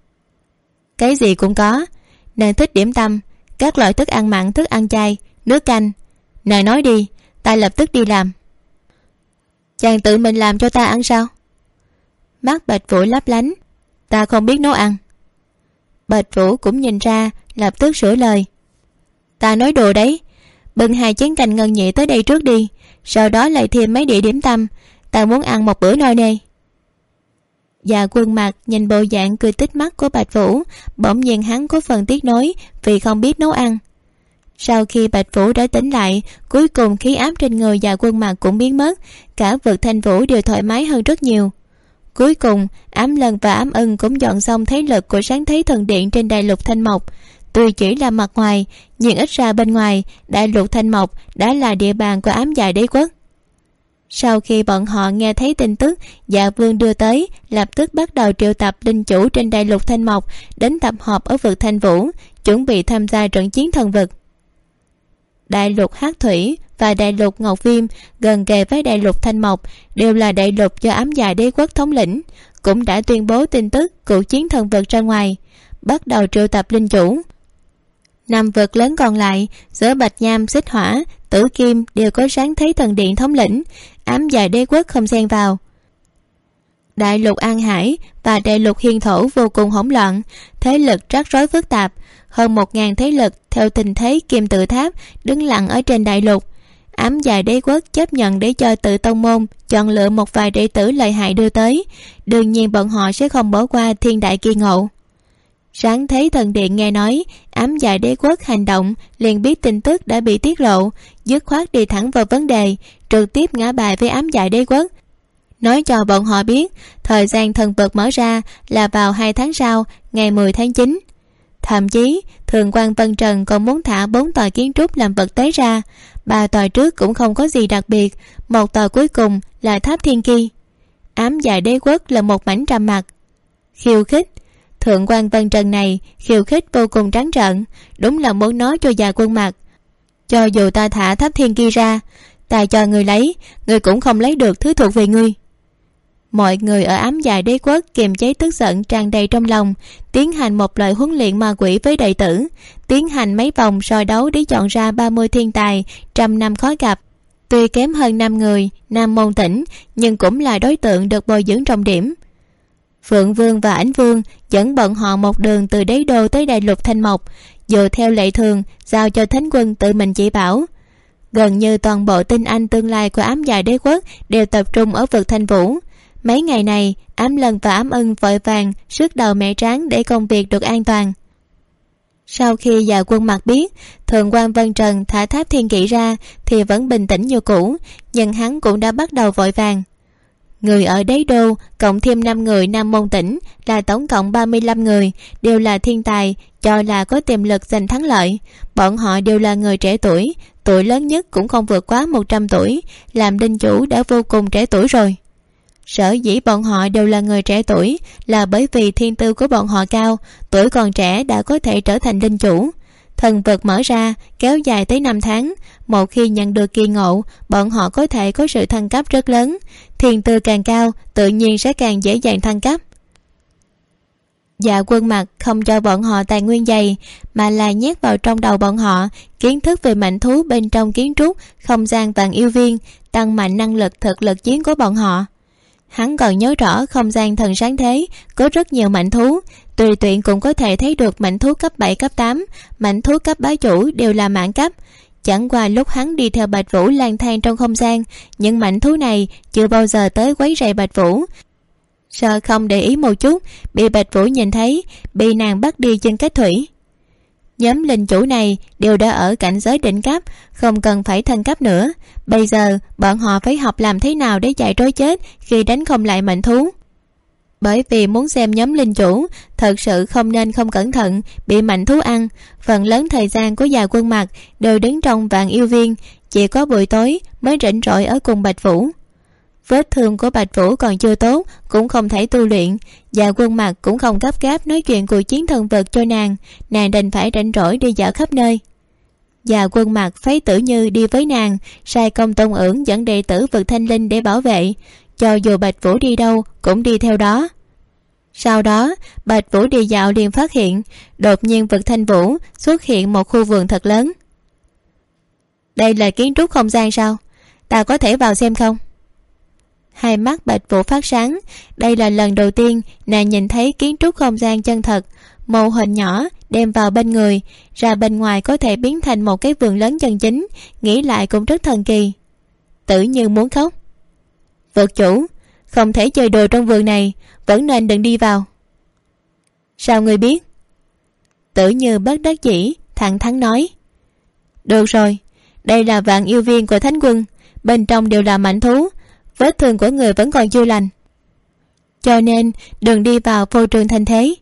Cái gì cũng có. Nàng thích điểm tâm, các loại thức ăn mặn, thức ăn chay, nước canh. Nàng nói đi, ta lập tức đi làm. Chàng tự mình làm cho ta ăn sao? Mắt Bạch Vũ lấp lánh. Ta không biết nấu ăn. Bạch Vũ cũng nhìn ra, lập tức sửa lời. Ta nói đùa đấy. Bưng 2 chén canh ngân nhẹ tới đây trước đi, sau đó lại thêm mấy đĩa điểm tâm. Ta muốn ăn một bữa no nê. Dạ Quân Mặc nhìn bộ dạng cười tít mắt của Bạch Vũ, bỗng nhiên hắn có phần tiếc nuối vì không biết nấu ăn. Sau khi Bạch Vũ đã tỉnh lại, cuối cùng khí áp trên người và Quân Mặc cũng biến mất, cả vực Thanh Vũ đều thoải mái hơn rất nhiều. Cuối cùng Ám Lân và Ám Ưng cũng dọn xong thế lực của Sáng Thế Thần Điện trên đại lục Thanh Mộc. Tuy chỉ là mặt ngoài, nhưng ít ra bên ngoài đại lục Thanh Mộc đã là địa bàn của Ám Dạ Đế Quốc. Sau khi bọn họ nghe thấy tin tức Dạ Vương đưa tới, lập tức bắt đầu triệu tập linh chủ trên đại lục Thanh Mộc đến tập họp ở vực Thanh Vũ, chuẩn bị tham gia trận chiến thần vực. Đại lục Hắc Thủy và đại lục Ngọc Viêm gần kề với đại lục Thanh Mộc, đều là đại lục do Ám Dạ Đế Quốc thống lĩnh, cũng đã tuyên bố tin tức cuộc chiến thần vực ra ngoài, bắt đầu triệu tập linh chủ. 5 vực lớn còn lại giữa Bạch Nham, Xích Hỏa, Tử Kim đều có Sáng Thế Thần Điện thống lĩnh, Ám Dạ Đế Quốc không xen vào. Đại lục An Hải và đại lục Hiên Thổ vô cùng hỗn loạn, thế lực rắc rối phức tạp, hơn 1000 thế lực theo tình thế kim tự tháp đứng lặng ở trên đại lục. Ám Dạ Đế Quốc chấp nhận để cho tự tông môn chọn lựa một vài đệ tử lợi hại đưa tới, đương nhiên bọn họ sẽ không bỏ qua thiên đại kỳ ngộ. Sáng Thế Thần Điện nghe nói Ám Dạ Đế Quốc hành động, liền biết tin tức đã bị tiết lộ, dứt khoát đi thẳng vào vấn đề, trực tiếp ngã bài với Ám Dạ Đế Quốc, nói cho bọn họ biết thời gian thần vực mở ra là vào 2 tháng sau, ngày 10 tháng 9. Thậm chí Thượng quan Vân Trần còn muốn thả 4 tòa kiến trúc làm vật tế ra. 3 tòa trước cũng không có gì đặc biệt, một tòa cuối cùng là tháp Thiên Ki. Ám Dạ Đế Quốc là một mảnh trầm mặc. Khiêu khích. Thượng quan Vân Trần này khiêu khích vô cùng trắng trợn, đúng là muốn nói cho Dạ Quân Mặc: cho dù ta thả tháp Thiên Ki ra, ta cho người lấy, người cũng không lấy được thứ thuộc về ngươi. Mọi người ở Ám Dạ Đế Quốc kiềm chế tức giận tràn đầy trong lòng, tiến hành một loại huấn luyện ma quỷ với đệ tử, tiến hành mấy vòng soi đấu để chọn ra 30 thiên tài trăm năm khó gặp. Tuy kém hơn 5 người Nam Môn Tỉnh, nhưng cũng là đối tượng được bồi dưỡng trọng điểm. Phượng Vương và Ảnh Vương dẫn bọn họ một đường từ đế đô tới đại lục Thanh Mộc, dựa theo lệ thường giao cho Thánh Quân tự mình chỉ bảo. Gần như toàn bộ tinh anh tương lai của Ám Dạ Đế Quốc đều tập trung ở vực Thanh Vũ. Mấy ngày này Ám Lân và Ám Ưng vội vàng sức đầu mẹ tráng để công việc được an toàn. Sau khi Dạ Quân Mặc biết Thượng quan Vân Trần thả tháp Thiên Kỵ ra thì vẫn bình tĩnh như cũ, nhưng hắn cũng đã bắt đầu vội vàng. Người ở đế đô cộng thêm 5 người Nam Môn Tỉnh là tổng cộng 35 người, đều là thiên tài, cho là có tiềm lực giành thắng lợi. Bọn họ đều là người trẻ tuổi, tuổi lớn nhất cũng không vượt quá 100 tuổi, làm linh chủ đã vô cùng trẻ tuổi rồi. Sở dĩ bọn họ đều là người trẻ tuổi là bởi vì thiên tư của bọn họ cao, tuổi còn trẻ đã có thể trở thành linh chủ. Thần vực mở ra kéo dài tới 5 tháng, một khi nhận được kỳ ngộ, bọn họ có thể có sự thăng cấp rất lớn. Thiên tư càng cao, tự nhiên sẽ càng dễ dàng thăng cấp. Dạ Quân Mặc không cho bọn họ tài nguyên dày, mà là nhét vào trong đầu bọn họ kiến thức về mảnh thú bên trong kiến trúc không gian Vạn Yêu Viên, tăng mạnh năng lực thực lực chiến của bọn họ. Hắn còn nhớ rõ không gian Thần Sáng Thế có rất nhiều mảnh thú, tùy tiện cũng có thể thấy được mảnh thú cấp 7, cấp 8, mảnh thú cấp bá chủ đều là mãn cấp. Chẳng qua lúc hắn đi theo Bạch Vũ lang thang trong không gian, những mảnh thú này chưa bao giờ tới quấy rầy Bạch Vũ. Sợ không để ý một chút, bị Bạch Vũ nhìn thấy, bị nàng bắt đi trên cách thủy. Nhóm linh chủ này đều đã ở cảnh giới đỉnh cấp, không cần phải thăng cấp nữa. Bây giờ bọn họ phải học làm thế nào để chạy trối chết khi đánh không lại mảnh thú. Bởi vì muốn xem nhóm linh chủ, thật sự không nên không cẩn thận bị mảnh thú ăn. Phần lớn thời gian của Dạ Quân Mặc đều đứng trong Vạn Yêu Viên, chỉ có buổi tối mới rảnh rỗi ở cùng Bạch Vũ. Vết thương của Bạch Vũ còn chưa tốt, cũng không thể tu luyện. Dạ Quân Mặc cũng không gấp gáp nói chuyện cuộc chiến thần vực cho nàng đành phải rảnh rỗi đi dạo khắp nơi. Dạ Quân Mặc phái Tử Như đi với nàng, sai Công Tôn Ưởng dẫn đệ tử vực Thanh Linh để bảo vệ, cho dù Bạch Vũ đi đâu cũng đi theo đó. Sau đó Bạch Vũ đi dạo liền phát hiện đột nhiên vực Thanh Vũ xuất hiện một khu vườn thật lớn. Đây là kiến trúc không gian sao? Ta có thể vào xem không? Hai mắt Bạch Vũ phát sáng, đây là lần đầu tiên nàng nhìn thấy kiến trúc không gian chân thật, mô hình nhỏ đem vào bên người, ra bên ngoài có thể biến thành một cái vườn lớn chân chính, nghĩ lại cũng rất thần kỳ. Tử Như muốn khóc. Vực chủ, không thể chơi đồ trong vườn này, vẫn nên đừng đi vào. Sao ngươi biết? Tử Như bất đắc dĩ thẳng thắn nói. Được rồi, đây là vạn yêu viên của thánh quân, bên trong đều là mãnh thú, vết thương của người vẫn còn chưa lành, cho nên đừng đi vào phô trương thanh thế.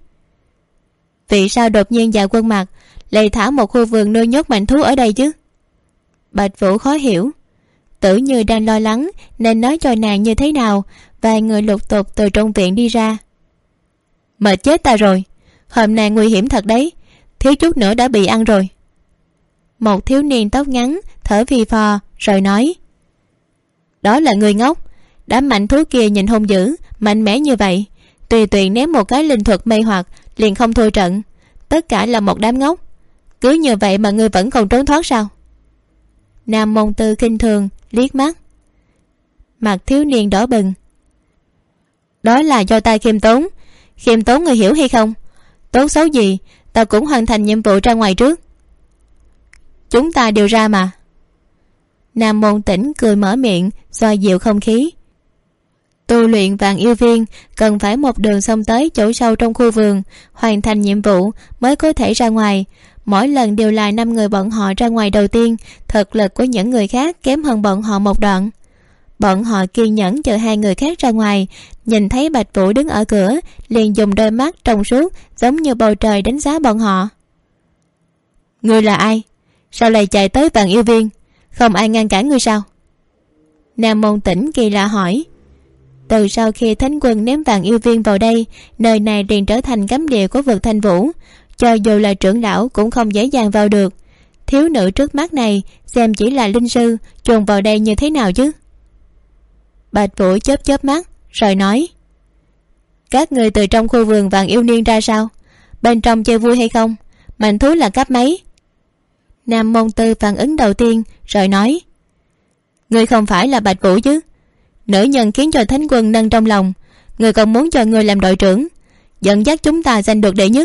Vì sao đột nhiên Dạ Quân Mặc lại thả một khu vườn nuôi nhốt mãnh thú ở đây chứ? Bạch Vũ khó hiểu. Tử Như đang lo lắng nên nói cho nàng như thế nào. Vài người lục tục từ trong viện đi ra. Mệt chết ta rồi, hôm nay nguy hiểm thật đấy, thiếu chút nữa đã bị ăn rồi. Một thiếu niên tóc ngắn thở phì phò rồi nói, đó là người ngốc. Đám mãnh thú kia nhìn hung dữ, mạnh mẽ như vậy, tùy tiện ném một cái linh thuật mê hoặc liền không thua trận. Tất cả là một đám ngốc. Cứ như vậy mà ngươi vẫn không trốn thoát sao? Nam Môn Tư khinh thường liếc mắt. Mặt thiếu niên đỏ bừng. Đó là do ta khiêm tốn. Khiêm tốn người hiểu hay không? Tốt xấu gì ta cũng hoàn thành nhiệm vụ ra ngoài trước. Chúng ta đều ra mà. Nam Môn Tĩnh cười mở miệng xoa dịu không khí. Tu luyện vạn yêu viên cần phải một đường xông tới chỗ sâu trong khu vườn, hoàn thành nhiệm vụ mới có thể ra ngoài. Mỗi lần đều là 5 người bọn họ ra ngoài đầu tiên. Thực lực của những người khác kém hơn bọn họ một đoạn. Bọn họ kiên nhẫn chờ 2 người khác ra ngoài. Nhìn thấy Bạch Vũ đứng ở cửa, liền dùng đôi mắt trong suốt giống như bầu trời đánh giá bọn họ. Ngươi là ai? Sao lại chạy tới vạn yêu viên? Không ai ngăn cản ngươi sao? Nam Môn Tĩnh kỳ lạ hỏi. Từ sau khi thánh quân ném vạn yêu viên vào đây, nơi này liền trở thành cấm địa của vực Thanh Vũ. Cho dù là trưởng lão cũng không dễ dàng vào được. Thiếu nữ trước mắt này xem chỉ là linh sư, chuồn vào đây như thế nào chứ? Bạch Vũ chớp chớp mắt rồi nói, các người từ trong khu vườn vạn yêu niên ra sao? Bên trong chơi vui hay không? Mạnh thú là cấp mấy? Nam Môn Tư phản ứng đầu tiên rồi nói, ngươi không phải là Bạch Vũ chứ? Nữ nhân khiến cho thánh quân nâng trong lòng, ngươi còn muốn cho ngươi làm đội trưởng, dẫn dắt chúng ta giành được đệ nhất.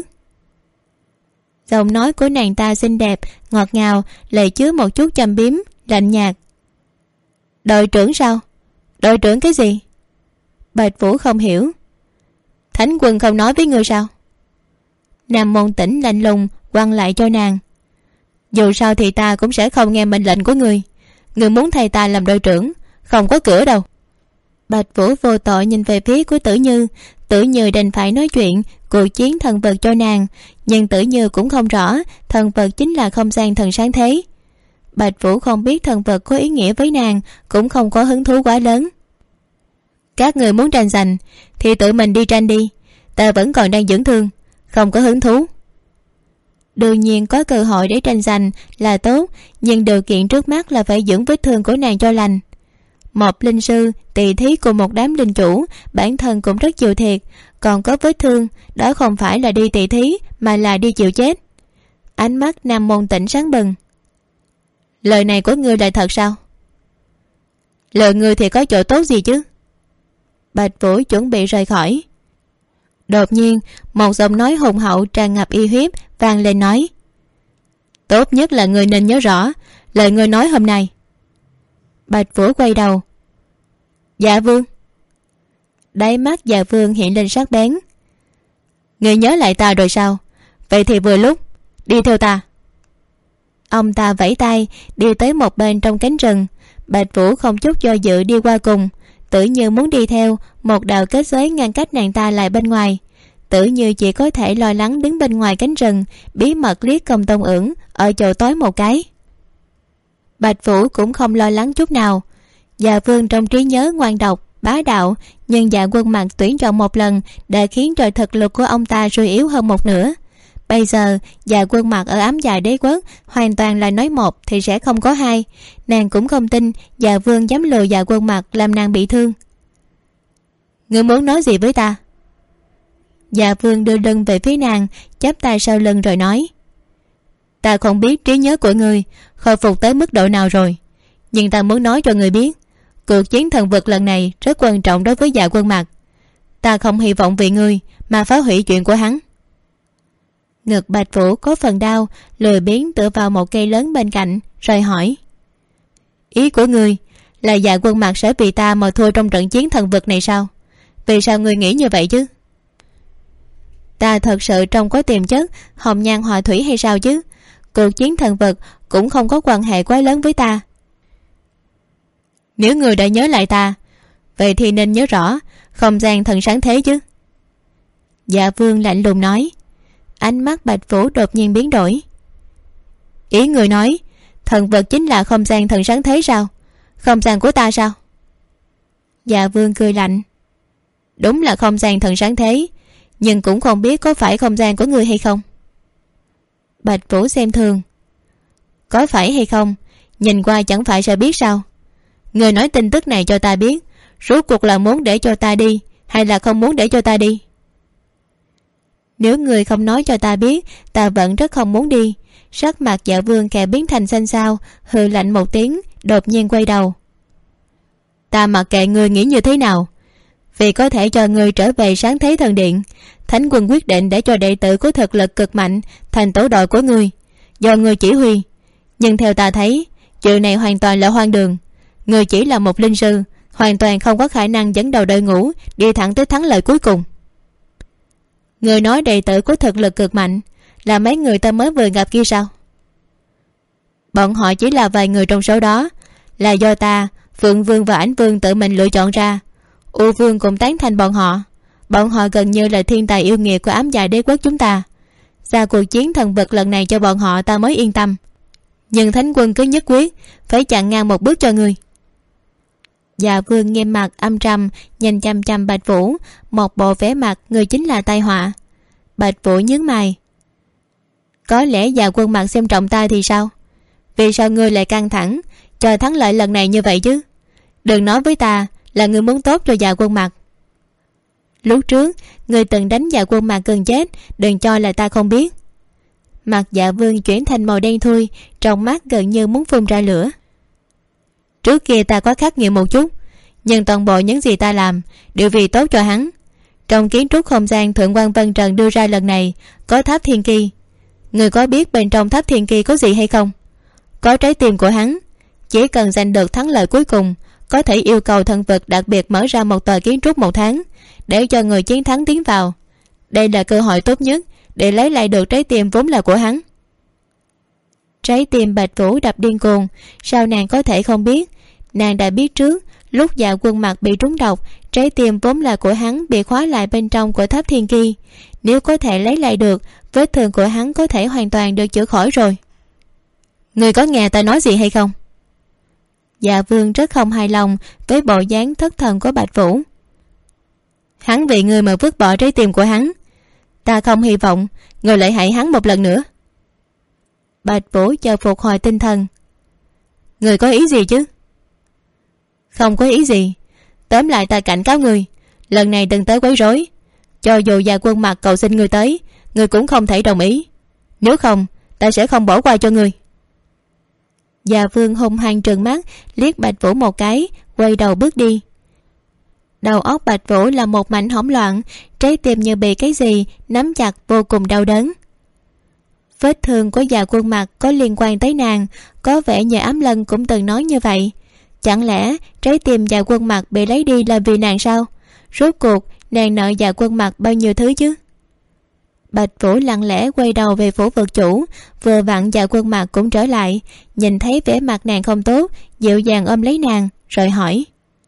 Giọng nói của nàng ta xinh đẹp, ngọt ngào, lại chứa một chút châm biếm, lạnh nhạt. Đội trưởng sao? Đội trưởng cái gì? Bạch Vũ không hiểu. Thánh quân không nói với ngươi sao? Nam Môn Tĩnh lạnh lùng quăng lại cho nàng. Dù sao thì ta cũng sẽ không nghe mệnh lệnh của ngươi. Ngươi muốn thay ta làm đội trưởng, không có cửa đâu. Bạch Vũ vô tội nhìn về phía của Tử Như. Tử Như đành phải nói chuyện cuộc chiến thần vật cho nàng, nhưng Tử Như cũng không rõ thần vật chính là không gian thần sáng thế. Bạch Vũ không biết thần vật có ý nghĩa với nàng, cũng không có hứng thú quá lớn. Các người muốn tranh giành thì tự mình đi tranh đi, ta vẫn còn đang dưỡng thương, không có hứng thú. Đương nhiên có cơ hội để tranh giành là tốt, nhưng điều kiện trước mắt là phải dưỡng vết thương của nàng cho lành. Một linh sư tỳ thí cùng một đám linh chủ, bản thân cũng rất chịu thiệt, còn có vết thương đó không phải là đi tỳ thí mà là đi chịu chết. Ánh mắt Nam Môn Tĩnh sáng bừng. Lời này của ngươi là thật sao? Lời ngươi thì có chỗ tốt gì chứ? Bạch Vũ chuẩn bị rời khỏi. Đột nhiên một giọng nói hùng hậu tràn ngập uy hiếp vang lên nói, tốt nhất là ngươi nên nhớ rõ lời ngươi nói hôm nay. Bạch Vũ quay đầu. Dạ Vương. Đáy mắt Dạ Vương hiện lên sắc bén. Ngươi nhớ lại ta rồi sao? Vậy thì vừa lúc đi theo ta. Ông ta vẫy tay đi tới một bên trong cánh rừng. Bạch Vũ không chút do dự đi qua cùng. Tử Như muốn đi theo, một đạo kết giới ngăn cách nàng ta lại bên ngoài. Tử Như chỉ có thể lo lắng đứng bên ngoài cánh rừng, bí mật liếc Công Tôn Ưỡng ở chỗ tối một cái. Bạch Vũ cũng không lo lắng chút nào. Dạ Vương trong trí nhớ ngoan độc bá đạo, nhưng Dạ Quân Mặc tuyển chọn một lần đã khiến cho thực lực của ông ta suy yếu hơn một nửa. Bây giờ Dạ Quân Mặc ở Ám Dạ Đế Quốc hoàn toàn là nói một thì sẽ không có hai. Nàng cũng không tin Dạ Vương dám lừa Dạ Quân Mặc làm nàng bị thương. Ngươi muốn nói gì với ta? Dạ Vương đưa lưng về phía nàng, chắp tay sau lưng rồi nói, ta không biết trí nhớ của ngươi khôi phục tới mức độ nào rồi, nhưng ta muốn nói cho ngươi biết, cuộc chiến thần vực lần này rất quan trọng đối với Dạ Quân Mặc. Ta không hy vọng vì ngươi mà phá hủy chuyện của hắn. Ngực Bạch Vũ có phần đau, lười biếng tựa vào một cây lớn bên cạnh rồi hỏi, ý của ngươi là Dạ Quân Mặc sẽ vì ta mà thua trong trận chiến thần vực này sao? Vì sao ngươi nghĩ như vậy chứ? Ta thật sự trông có tiềm chất hồng nhan họa thủy hay sao chứ? Cuộc chiến thần vực cũng không có quan hệ quá lớn với ta. Nếu người đã nhớ lại ta, vậy thì nên nhớ rõ không gian thần sáng thế chứ. Dạ Vương lạnh lùng nói. Ánh mắt Bạch Vũ đột nhiên biến đổi. Ý người nói thần vật chính là không gian thần sáng thế sao? Không gian của ta sao? Dạ Vương cười lạnh. Đúng là không gian thần sáng thế, nhưng cũng không biết có phải không gian của người hay không. Bạch Vũ xem thường. Có phải hay không, nhìn qua chẳng phải sẽ biết sao? Người nói tin tức này cho ta biết, rốt cuộc là muốn để cho ta đi hay là không muốn để cho ta đi? Nếu người không nói cho ta biết, ta vẫn rất không muốn đi. Sắc mặt Dạ Vương kẻ biến thành xanh xao, hừ lạnh một tiếng, đột nhiên quay đầu. Ta mặc kệ người nghĩ như thế nào, vì có thể cho người trở về sáng thế thần điện, Thánh Quân quyết định để cho đệ tử có thực lực cực mạnh thành tổ đội của người, do người chỉ huy. Nhưng theo ta thấy, chuyện này hoàn toàn là hoang đường. Người chỉ là một linh sư, hoàn toàn không có khả năng dẫn đầu đội ngũ đi thẳng tới thắng lợi cuối cùng. Người nói đệ tử có thực lực cực mạnh là mấy người ta mới vừa gặp kia sao? Bọn họ chỉ là vài người trong số đó, là do ta, Phượng Vương và Ảnh Vương tự mình lựa chọn ra. U Vương cũng tán thành bọn họ. Bọn họ gần như là thiên tài yêu nghiệt của ám dạ đế quốc chúng ta. Ra cuộc chiến thần vật lần này cho bọn họ ta mới yên tâm. Nhưng Thánh Quân cứ nhất quyết phải chặn ngang một bước cho người. Dạ Vương nghiêm mặt âm trầm nhìn chăm chăm Bạch Vũ, một bộ vẻ mặt người chính là tai họa. Bạch Vũ nhướng mày. Có lẽ Dạ Quân mặt xem trọng ta thì sao? Vì sao ngươi lại căng thẳng cho thắng lợi lần này như vậy chứ? Đừng nói với ta là ngươi muốn tốt cho Dạ Quân mặt. Lúc trước ngươi từng đánh Dạ Quân mặt gần chết, đừng cho là ta không biết. Mặt Dạ Vương chuyển thành màu đen thui, trong mắt gần như muốn phun ra lửa. Trước kia ta có khắc nghiệt một chút, nhưng toàn bộ những gì ta làm đều vì tốt cho hắn. Trong kiến trúc không gian Thượng quan Vân Trần đưa ra lần này có tháp thiên kỳ. Người có biết bên trong tháp thiên kỳ có gì hay không? Có trái tim của hắn. Chỉ cần giành được thắng lợi cuối cùng, có thể yêu cầu thần vật đặc biệt mở ra một tòa kiến trúc 1 tháng để cho người chiến thắng tiến vào. Đây là cơ hội tốt nhất để lấy lại được trái tim vốn là của hắn. Trái tim Bạch Vũ đập điên cuồng. Sao nàng có thể không biết? Nàng đã biết trước, lúc Dạ Quân mặt bị trúng độc, trái tim vốn là của hắn bị khóa lại bên trong của tháp thiên kỳ. Nếu có thể lấy lại được, vết thương của hắn có thể hoàn toàn được chữa khỏi rồi. Người có nghe ta nói gì hay không? Dạ Vương rất không hài lòng với bộ dáng thất thần của Bạch Vũ. Hắn vì người mà vứt bỏ trái tim của hắn, ta không hy vọng người lại hại hắn một lần nữa. Bạch Vũ chờ phục hồi tinh thần. Người có ý gì chứ? Không có ý gì. Tóm lại ta cảnh cáo người, lần này đừng tới quấy rối. Cho dù Dạ Quân mặt cầu xin người tới, người cũng không thể đồng ý. Nếu không, ta sẽ không bỏ qua cho người. Dạ Vương hung hăng trừng mắt liếc Bạch Vũ một cái, quay đầu bước đi. Đầu óc Bạch Vũ là một mảnh hỗn loạn, trái tim như bị cái gì nắm chặt, vô cùng đau đớn. Vết thương của Dạ Quân mặt có liên quan tới nàng, có vẻ như Ám Lân cũng từng nói như vậy. Chẳng lẽ trái tim Dạ Quân mặt bị lấy đi là vì nàng sao? Rốt cuộc nàng nợ Dạ Quân mặt bao nhiêu thứ chứ? Bạch Vũ lặng lẽ quay đầu về phủ vực chủ, vừa vặn Dạ Quân mặt cũng trở lại, nhìn thấy vẻ mặt nàng không tốt, dịu dàng ôm lấy nàng rồi hỏi.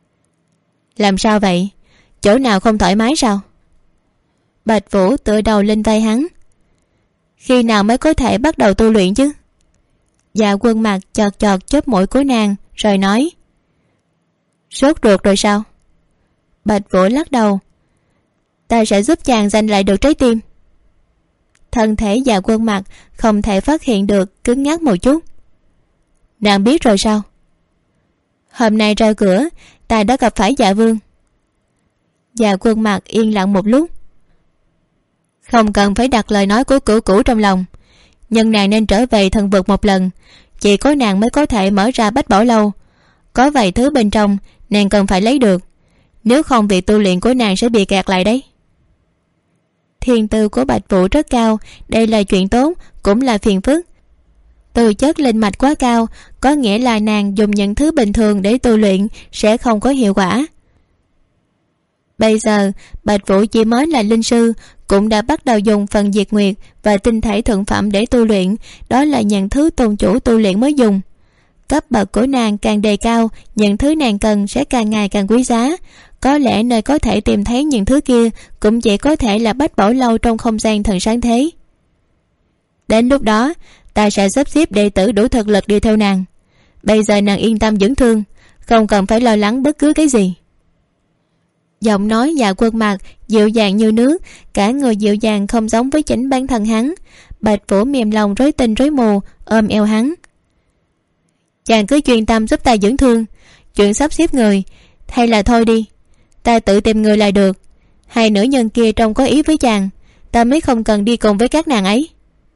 Làm sao vậy? Chỗ nào không thoải mái sao? Bạch Vũ tựa đầu lên vai hắn. Khi nào mới có thể bắt đầu tu luyện chứ? Dạ Quân mặt chọt chọt chóp mũi của nàng rồi nói. Sốt ruột rồi sao? Bạch Vũ lắc đầu. Ta sẽ giúp chàng giành lại được trái tim. Thân thể Dạ Quân mặt không thể phát hiện được cứng ngắc một chút. Nàng biết rồi sao? Hôm nay ra cửa ta đã gặp phải Dạ Vương. Dạ Quân mặt yên lặng một lúc. Không cần phải đặt lời nói của cửu cửu trong lòng, nhưng nàng nên trở về thần vực một lần. Chỉ có nàng mới có thể mở ra Bách Bảo Lâu. Có vài thứ bên trong nàng cần phải lấy được, nếu không việc tu luyện của nàng sẽ bị kẹt lại đấy. Thiên tư của Bạch Vũ rất cao, đây là chuyện tốt cũng là phiền phức. Tư chất linh mạch quá cao, có nghĩa là nàng dùng những thứ bình thường để tu luyện sẽ không có hiệu quả. Bây giờ Bạch Vũ chỉ mới là linh sư, cũng đã bắt đầu dùng phần diệt nguyệt và tinh thể thượng phẩm để tu luyện. Đó là những thứ tôn chủ tu luyện mới dùng. Cấp bậc của nàng càng đề cao, những thứ nàng cần sẽ càng ngày càng quý giá. Có lẽ nơi có thể tìm thấy những thứ kia cũng chỉ có thể là Bách Bảo Lâu trong không gian thần sáng thế. Đến lúc đó ta sẽ sắp xếp đệ tử đủ thực lực đi theo nàng. Bây giờ nàng yên tâm dưỡng thương, không cần phải lo lắng bất cứ cái gì. Giọng nói Dạ Quân Mạc dịu dàng như nước, cả người dịu dàng không giống với chính bản thân hắn. Bạch Vũ mềm lòng rối tinh rối mù ôm eo hắn. Chàng cứ chuyên tâm giúp ta dưỡng thương. Chuyện sắp xếp người hay là thôi đi, ta tự tìm người là được. Hai nữ nhân kia trông có ý với chàng, ta mới không cần đi cùng với các nàng ấy.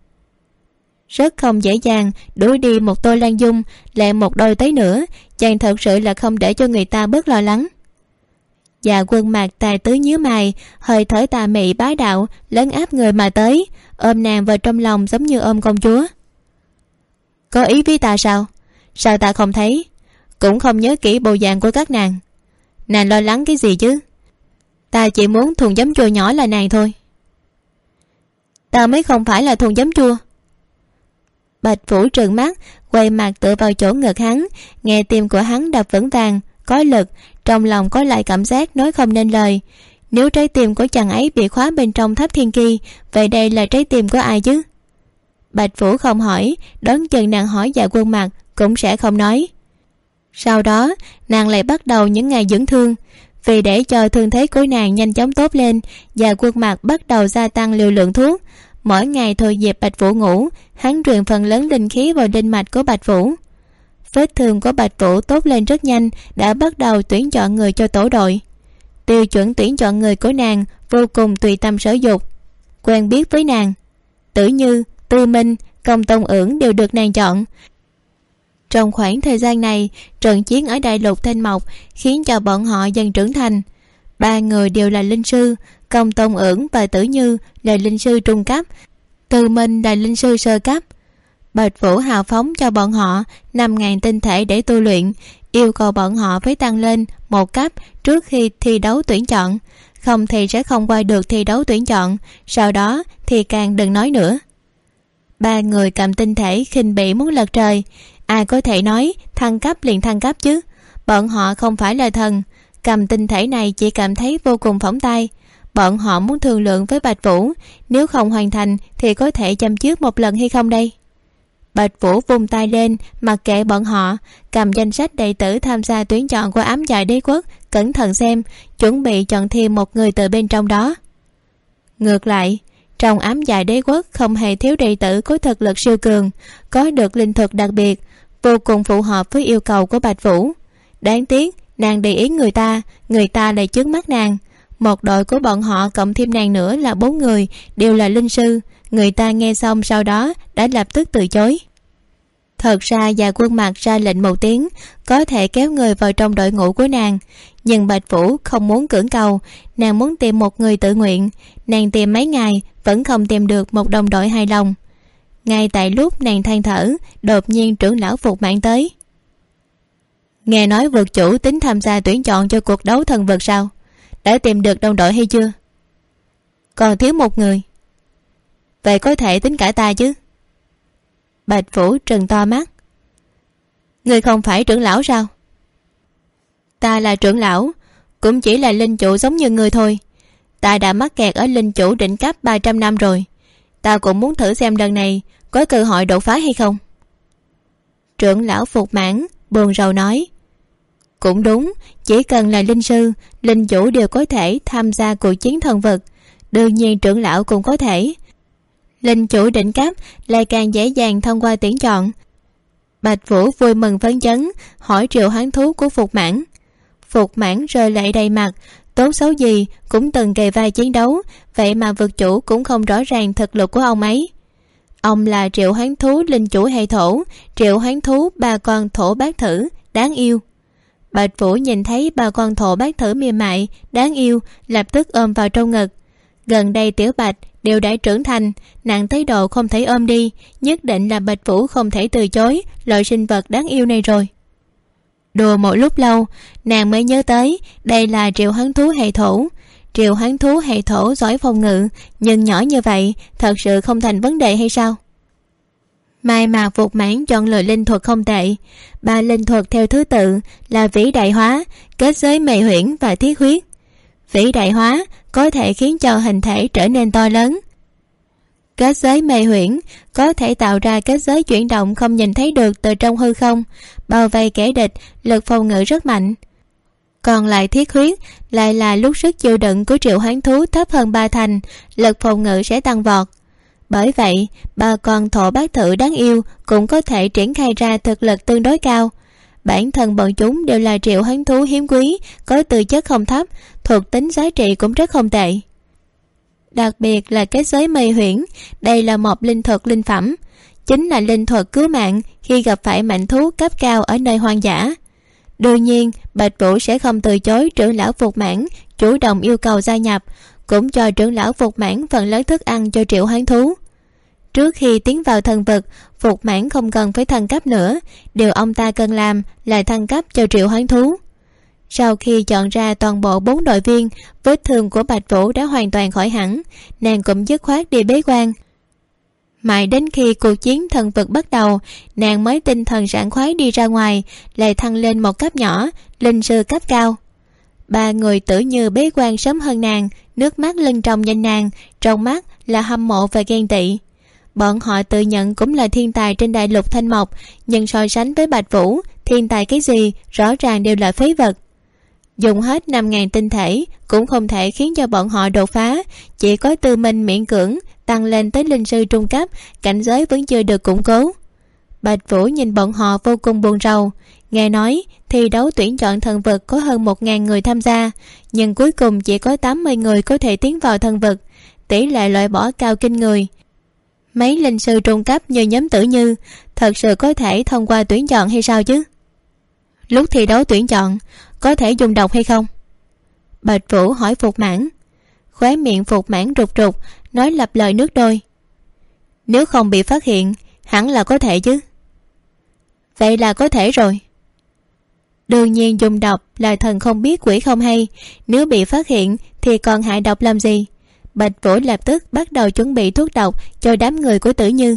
Rất không dễ dàng đuổi đi một Tô Lan Dung, lại một đôi tới nữa. Chàng thật sự là không để cho người ta bớt lo lắng. Dạ Quân Mạc tài tứ nhíu mày, hơi thở tà mị bá đạo lấn áp người mà tới, ôm nàng vào trong lòng giống như ôm công chúa. Có ý với ta sao? Sao ta không thấy, cũng không nhớ kỹ bộ dạng của các nàng. Nàng lo lắng cái gì chứ? Ta chỉ muốn thùng giấm chua nhỏ là nàng thôi. Ta mới không phải là thùng giấm chua. Bạch Vũ trừng mắt, quay mặt tựa vào chỗ ngực hắn, nghe tim của hắn đập vững vàng, có lực, trong lòng có lại cảm giác nói không nên lời. Nếu trái tim của chàng ấy bị khóa bên trong tháp thiên kỳ, vậy đây là trái tim của ai chứ? Bạch Vũ không hỏi, đón chừng nàng hỏi Dạ Quân Mạc cũng sẽ không nói. Sau đó nàng lại bắt đầu những ngày dưỡng thương. Vì để cho thương thế của nàng nhanh chóng tốt lên, Dạ Quân Mạc bắt đầu gia tăng liều lượng thuốc. Mỗi ngày thôi dịp Bạch Vũ ngủ, hắn truyền phần lớn linh khí vào linh mạch của Bạch Vũ. Vết thương của Bạch Vũ tốt lên rất nhanh, đã bắt đầu tuyển chọn người cho tổ đội. Tiêu chuẩn tuyển chọn người của nàng vô cùng tùy tâm sở dục. Quen biết với nàng, Tử Như, Tư Minh, Công Tông Ưỡng đều được nàng chọn. Trong khoảng thời gian này, trận chiến ở Đại Lục Thanh Mộc khiến cho bọn họ dần trưởng thành. Ba người đều là linh sư, Công Tông Ưỡng và Tử Như là linh sư trung cấp, Tư Minh là linh sư sơ cấp. Bạch Vũ hào phóng cho bọn họ 5.000 tinh thể để tu luyện, yêu cầu bọn họ phải tăng lên một cấp trước khi thi đấu tuyển chọn, không thì sẽ không qua được thi đấu tuyển chọn, sau đó thì càng đừng nói nữa. Ba người cầm tinh thể khinh bỉ muốn lật trời. Ai có thể nói thăng cấp liền thăng cấp chứ? Bọn họ không phải là thần, cầm tinh thể này chỉ cảm thấy vô cùng phỏng tay. Bọn họ muốn thương lượng với Bạch Vũ, nếu không hoàn thành thì có thể châm chước một lần hay không đây? Bạch Vũ vung tay lên, mặc kệ bọn họ, cầm danh sách đệ tử tham gia tuyển chọn của Ám Dạ Đế Quốc, cẩn thận xem, chuẩn bị chọn thêm một người từ bên trong đó. Ngược lại, trong Ám Dạ Đế Quốc không hề thiếu đệ tử có thực lực siêu cường, có được linh thuật đặc biệt, vô cùng phù hợp với yêu cầu của Bạch Vũ. Đáng tiếc nàng để ý người ta lại trước mắt nàng. Một đội của bọn họ cộng thêm nàng nữa là 4 người, đều là linh sư. Người ta nghe xong sau đó đã lập tức từ chối. Thật ra Dạ Quân Mạc ra lệnh một tiếng, có thể kéo người vào trong đội ngũ của nàng, nhưng Bạch Vũ không muốn cưỡng cầu. Nàng muốn tìm một người tự nguyện. Nàng tìm mấy ngày vẫn không tìm được một đồng đội hài lòng. Ngay tại lúc nàng than thở, đột nhiên trưởng lão Phục Mãn tới. Nghe nói vực chủ tính tham gia tuyển chọn cho cuộc đấu thần vực sao? Đã tìm được đồng đội hay chưa? Còn thiếu một người. Vậy có thể tính cả ta chứ? Bạch Vũ trừng to mắt. Ngươi không phải trưởng lão sao? Ta là trưởng lão, cũng chỉ là linh chủ giống như ngươi thôi. Ta đã mắc kẹt ở linh chủ đỉnh cấp 300 năm rồi. Ta cũng muốn thử xem lần này có cơ hội đột phá hay không. Trưởng lão Phục Mãn buồn rầu nói. Cũng đúng, chỉ cần là linh sư, linh chủ đều có thể tham gia cuộc chiến thần vực. Đương nhiên trưởng lão cũng có thể. Linh chủ đỉnh cấp lại càng dễ dàng thông qua tuyển chọn. Bạch Vũ vui mừng phấn chấn, hỏi triệu hoán thú của Phục Mãn. Phục Mãn rơi lệ đầy mặt, tốt xấu gì cũng từng kề vai chiến đấu, vậy mà vực chủ cũng không rõ ràng thực lực của ông ấy. Ông là triệu hoán thú linh chủ hệ thổ, triệu hoán thú ba con thổ bát thử, đáng yêu. Bạch Vũ nhìn thấy ba con thổ bát thử mềm mại, đáng yêu, lập tức ôm vào trong ngực. Gần đây Tiểu Bạch đều đã trưởng thành, nặng tới độ không thể ôm đi, nhất định là Bạch Vũ không thể từ chối loại sinh vật đáng yêu này rồi. Đùa một lúc lâu, nàng mới nhớ tới đây là triệu hoán thú hệ thổ. Triệu hoán thú hệ thổ giỏi phòng ngự, nhưng nhỏ như vậy thật sự không thành vấn đề hay sao? Mai Mạc Phục Mãn chọn lựa linh thuật không tệ. 3 linh thuật theo thứ tự là vĩ đại hóa, kết giới mê huyễn và thiết huyết. Vĩ đại hóa có thể khiến cho hình thể trở nên to lớn. Kết giới mê huyễn có thể tạo ra kết giới chuyển động không nhìn thấy được từ trong hư không, bao vây kẻ địch, lực phòng ngự rất mạnh. Còn lại thiết huyết lại là lúc sức chịu đựng của triệu hoán thú thấp hơn 3 thành, lực phòng ngự sẽ tăng vọt. Bởi vậy 3 con thổ bát thử đáng yêu cũng có thể triển khai ra thực lực tương đối cao. Bản thân bọn chúng đều là triệu hoán thú hiếm quý, có tư chất không thấp, thuộc tính giá trị cũng rất không tệ. Đặc biệt là kết giới mê huyễn, đây là một linh thuật linh phẩm, chính là linh thuật cứu mạng khi gặp phải mạnh thú cấp cao ở nơi hoang dã. Đương nhiên Bạch Vũ sẽ không từ chối trưởng lão Phục Mãn chủ động yêu cầu gia nhập, cũng cho trưởng lão Phục Mãn phần lớn thức ăn cho triệu hoán thú. Trước khi tiến vào thần vực, Phục Mãn không cần phải thăng cấp nữa, điều ông ta cần làm là thăng cấp cho triệu hoán thú. Sau khi chọn ra toàn bộ 4 đội viên, vết thương của Bạch Vũ đã hoàn toàn khỏi hẳn, nàng cũng dứt khoát đi bế quan. Mãi đến khi cuộc chiến thần vực bắt đầu, nàng mới tinh thần sảng khoái đi ra ngoài, lại thăng lên một cấp nhỏ, linh sư cấp cao. 3 người Tử Như bế quan sớm hơn nàng, nước mắt lưng tròng nhìn nàng, trong mắt là hâm mộ và ghen tị. Bọn họ tự nhận cũng là thiên tài trên đại lục Thanh Mộc, nhưng so sánh với Bạch Vũ, thiên tài cái gì rõ ràng đều là phế vật. Dùng hết 5.000 tinh thể cũng không thể khiến cho bọn họ đột phá, chỉ có Tư Minh miễn cưỡng tăng lên tới linh sư trung cấp, cảnh giới vẫn chưa được củng cố. Bạch Vũ nhìn bọn họ vô cùng buồn rầu. Nghe nói thi đấu tuyển chọn thần vực có hơn 1.000 người tham gia, nhưng cuối cùng chỉ có 80 người có thể tiến vào thần vực, tỷ lệ loại bỏ cao kinh người. Mấy linh sư trung cấp như nhóm Tử Như thật sự có thể thông qua tuyển chọn hay sao chứ? Lúc thi đấu tuyển chọn có thể dùng độc hay không? Bạch Vũ hỏi Phục Mãn. Khóe miệng Phục Mãn rụt rụt, nói lặp lời nước đôi. Nếu không bị phát hiện hẳn là có thể chứ. Vậy là có thể rồi. Đương nhiên dùng độc là thần không biết quỷ không hay, nếu bị phát hiện thì còn hại độc làm gì? Bạch Vũ lập tức bắt đầu chuẩn bị thuốc độc cho đám người của Tử Như.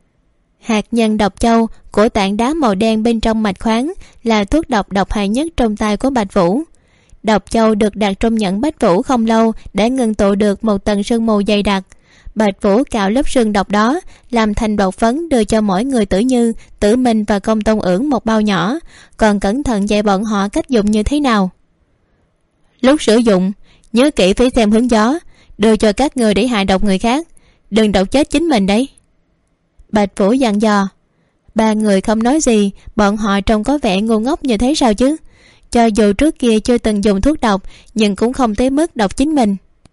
Hạt nhân độc châu của tảng đá màu đen bên trong mạch khoáng là thuốc độc độc hại nhất trong tay của Bạch Vũ. Độc châu được đặt trong nhẫn Bạch Vũ không lâu đã ngưng tụ được một tầng sương mù dày đặc. Bạch Vũ cạo lớp sương độc đó làm thành bột phấn, đưa cho mỗi người Tử Như, Tử Minh và Công Tôn Ưỡng một bao nhỏ, còn cẩn thận dạy bọn họ cách dùng như thế nào. Lúc sử dụng nhớ kỹ phải xem hướng gió, đưa cho các người để hại độc người khác, đừng độc chết chính mình đấy. Bạch Vũ dặn dò. 3 người không nói gì, bọn họ trông có vẻ ngu ngốc như thế sao chứ? Cho dù trước kia chưa từng dùng thuốc độc, nhưng cũng không tới mức độc chính mình.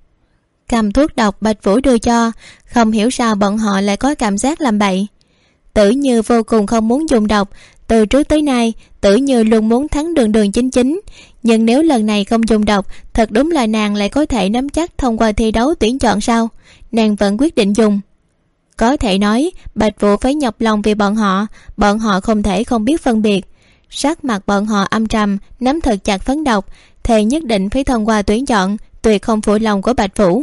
Cầm thuốc độc Bạch Vũ đưa cho, không hiểu sao bọn họ lại có cảm giác làm bậy. Tử Như vô cùng không muốn dùng độc, từ trước tới nay Tử Như luôn muốn thắng Đường Đường Chính Chính, nhưng nếu lần này không dùng độc, thật đúng là nàng lại có thể nắm chắc thông qua thi đấu tuyển chọn sao? Nàng vẫn quyết định dùng. Có thể nói Bạch Vũ phải nhọc lòng vì bọn họ không thể không biết phân biệt. Sắc mặt bọn họ âm trầm, nắm thật chặt phấn độc, thề nhất định phải thông qua tuyển chọn, tuyệt không phụ lòng của Bạch Vũ.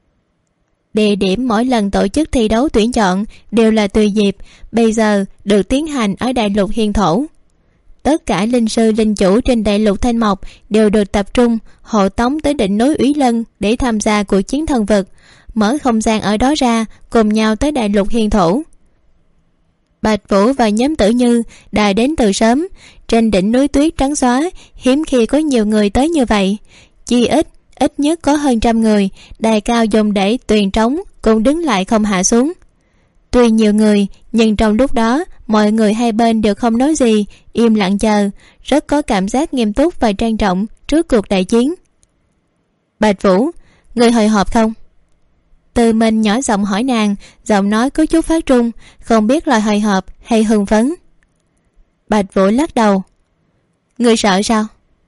Địa điểm mỗi lần tổ chức thi đấu tuyển chọn đều là tùy dịp, bây giờ được tiến hành ở đại lục Hiên Thổ. Tất cả linh sư linh chủ trên đại lục Thanh Mộc đều được tập trung hộ tống tới đỉnh núi Úy Lân để tham gia cuộc chiến thần vực, mở không gian ở đó ra, cùng nhau tới đại lục Hiên Thổ. Bạch Vũ và nhóm Tử Như đã đến từ sớm. Trên đỉnh núi tuyết trắng xóa hiếm khi có nhiều người tới như vậy, chi ít nhất có hơn 100 người, đài cao dùng để tuyền trống cũng đứng lại không hạ xuống. Tuy nhiều người, nhưng trong lúc đó mọi người hai bên đều không nói gì, im lặng chờ, rất có cảm giác nghiêm túc và trang trọng trước cuộc đại chiến. Bạch Vũ, người hồi hộp không? Tư Minh nhỏ giọng hỏi nàng, giọng nói có chút phát trung, không biết là hồi hộp hay hưng phấn. Bạch Vũ lắc đầu. Người sợ sao?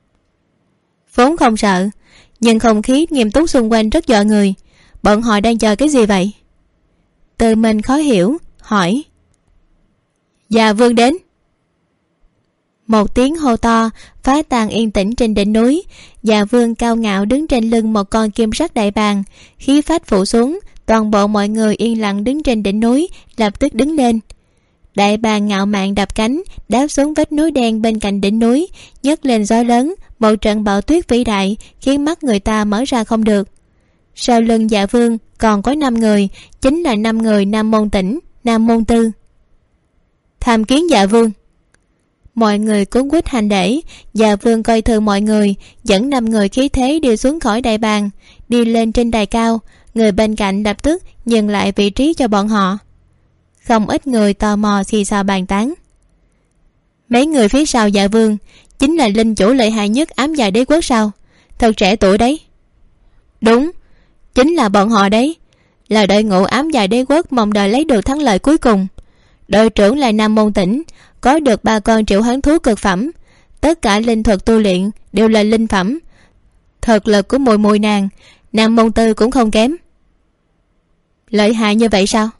Vốn không sợ, nhưng không khí nghiêm túc xung quanh rất dọa người. Bọn họ đang chờ cái gì vậy? Tư Minh khó hiểu hỏi. Già Vương đến. Một tiếng hô to phá tan yên tĩnh trên đỉnh núi. Dạ Vương cao ngạo đứng trên lưng một con kim sắc đại bàng, khí phách phủ xuống. Toàn bộ mọi người yên lặng đứng trên đỉnh núi lập tức đứng lên. Đại bàng ngạo mạn đập cánh đáp xuống vách núi đen bên cạnh đỉnh núi, nhấc lên gió lớn. Một trận bão tuyết vĩ đại khiến mắt người ta mở ra không được. Sau lưng Dạ Vương còn có 5 người, chính là 5 người Nam Môn Tỉnh, Nam Môn Tư. Tham kiến Dạ Vương. Mọi người cuống quýt hành lễ. Dạ Vương coi thường mọi người, dẫn 5 người khí thế đi xuống khỏi đại bàng, đi lên trên đài cao. Người bên cạnh lập tức nhường lại vị trí cho bọn họ. Không ít người tò mò xì xào bàn tán. Mấy người phía sau Dạ Vương chính là linh chủ lợi hại nhất Ám Dạ Đế Quốc sao? Thật trẻ tuổi đấy. Đúng, chính là bọn họ đấy. Là đội ngũ Ám Dạ Đế Quốc mong đợi lấy được thắng lợi cuối cùng. Đội trưởng là Nam Môn Tỉnh, có được 3 con triệu hoán thú cực phẩm. Tất cả linh thuật tu luyện đều là linh phẩm. Thực lực của mùi mùi nàng, Nam Môn Tư cũng không kém. Lợi hại như vậy sao?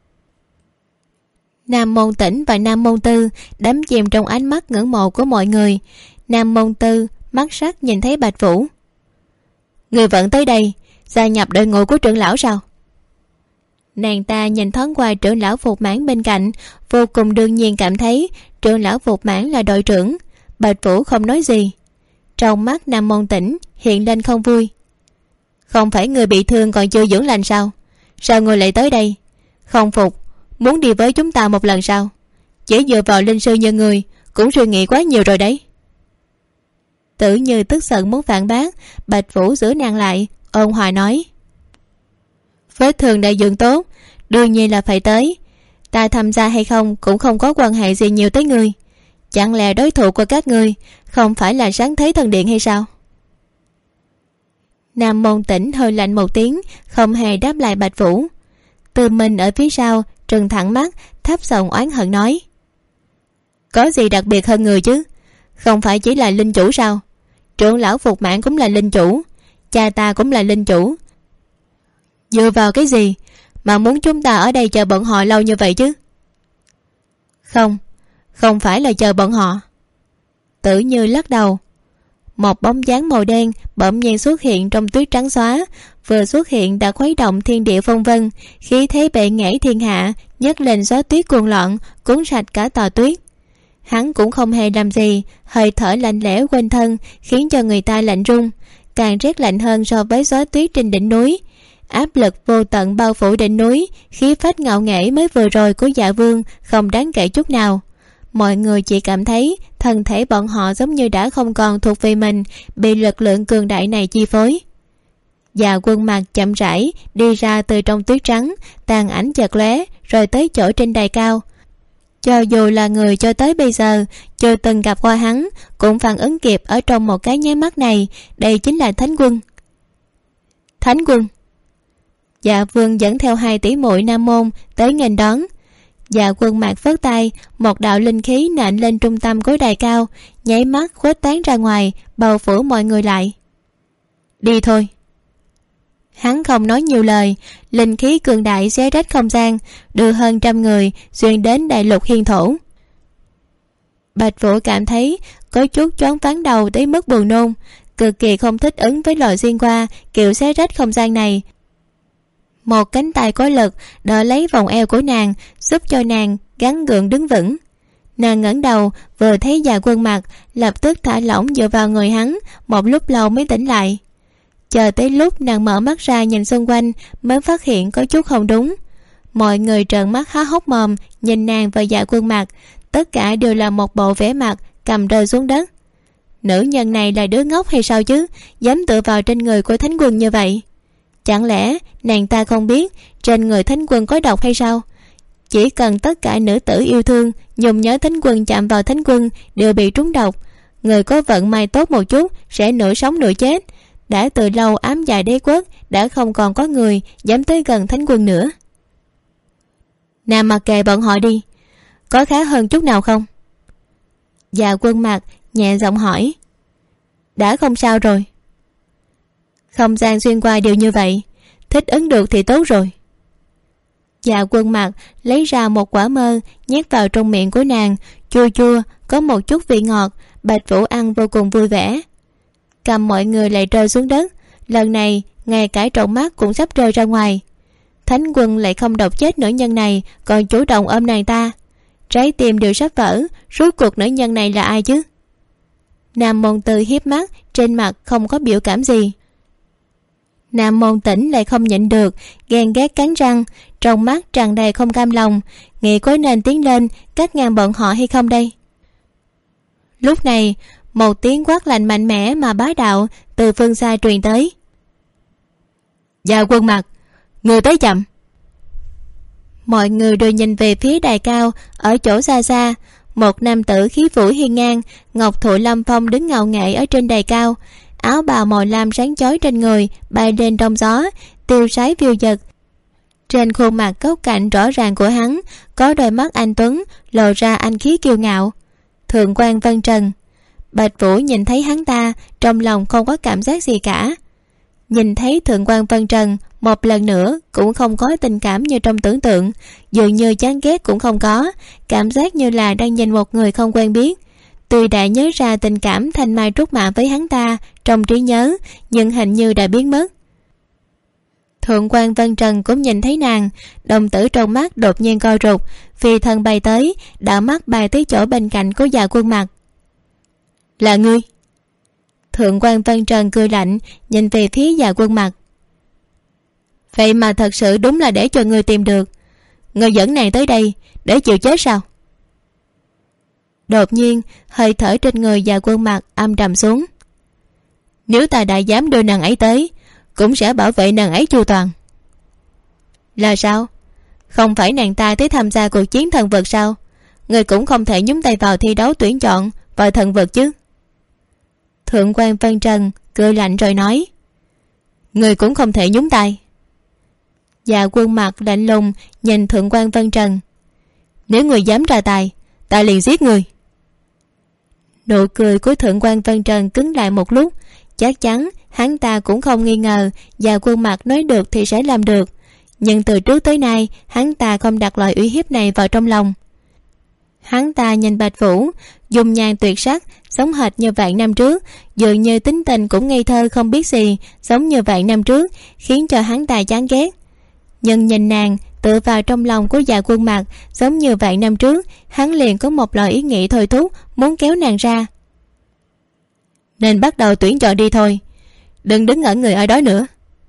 Nam Môn Tỉnh và Nam Môn Tư đắm chìm trong ánh mắt ngưỡng mộ của mọi người. Nam Môn Tư mắt sắc nhìn thấy Bạch Vũ. Người vẫn tới đây gia nhập đội ngũ của trưởng lão sao? Nàng ta nhìn thoáng qua trưởng lão Phục Mãn bên cạnh, vô cùng đương nhiên cảm thấy trưởng lão Phục Mãn là đội trưởng. Bạch Vũ không nói gì. Trong mắt Nam Môn Tỉnh hiện lên không vui. Không phải người bị thương còn chưa dưỡng lành sao? Sao người lại tới đây? Không phục, muốn đi với chúng ta một lần sao? Chỉ dựa vào linh sư như người cũng suy nghĩ quá nhiều rồi đấy. Tử Như tức giận muốn phản bác. Bạch Vũ giữ nàng lại, ôn hòa nói. Vết thương đã dưỡng tốt, đương nhiên là phải tới. Ta tham gia hay không cũng không có quan hệ gì nhiều tới ngươi. Chẳng lẽ đối thủ của các ngươi không phải là Sáng Thế Thần Điện hay sao? Nam Môn Tỉnh hơi lạnh một tiếng, không hề đáp lại Bạch Vũ. Từ mình ở phía sau trừng thẳng mắt, thấp giọng oán hận nói. Có gì đặc biệt hơn người chứ? Không phải chỉ là linh chủ sao? Trưởng lão Phục Mãn cũng là linh chủ, cha ta cũng là linh chủ. Dựa vào cái gì mà muốn chúng ta ở đây chờ bọn họ lâu như vậy chứ? Không phải là chờ bọn họ. Tử Như lắc đầu. Một bóng dáng màu đen bỗng nhiên xuất hiện trong tuyết trắng xóa, vừa xuất hiện đã khuấy động thiên địa phong vân, khí thế bệ nghệ thiên hạ, nhấc lên gió tuyết cuồng loạn, cuốn sạch cả tòa tuyết. Hắn cũng không hề làm gì, hơi thở lạnh lẽo quanh thân khiến cho người ta lạnh run, càng rét lạnh hơn so với gió tuyết trên đỉnh núi. Áp lực vô tận bao phủ đỉnh núi, khí phách ngạo nghễ mới vừa rồi của Dạ Vương không đáng kể chút nào. Mọi người chỉ cảm thấy thân thể bọn họ giống như đã không còn thuộc về mình, bị lực lượng cường đại này chi phối. Dạ Quân Mặc chậm rãi đi ra từ trong tuyết trắng, tàn ảnh chợt lóe rồi tới chỗ trên đài cao. Cho dù là người cho tới bây giờ chưa từng gặp qua hắn, cũng phản ứng kịp ở trong một cái nháy mắt này. Đây chính là Thánh Quân. Thánh Quân. Dạ Vương dẫn theo 2 tỷ muội Nam Môn tới nghênh đón. Dạ Quân Mặc phất tay, một đạo linh khí nện lên trung tâm khối đài cao, nháy mắt khuếch tán ra ngoài, bao phủ mọi người lại. Đi thôi. Hắn không nói nhiều lời, linh khí cường đại xé rách không gian, đưa hơn 100 người xuyên đến đại lục hiên thổ. Bạch Vũ cảm thấy có chút choáng váng đầu tới mức buồn nôn, cực kỳ không thích ứng với loại xuyên qua kiểu xé rách không gian này. Một cánh tay có lực đỡ lấy vòng eo của nàng, giúp cho nàng gắng gượng đứng vững. Nàng ngẩng đầu vừa thấy Dạ Quân Mặc, lập tức thả lỏng dựa vào người hắn, một lúc lâu mới tỉnh lại. Chờ tới lúc nàng mở mắt ra nhìn xung quanh mới phát hiện có chút không đúng. Mọi người trợn mắt há hốc mồm nhìn nàng và Dạ Quân Mặc, tất cả đều là một bộ vẻ mặt cầm rơi xuống đất. Nữ nhân này là đứa ngốc hay sao chứ, dám tựa vào trên người của Thánh Quân như vậy? Chẳng lẽ nàng ta không biết trên người Thánh Quân có độc hay sao? Chỉ cần tất cả nữ tử yêu thương nhung nhớ Thánh Quân chạm vào Thánh Quân đều bị trúng độc. Người có vận may tốt một chút sẽ nửa sống nửa chết. Đã từ lâu Ám Dạ Đế Quốc đã không còn có người dám tới gần Thánh Quân nữa. Nam mặc kệ bọn họ đi, có khá hơn chút nào không? Dạ Quân Mặc nhẹ giọng hỏi. Đã không sao rồi. Không gian xuyên qua đều như vậy, thích ứng được thì tốt rồi. Dạ Quân Mặc lấy ra một quả mơ nhét vào trong miệng của nàng, chua chua, có một chút vị ngọt. Bạch Vũ ăn vô cùng vui vẻ. Cầm mọi người lại rơi xuống đất. Lần này ngay cả tròng mắt cũng sắp rơi ra ngoài. Thánh Quân lại không độc chết nữ nhân này, còn chủ động ôm nàng ta. Trái tim đều sắp vỡ. Rốt cuộc nữ nhân này là ai chứ? Nam Môn Tư hiếp mắt, trên mặt không có biểu cảm gì. Nam Môn Tĩnh lại không nhịn được, ghen ghét cắn răng, trong mắt tràn đầy không cam lòng, nghĩ có nên tiến lên cắt ngang bọn họ hay không đây. Lúc này một tiếng quát lạnh mạnh mẽ mà bá đạo từ phương xa truyền tới. Dạ Quân Mặc, người tới chậm. Mọi người đều nhìn về phía đài cao. Ở chỗ xa xa, một nam tử khí vũ hiên ngang, ngọc thụ lâm phong đứng ngạo nghễ ở trên đài cao. Áo bào màu lam sáng chói trên người bay lên trong gió, tiêu sái phiêu dật. Trên khuôn mặt góc cạnh rõ ràng của hắn có đôi mắt anh tuấn, lộ ra anh khí kiêu ngạo. Thượng quan Vân Trần. Bạch Vũ nhìn thấy hắn ta, trong lòng không có cảm giác gì cả. Nhìn thấy Thượng quan Vân Trần một lần nữa cũng không có tình cảm như trong tưởng tượng, dường như chán ghét cũng không có, cảm giác như là đang nhìn một người không quen biết. Tuy đã nhớ ra tình cảm thanh mai trúc mã với hắn ta trong trí nhớ, nhưng hình như đã biến mất. Thượng quan Vân Trần cũng nhìn thấy nàng, đồng tử trong mắt đột nhiên co rụt, phi thân bay tới, đảo mắt bay tới chỗ bên cạnh của Dạ Quân Mặc. Là ngươi? Thượng quan Vân Trần cười lạnh, nhìn về phía Dạ Quân Mặc. Vậy mà thật sự đúng là để cho ngươi tìm được. Ngươi dẫn nàng tới đây để chịu chết sao? Đột nhiên hơi thở trên người Dạ Quân Mặc âm trầm xuống. Nếu ta đã dám đưa nàng ấy tới, cũng sẽ bảo vệ nàng ấy chu toàn. Là sao? Không phải nàng ta tới tham gia cuộc chiến thần vực sao? Ngươi cũng không thể nhúng tay vào thi đấu tuyển chọn vào thần vực chứ? Thượng quan Vân Trần cười lạnh rồi nói. Ngươi cũng không thể nhúng tay. Dạ Quân Mặc lạnh lùng nhìn Thượng quan Vân Trần. Nếu ngươi dám ra tay, ta liền giết ngươi. Nụ cười của Thượng quan Vân Trần cứng lại một lúc. Chắc chắn hắn ta cũng không nghi ngờ Dạ Quân Mặc nói được thì sẽ làm được, nhưng từ trước tới nay hắn ta không đặt loại uy hiếp này vào trong lòng. Hắn ta nhìn Bạch Vũ, dung nhan tuyệt sắc, sống hệt như vạn năm trước, dường như tính tình cũng ngây thơ không biết gì, giống như vạn năm trước, khiến cho hắn ta chán ghét. Nhưng nhìn nàng tựa vào trong lòng của Dạ Quân Mặc giống như vạn năm trước, hắn liền có một loại ý nghĩ thôi thúc muốn kéo nàng ra. Nên bắt đầu tuyển chọn đi thôi, đừng đứng ngẩn người ở đó nữa.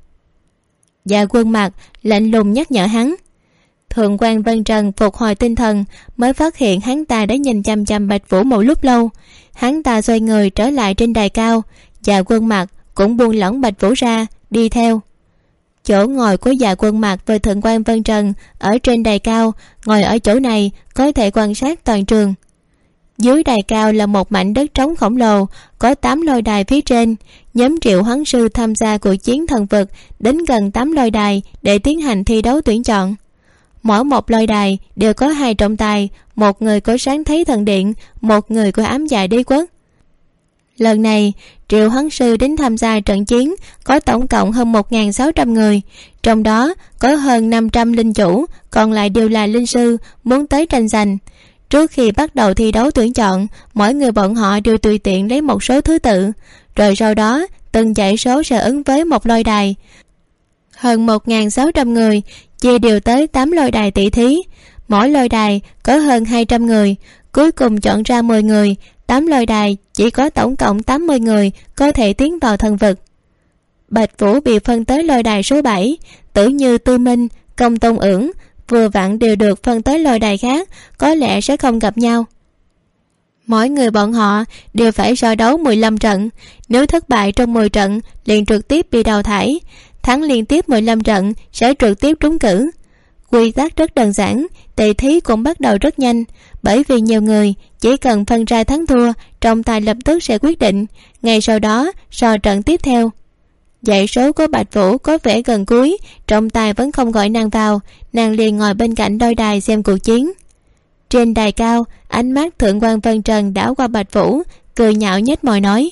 Dạ Quân Mặc lạnh lùng nhắc nhở hắn. Thượng quan Vân Trần phục hồi tinh thần, mới phát hiện hắn ta đã nhìn chăm chăm Bạch Vũ một lúc lâu. Hắn ta xoay người trở lại trên đài cao. Dạ Quân Mặc cũng buông lỏng Bạch Vũ ra, đi theo. Chỗ ngồi của Dạ Quân Mặc và Thượng quan Vân Trần ở trên đài cao, ngồi ở chỗ này có thể quan sát toàn trường. Dưới đài cao là một mảnh đất trống khổng lồ, có 8 lôi đài phía trên. Nhóm Triệu Hoán Sư tham gia cuộc chiến thần vực đến gần 8 lôi đài để tiến hành thi đấu tuyển chọn. Mỗi một lôi đài đều có 2 trọng tài, một người có sáng thấy thần điện, một người có ám dạ đế quốc. Lần này Triệu Hoán Sư đến tham gia trận chiến có tổng cộng hơn 1.600 người, trong đó có hơn 500 linh chủ, còn lại đều là linh sư muốn tới tranh giành. Trước khi bắt đầu thi đấu tuyển chọn, mỗi người bọn họ đều tùy tiện lấy một số thứ tự, rồi sau đó từng dãy số sẽ ứng với một lôi đài. Hơn 1.600 người chia đều tới 8 lôi đài tỷ thí, mỗi lôi đài có hơn 200 người, cuối cùng chọn ra 10 người. 8 lôi đài chỉ có tổng cộng 80 người có thể tiến vào thần vực. Bạch Vũ bị phân tới lôi đài số 7, Tử Như, Tư Minh, Công Tôn Ưỡng vừa vặn đều được phân tới lôi đài khác, có lẽ sẽ không gặp nhau. Mỗi người bọn họ đều phải so đấu 15 trận, nếu thất bại trong 10 trận liền trực tiếp bị đào thải, thắng liên tiếp 15 trận sẽ trực tiếp trúng cử. Quy tắc rất đơn giản, tỷ thí cũng bắt đầu rất nhanh, bởi vì nhiều người chỉ cần phân ra thắng thua, trọng tài lập tức sẽ quyết định, ngay sau đó so trận tiếp theo. Dãy số của Bạch Vũ có vẻ gần cuối, trọng tài vẫn không gọi nàng vào, nàng liền ngồi bên cạnh đôi đài xem cuộc chiến. Trên đài cao, ánh mắt Thượng quan Vân Trần đảo qua Bạch Vũ, cười nhạo nhếch môi nói.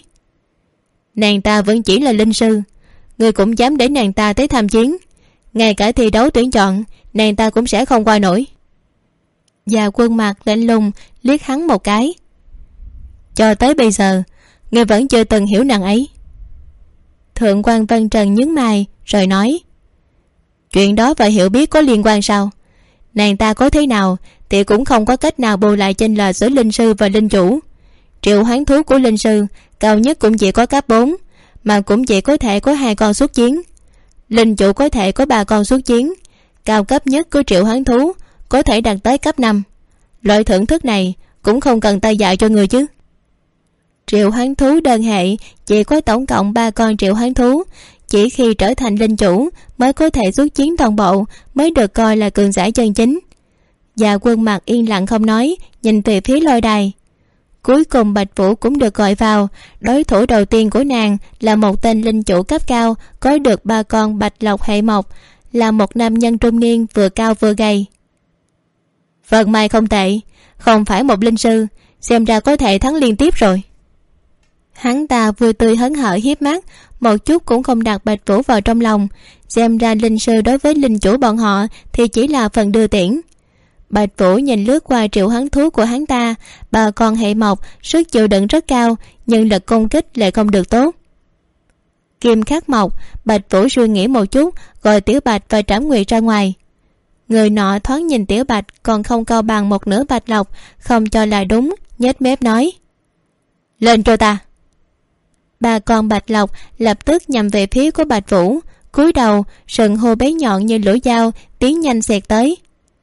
Nàng ta vẫn chỉ là linh sư, ngươi cũng dám để nàng ta tới tham chiến, ngay cả thi đấu tuyển chọn nàng ta cũng sẽ không qua nổi. Và Quân Mặt lạnh lùng liếc hắn một cái. Cho tới bây giờ ngươi vẫn chưa từng hiểu nàng ấy. Thượng quan Vân Trần nhướng mày rồi nói, chuyện đó và hiểu biết có liên quan sao? Nàng ta có thế nào thì cũng không có cách nào bù lại chênh lệch giữa linh sư và linh chủ. Triệu hoán thú của linh sư cao nhất cũng chỉ có cấp 4, mà cũng chỉ có thể có 2 con xuất chiến. Linh chủ có thể có 3 con xuất chiến. Cao cấp nhất của triệu hoán thú có thể đạt tới cấp 5. Loại thưởng thức này cũng không cần ta dạy cho người chứ. Triệu hoán thú đơn hệ chỉ có tổng cộng 3 con triệu hoán thú. Chỉ khi trở thành linh chủ mới có thể xuất chiến toàn bộ, mới được coi là cường giả chân chính. Và Quân Mặt yên lặng không nói, nhìn về phía lôi đài. Cuối cùng Bạch Vũ cũng được gọi vào. Đối thủ đầu tiên của nàng là một tên linh chủ cấp cao, có được 3 con bạch lộc hệ mộc, là một nam nhân trung niên vừa cao vừa gầy. Vận may không tệ, không phải một linh sư, xem ra có thể thắng liên tiếp rồi. Hắn ta vui tươi hớn hở hiếp mắt, một chút cũng không đặt Bạch Vũ vào trong lòng. Xem ra linh sư đối với linh chủ bọn họ thì chỉ là phần đưa tiễn. Bạch Vũ nhìn lướt qua triệu hoán thú của hắn ta. 3 con hệ mộc, sức chịu đựng rất cao, nhưng lực công kích lại không được tốt. Kim khắc mộc. Bạch Vũ suy nghĩ một chút, gọi Tiểu Bạch và Trảm Nguyệt ra ngoài. Người nọ thoáng nhìn Tiểu Bạch còn không cao bằng một nửa bạch lộc, không cho là đúng, nhếch mép nói, lên cho ta. 3 con bạch lộc lập tức nhằm về phía của Bạch Vũ. Cúi đầu, sừng hô bé nhọn như lưỡi dao tiến nhanh xẹt tới.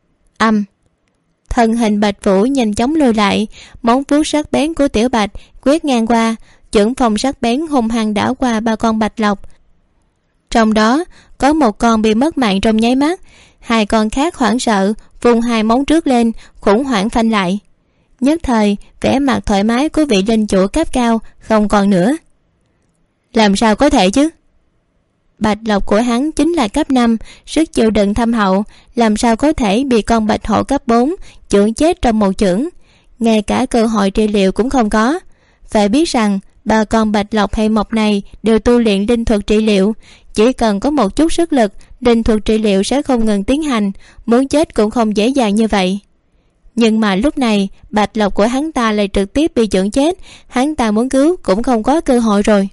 Thân hình Bạch Vũ nhanh chóng lùi lại, móng vuốt sắc bén của Tiểu Bạch quét ngang qua, chưởng phòng sắc bén hung hăng đảo qua 3 con bạch lộc. Trong đó có một con bị mất mạng trong nháy mắt, 2 con khác hoảng sợ vung 2 móng trước lên, khủng hoảng phanh lại. Nhất thời vẻ mặt thoải mái của vị linh chủ cấp cao không còn nữa. Làm sao có thể chứ? Bạch lộc của hắn chính là cấp 5, sức chịu đựng thâm hậu, làm sao có thể bị con bạch hổ cấp 4 chưởng chết trong một chưởng. Ngay cả cơ hội trị liệu cũng không có. Phải biết rằng 3 con bạch lộc hay mộc này đều tu luyện linh thuật trị liệu. Chỉ cần có một chút sức lực, linh thuật trị liệu sẽ không ngừng tiến hành, muốn chết cũng không dễ dàng như vậy. Nhưng mà lúc này bạch lộc của hắn ta lại trực tiếp bị chưởng chết, hắn ta muốn cứu cũng không có cơ hội rồi.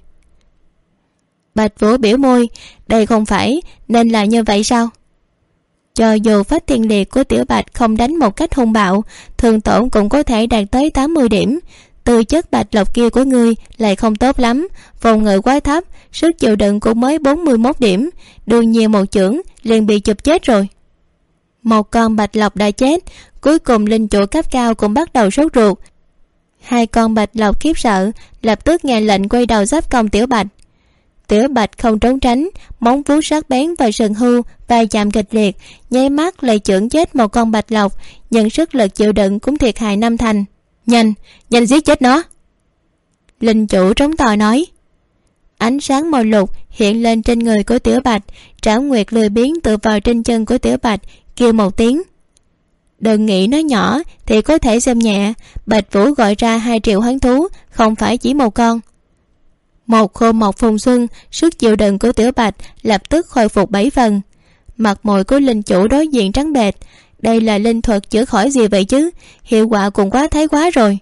Bạch Vũ biểu môi, đây không phải nên là như vậy sao? Cho dù phách thiên liệt của Tiểu Bạch không đánh một cách hung bạo, thường tổn cũng có thể đạt tới 80 điểm. Tư chất bạch lộc kia của ngươi lại không tốt lắm, phòng ngự quá thấp, sức chịu đựng cũng mới 41 điểm, đương nhiên một chưởng liền bị chụp chết rồi. Một con bạch lộc đã chết, cuối cùng linh chủ cấp cao cũng bắt đầu sốt ruột. 2 con bạch lộc khiếp sợ, lập tức nghe lệnh quay đầu giáp công Tiểu Bạch. Tiểu Bạch không trốn tránh, móng vuốt sắc bén và sừng hưu va chạm kịch liệt, nháy mắt lại chưởng chết một con bạch lộc, nhưng sức lực chịu đựng cũng thiệt hại 5 thành. Nhanh giết chết nó. Linh chủ trống to nói. Ánh sáng màu lục hiện lên trên người của Tiểu Bạch. Trảm Nguyệt lười biếng tựa vào trên chân của Tiểu Bạch, kêu một tiếng. Đừng nghĩ nó nhỏ thì có thể xem nhẹ. Bạch Vũ gọi ra 2 triệu hoán thú, không phải chỉ một con. Một khô mộc phùng xuân, sức chịu đựng của Tiểu Bạch lập tức khôi phục 7 phần. Mặt mồi của linh chủ đối diện trắng bệch. Đây là linh thuật chữa khỏi gì vậy chứ? Hiệu quả cũng quá thái quá rồi.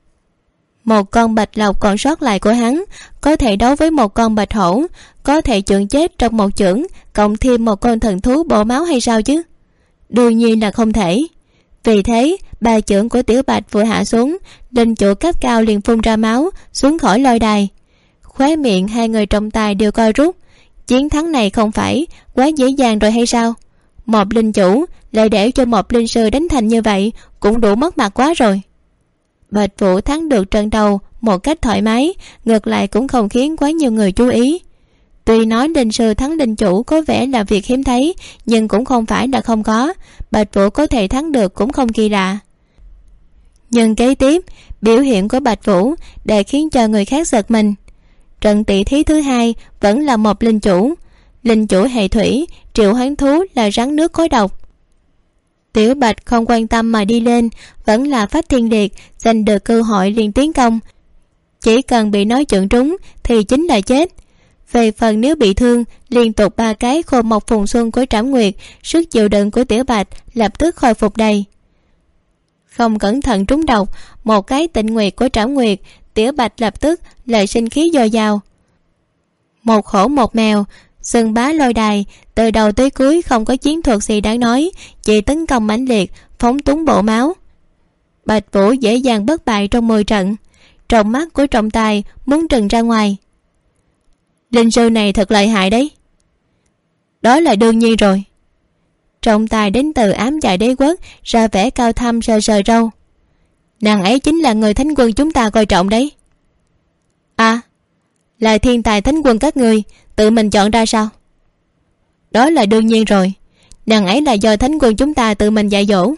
Một con bạch lộc còn sót lại của hắn có thể đấu với một con bạch hổ, có thể chưởng chết trong một chưởng, cộng thêm một con thần thú bổ máu hay sao chứ? Đương nhiên là không thể. Vì thế 3 chưởng của Tiểu Bạch vừa hạ xuống, linh chủ cấp cao liền phun ra máu xuống khỏi lôi đài. Khóe miệng 2 người trọng tài đều co rút. Chiến thắng này không phải quá dễ dàng rồi hay sao? Một linh chủ lại để cho một linh sư đánh thành như vậy cũng đủ mất mặt quá rồi. Bạch Vũ thắng được trận đầu một cách thoải mái, ngược lại cũng không khiến quá nhiều người chú ý. Tuy nói linh sư thắng linh chủ có vẻ là việc hiếm thấy, nhưng cũng không phải là không có. Bạch Vũ có thể thắng được cũng không kỳ lạ. Nhưng kế tiếp, biểu hiện của Bạch Vũ đã khiến cho người khác giật mình. Trận tỷ thí thứ 2 vẫn là một linh chủ. Linh chủ hệ thủy, triệu hoán thú là rắn nước khói độc. Tiểu Bạch không quan tâm mà đi lên, vẫn là phách thiên liệt, giành được cơ hội liền tiến công. Chỉ cần bị nói chưởng trúng thì chính là chết. Về phần nếu bị thương, liên tục 3 cái khô mộc phùng xuân của Trảm Nguyệt, sức chịu đựng của Tiểu Bạch lập tức khôi phục đầy. Không cẩn thận trúng độc một cái tịnh nguyệt của Trảm Nguyệt, Tiểu Bạch lập tức lại sinh khí dồi dào. Một hổ một mèo, xưng bá lôi đài, từ đầu tới cuối không có chiến thuật gì đáng nói, chỉ tấn công mãnh liệt, phóng túng bộ máu. Bạch Vũ dễ dàng bất bại trong 10 trận. Trong mắt của trọng tài muốn trừng ra ngoài. Linh sư này thật lợi hại đấy. Đó là đương nhiên rồi. Trọng tài đến từ Ám Dạ Đế Quốc ra vẻ cao thâm sờ sờ râu. Nàng ấy chính là người thánh quân chúng ta coi trọng đấy. À, là thiên tài thánh quân các ngươi tự mình chọn ra sao? Đó là đương nhiên rồi. Nàng ấy là do thánh quân chúng ta tự mình dạy dỗ.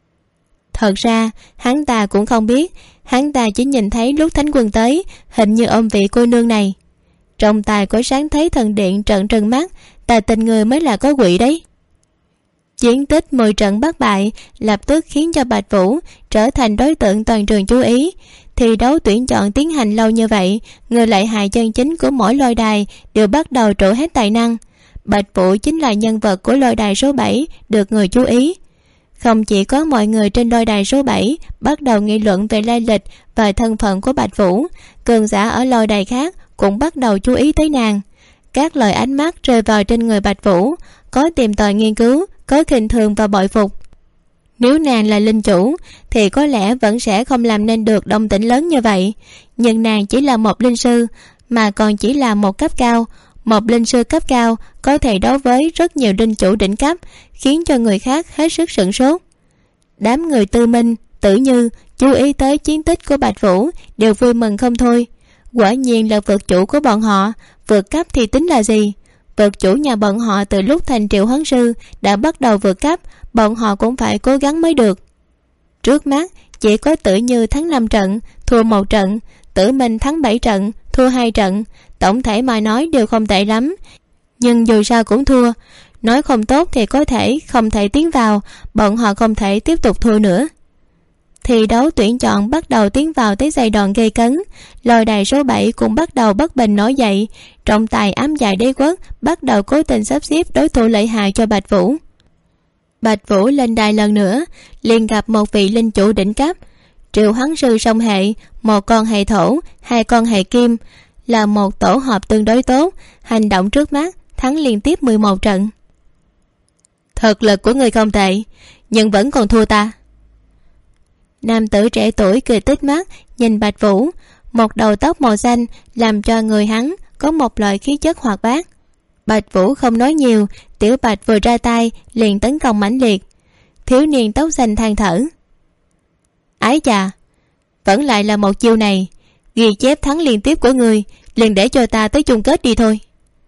Thật ra hắn ta cũng không biết. Hắn ta chỉ nhìn thấy lúc thánh quân tới, hình như ôm vị cô nương này. Trọng tài của Sáng Thế Thần Điện trợn trừng mắt, tà tình người mới là có quỷ đấy. Chiến tích 10 trận bất bại lập tức khiến cho Bạch Vũ trở thành đối tượng toàn trường chú ý. Thi đấu tuyển chọn tiến hành lâu như vậy, người lợi hại chân chính của mỗi lôi đài đều bắt đầu trổ hết tài năng. Bạch Vũ chính là nhân vật của lôi đài số 7 được người chú ý. Không chỉ có mọi người trên lôi đài số 7 bắt đầu nghị luận về lai lịch và thân phận của Bạch Vũ, cường giả ở lôi đài khác cũng bắt đầu chú ý tới nàng. Các lời ánh mắt rơi vào trên người Bạch Vũ, có tìm tòi nghiên cứu, có khinh thường và bội phục. Nếu nàng là linh chủ thì có lẽ vẫn sẽ không làm nên được động tĩnh lớn như vậy, nhưng nàng chỉ là một linh sư, mà còn chỉ là một cấp cao. Một linh sư cấp cao có thể đấu với rất nhiều linh chủ đỉnh cấp, khiến cho người khác hết sức sửng sốt. Đám người Tư Minh, Tử Như chú ý tới chiến tích của Bạch Vũ đều vui mừng không thôi. Quả nhiên là vượt chủ của bọn họ. Vượt cấp thì tính là gì? Vượt chủ nhà bọn họ từ lúc thành Triệu Hoán Sư đã bắt đầu vượt cấp, bọn họ cũng phải cố gắng mới được. Trước mắt chỉ có Tử Như thắng 5 trận, thua 1 trận, Tử Minh thắng 7 trận, thua 2 trận. Tổng thể mà nói đều không tệ lắm, nhưng dù sao cũng thua. Nói không tốt thì có thể không thể tiến vào, bọn họ không thể tiếp tục thua nữa. Thi đấu tuyển chọn bắt đầu tiến vào tới giai đoạn gây cấn. Lôi đài số 7 cũng bắt đầu bất bình nổi dậy. Trọng tài Ám Dạ Đế Quốc bắt đầu cố tình sắp xếp đối thủ lợi hại cho Bạch Vũ. Bạch Vũ lên đài lần nữa, liền gặp một vị linh chủ đỉnh cấp. Triệu Hoán Sư song hệ, một con hệ thổ, 2 con hệ kim, là một tổ hợp tương đối tốt. Hành động trước mắt thắng liên tiếp 11 trận. Thực lực của người không tệ, nhưng vẫn còn thua ta. Nam tử trẻ tuổi cười tít mắt nhìn Bạch Vũ, một đầu tóc màu xanh làm cho người hắn có một loại khí chất hoạt bát. Bạch Vũ không nói nhiều, Tiểu Bạch vừa ra tay liền tấn công mãnh liệt. Thiếu niên tóc xanh than thở. Ái chà, vẫn lại là một chiêu này. Ghi chép thắng liên tiếp của người, liền để cho ta tới chung kết đi thôi.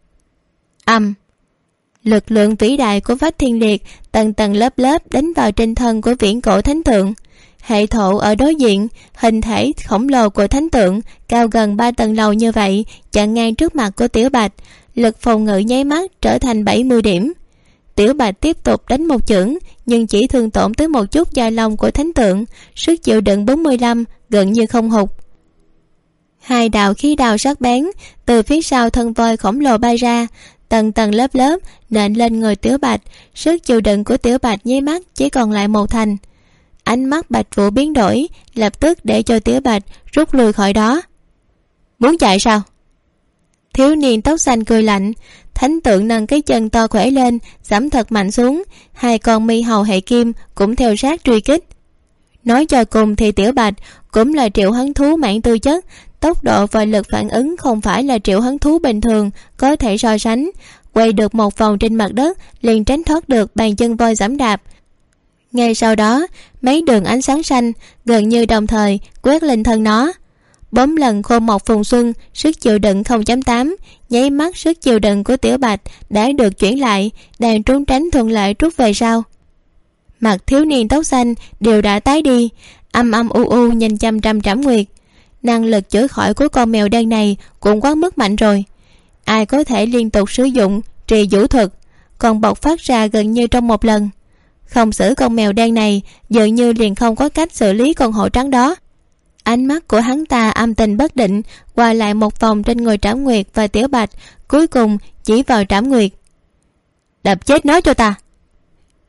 Lực lượng vĩ đại của Phách Thiên Liệt tầng tầng lớp lớp đánh vào trên thân của viễn cổ thánh tượng. Hệ thổ ở đối diện, hình thể khổng lồ của thánh tượng cao gần 3 tầng lầu như vậy chặn ngang trước mặt của Tiểu Bạch. Lực phòng ngự nháy mắt trở thành 70 điểm. Tiểu Bạch tiếp tục đánh một chưởng, nhưng chỉ thương tổn tới một chút da lông của thánh tượng. Sức chịu đựng 45, gần như không hụt. 2 đạo khí đao sắc bén từ phía sau thân voi khổng lồ bay ra, tầng tầng lớp lớp nện lên người Tiểu Bạch. Sức chịu đựng của Tiểu Bạch nháy mắt chỉ còn lại 1 thành. Ánh mắt Bạch Vũ biến đổi, lập tức để cho Tiểu Bạch rút lui khỏi đó. Muốn chạy sao? Thiếu niên tóc xanh cười lạnh. Thánh tượng nâng cái chân to khỏe lên, giẫm thật mạnh xuống. 2 con mi hầu hệ kim cũng theo sát truy kích. Nói cho cùng thì Tiểu Bạch cũng là triệu hoán thú mãn tư chất, tốc độ và lực phản ứng không phải là triệu hoán thú bình thường có thể so sánh. Quay được một vòng trên mặt đất liền tránh thoát được bàn chân voi giẫm đạp. Ngay sau đó, mấy đường ánh sáng xanh gần như đồng thời quét lên thân nó. 4 lần khô mộc phùng xuân, sức chịu đựng 0.8. Nháy mắt sức chịu đựng của Tiểu Bạch đã được chuyển lại, đàn trốn tránh thuận lợi rút về sau. Mặt thiếu niên tóc xanh đều đã tái đi, âm u nhìn chăm chăm Trảm Nguyệt. Năng lực chữa khỏi của con mèo đen này cũng quá mức mạnh rồi. Ai có thể liên tục sử dụng trì vũ thuật, còn bộc phát ra gần như trong một lần. Không xử con mèo đen này, dường như liền không có cách xử lý con hổ trắng đó. Ánh mắt của hắn ta âm tình bất định, qua lại một vòng trên người Trảm Nguyệt và Tiểu Bạch, cuối cùng chỉ vào Trảm Nguyệt. Đập chết nó cho ta.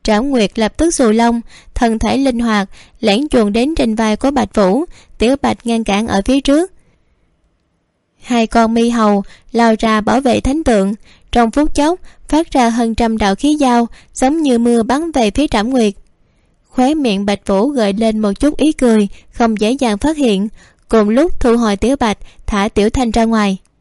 Trảm Nguyệt lập tức xù lông, thân thể linh hoạt lẻn chuồn đến trên vai của Bạch Vũ. Tiểu Bạch ngăn cản ở phía trước. Hai con mi hầu lao ra bảo vệ thánh tượng, trong phút chốc phát ra hơn trăm đạo khí dao giống như mưa bắn về phía Trảm Nguyệt. Khóe miệng Bạch Vũ gợi lên một chút ý cười không dễ dàng phát hiện, cùng lúc thu hồi Tiểu Bạch, thả Tiểu Thanh ra ngoài.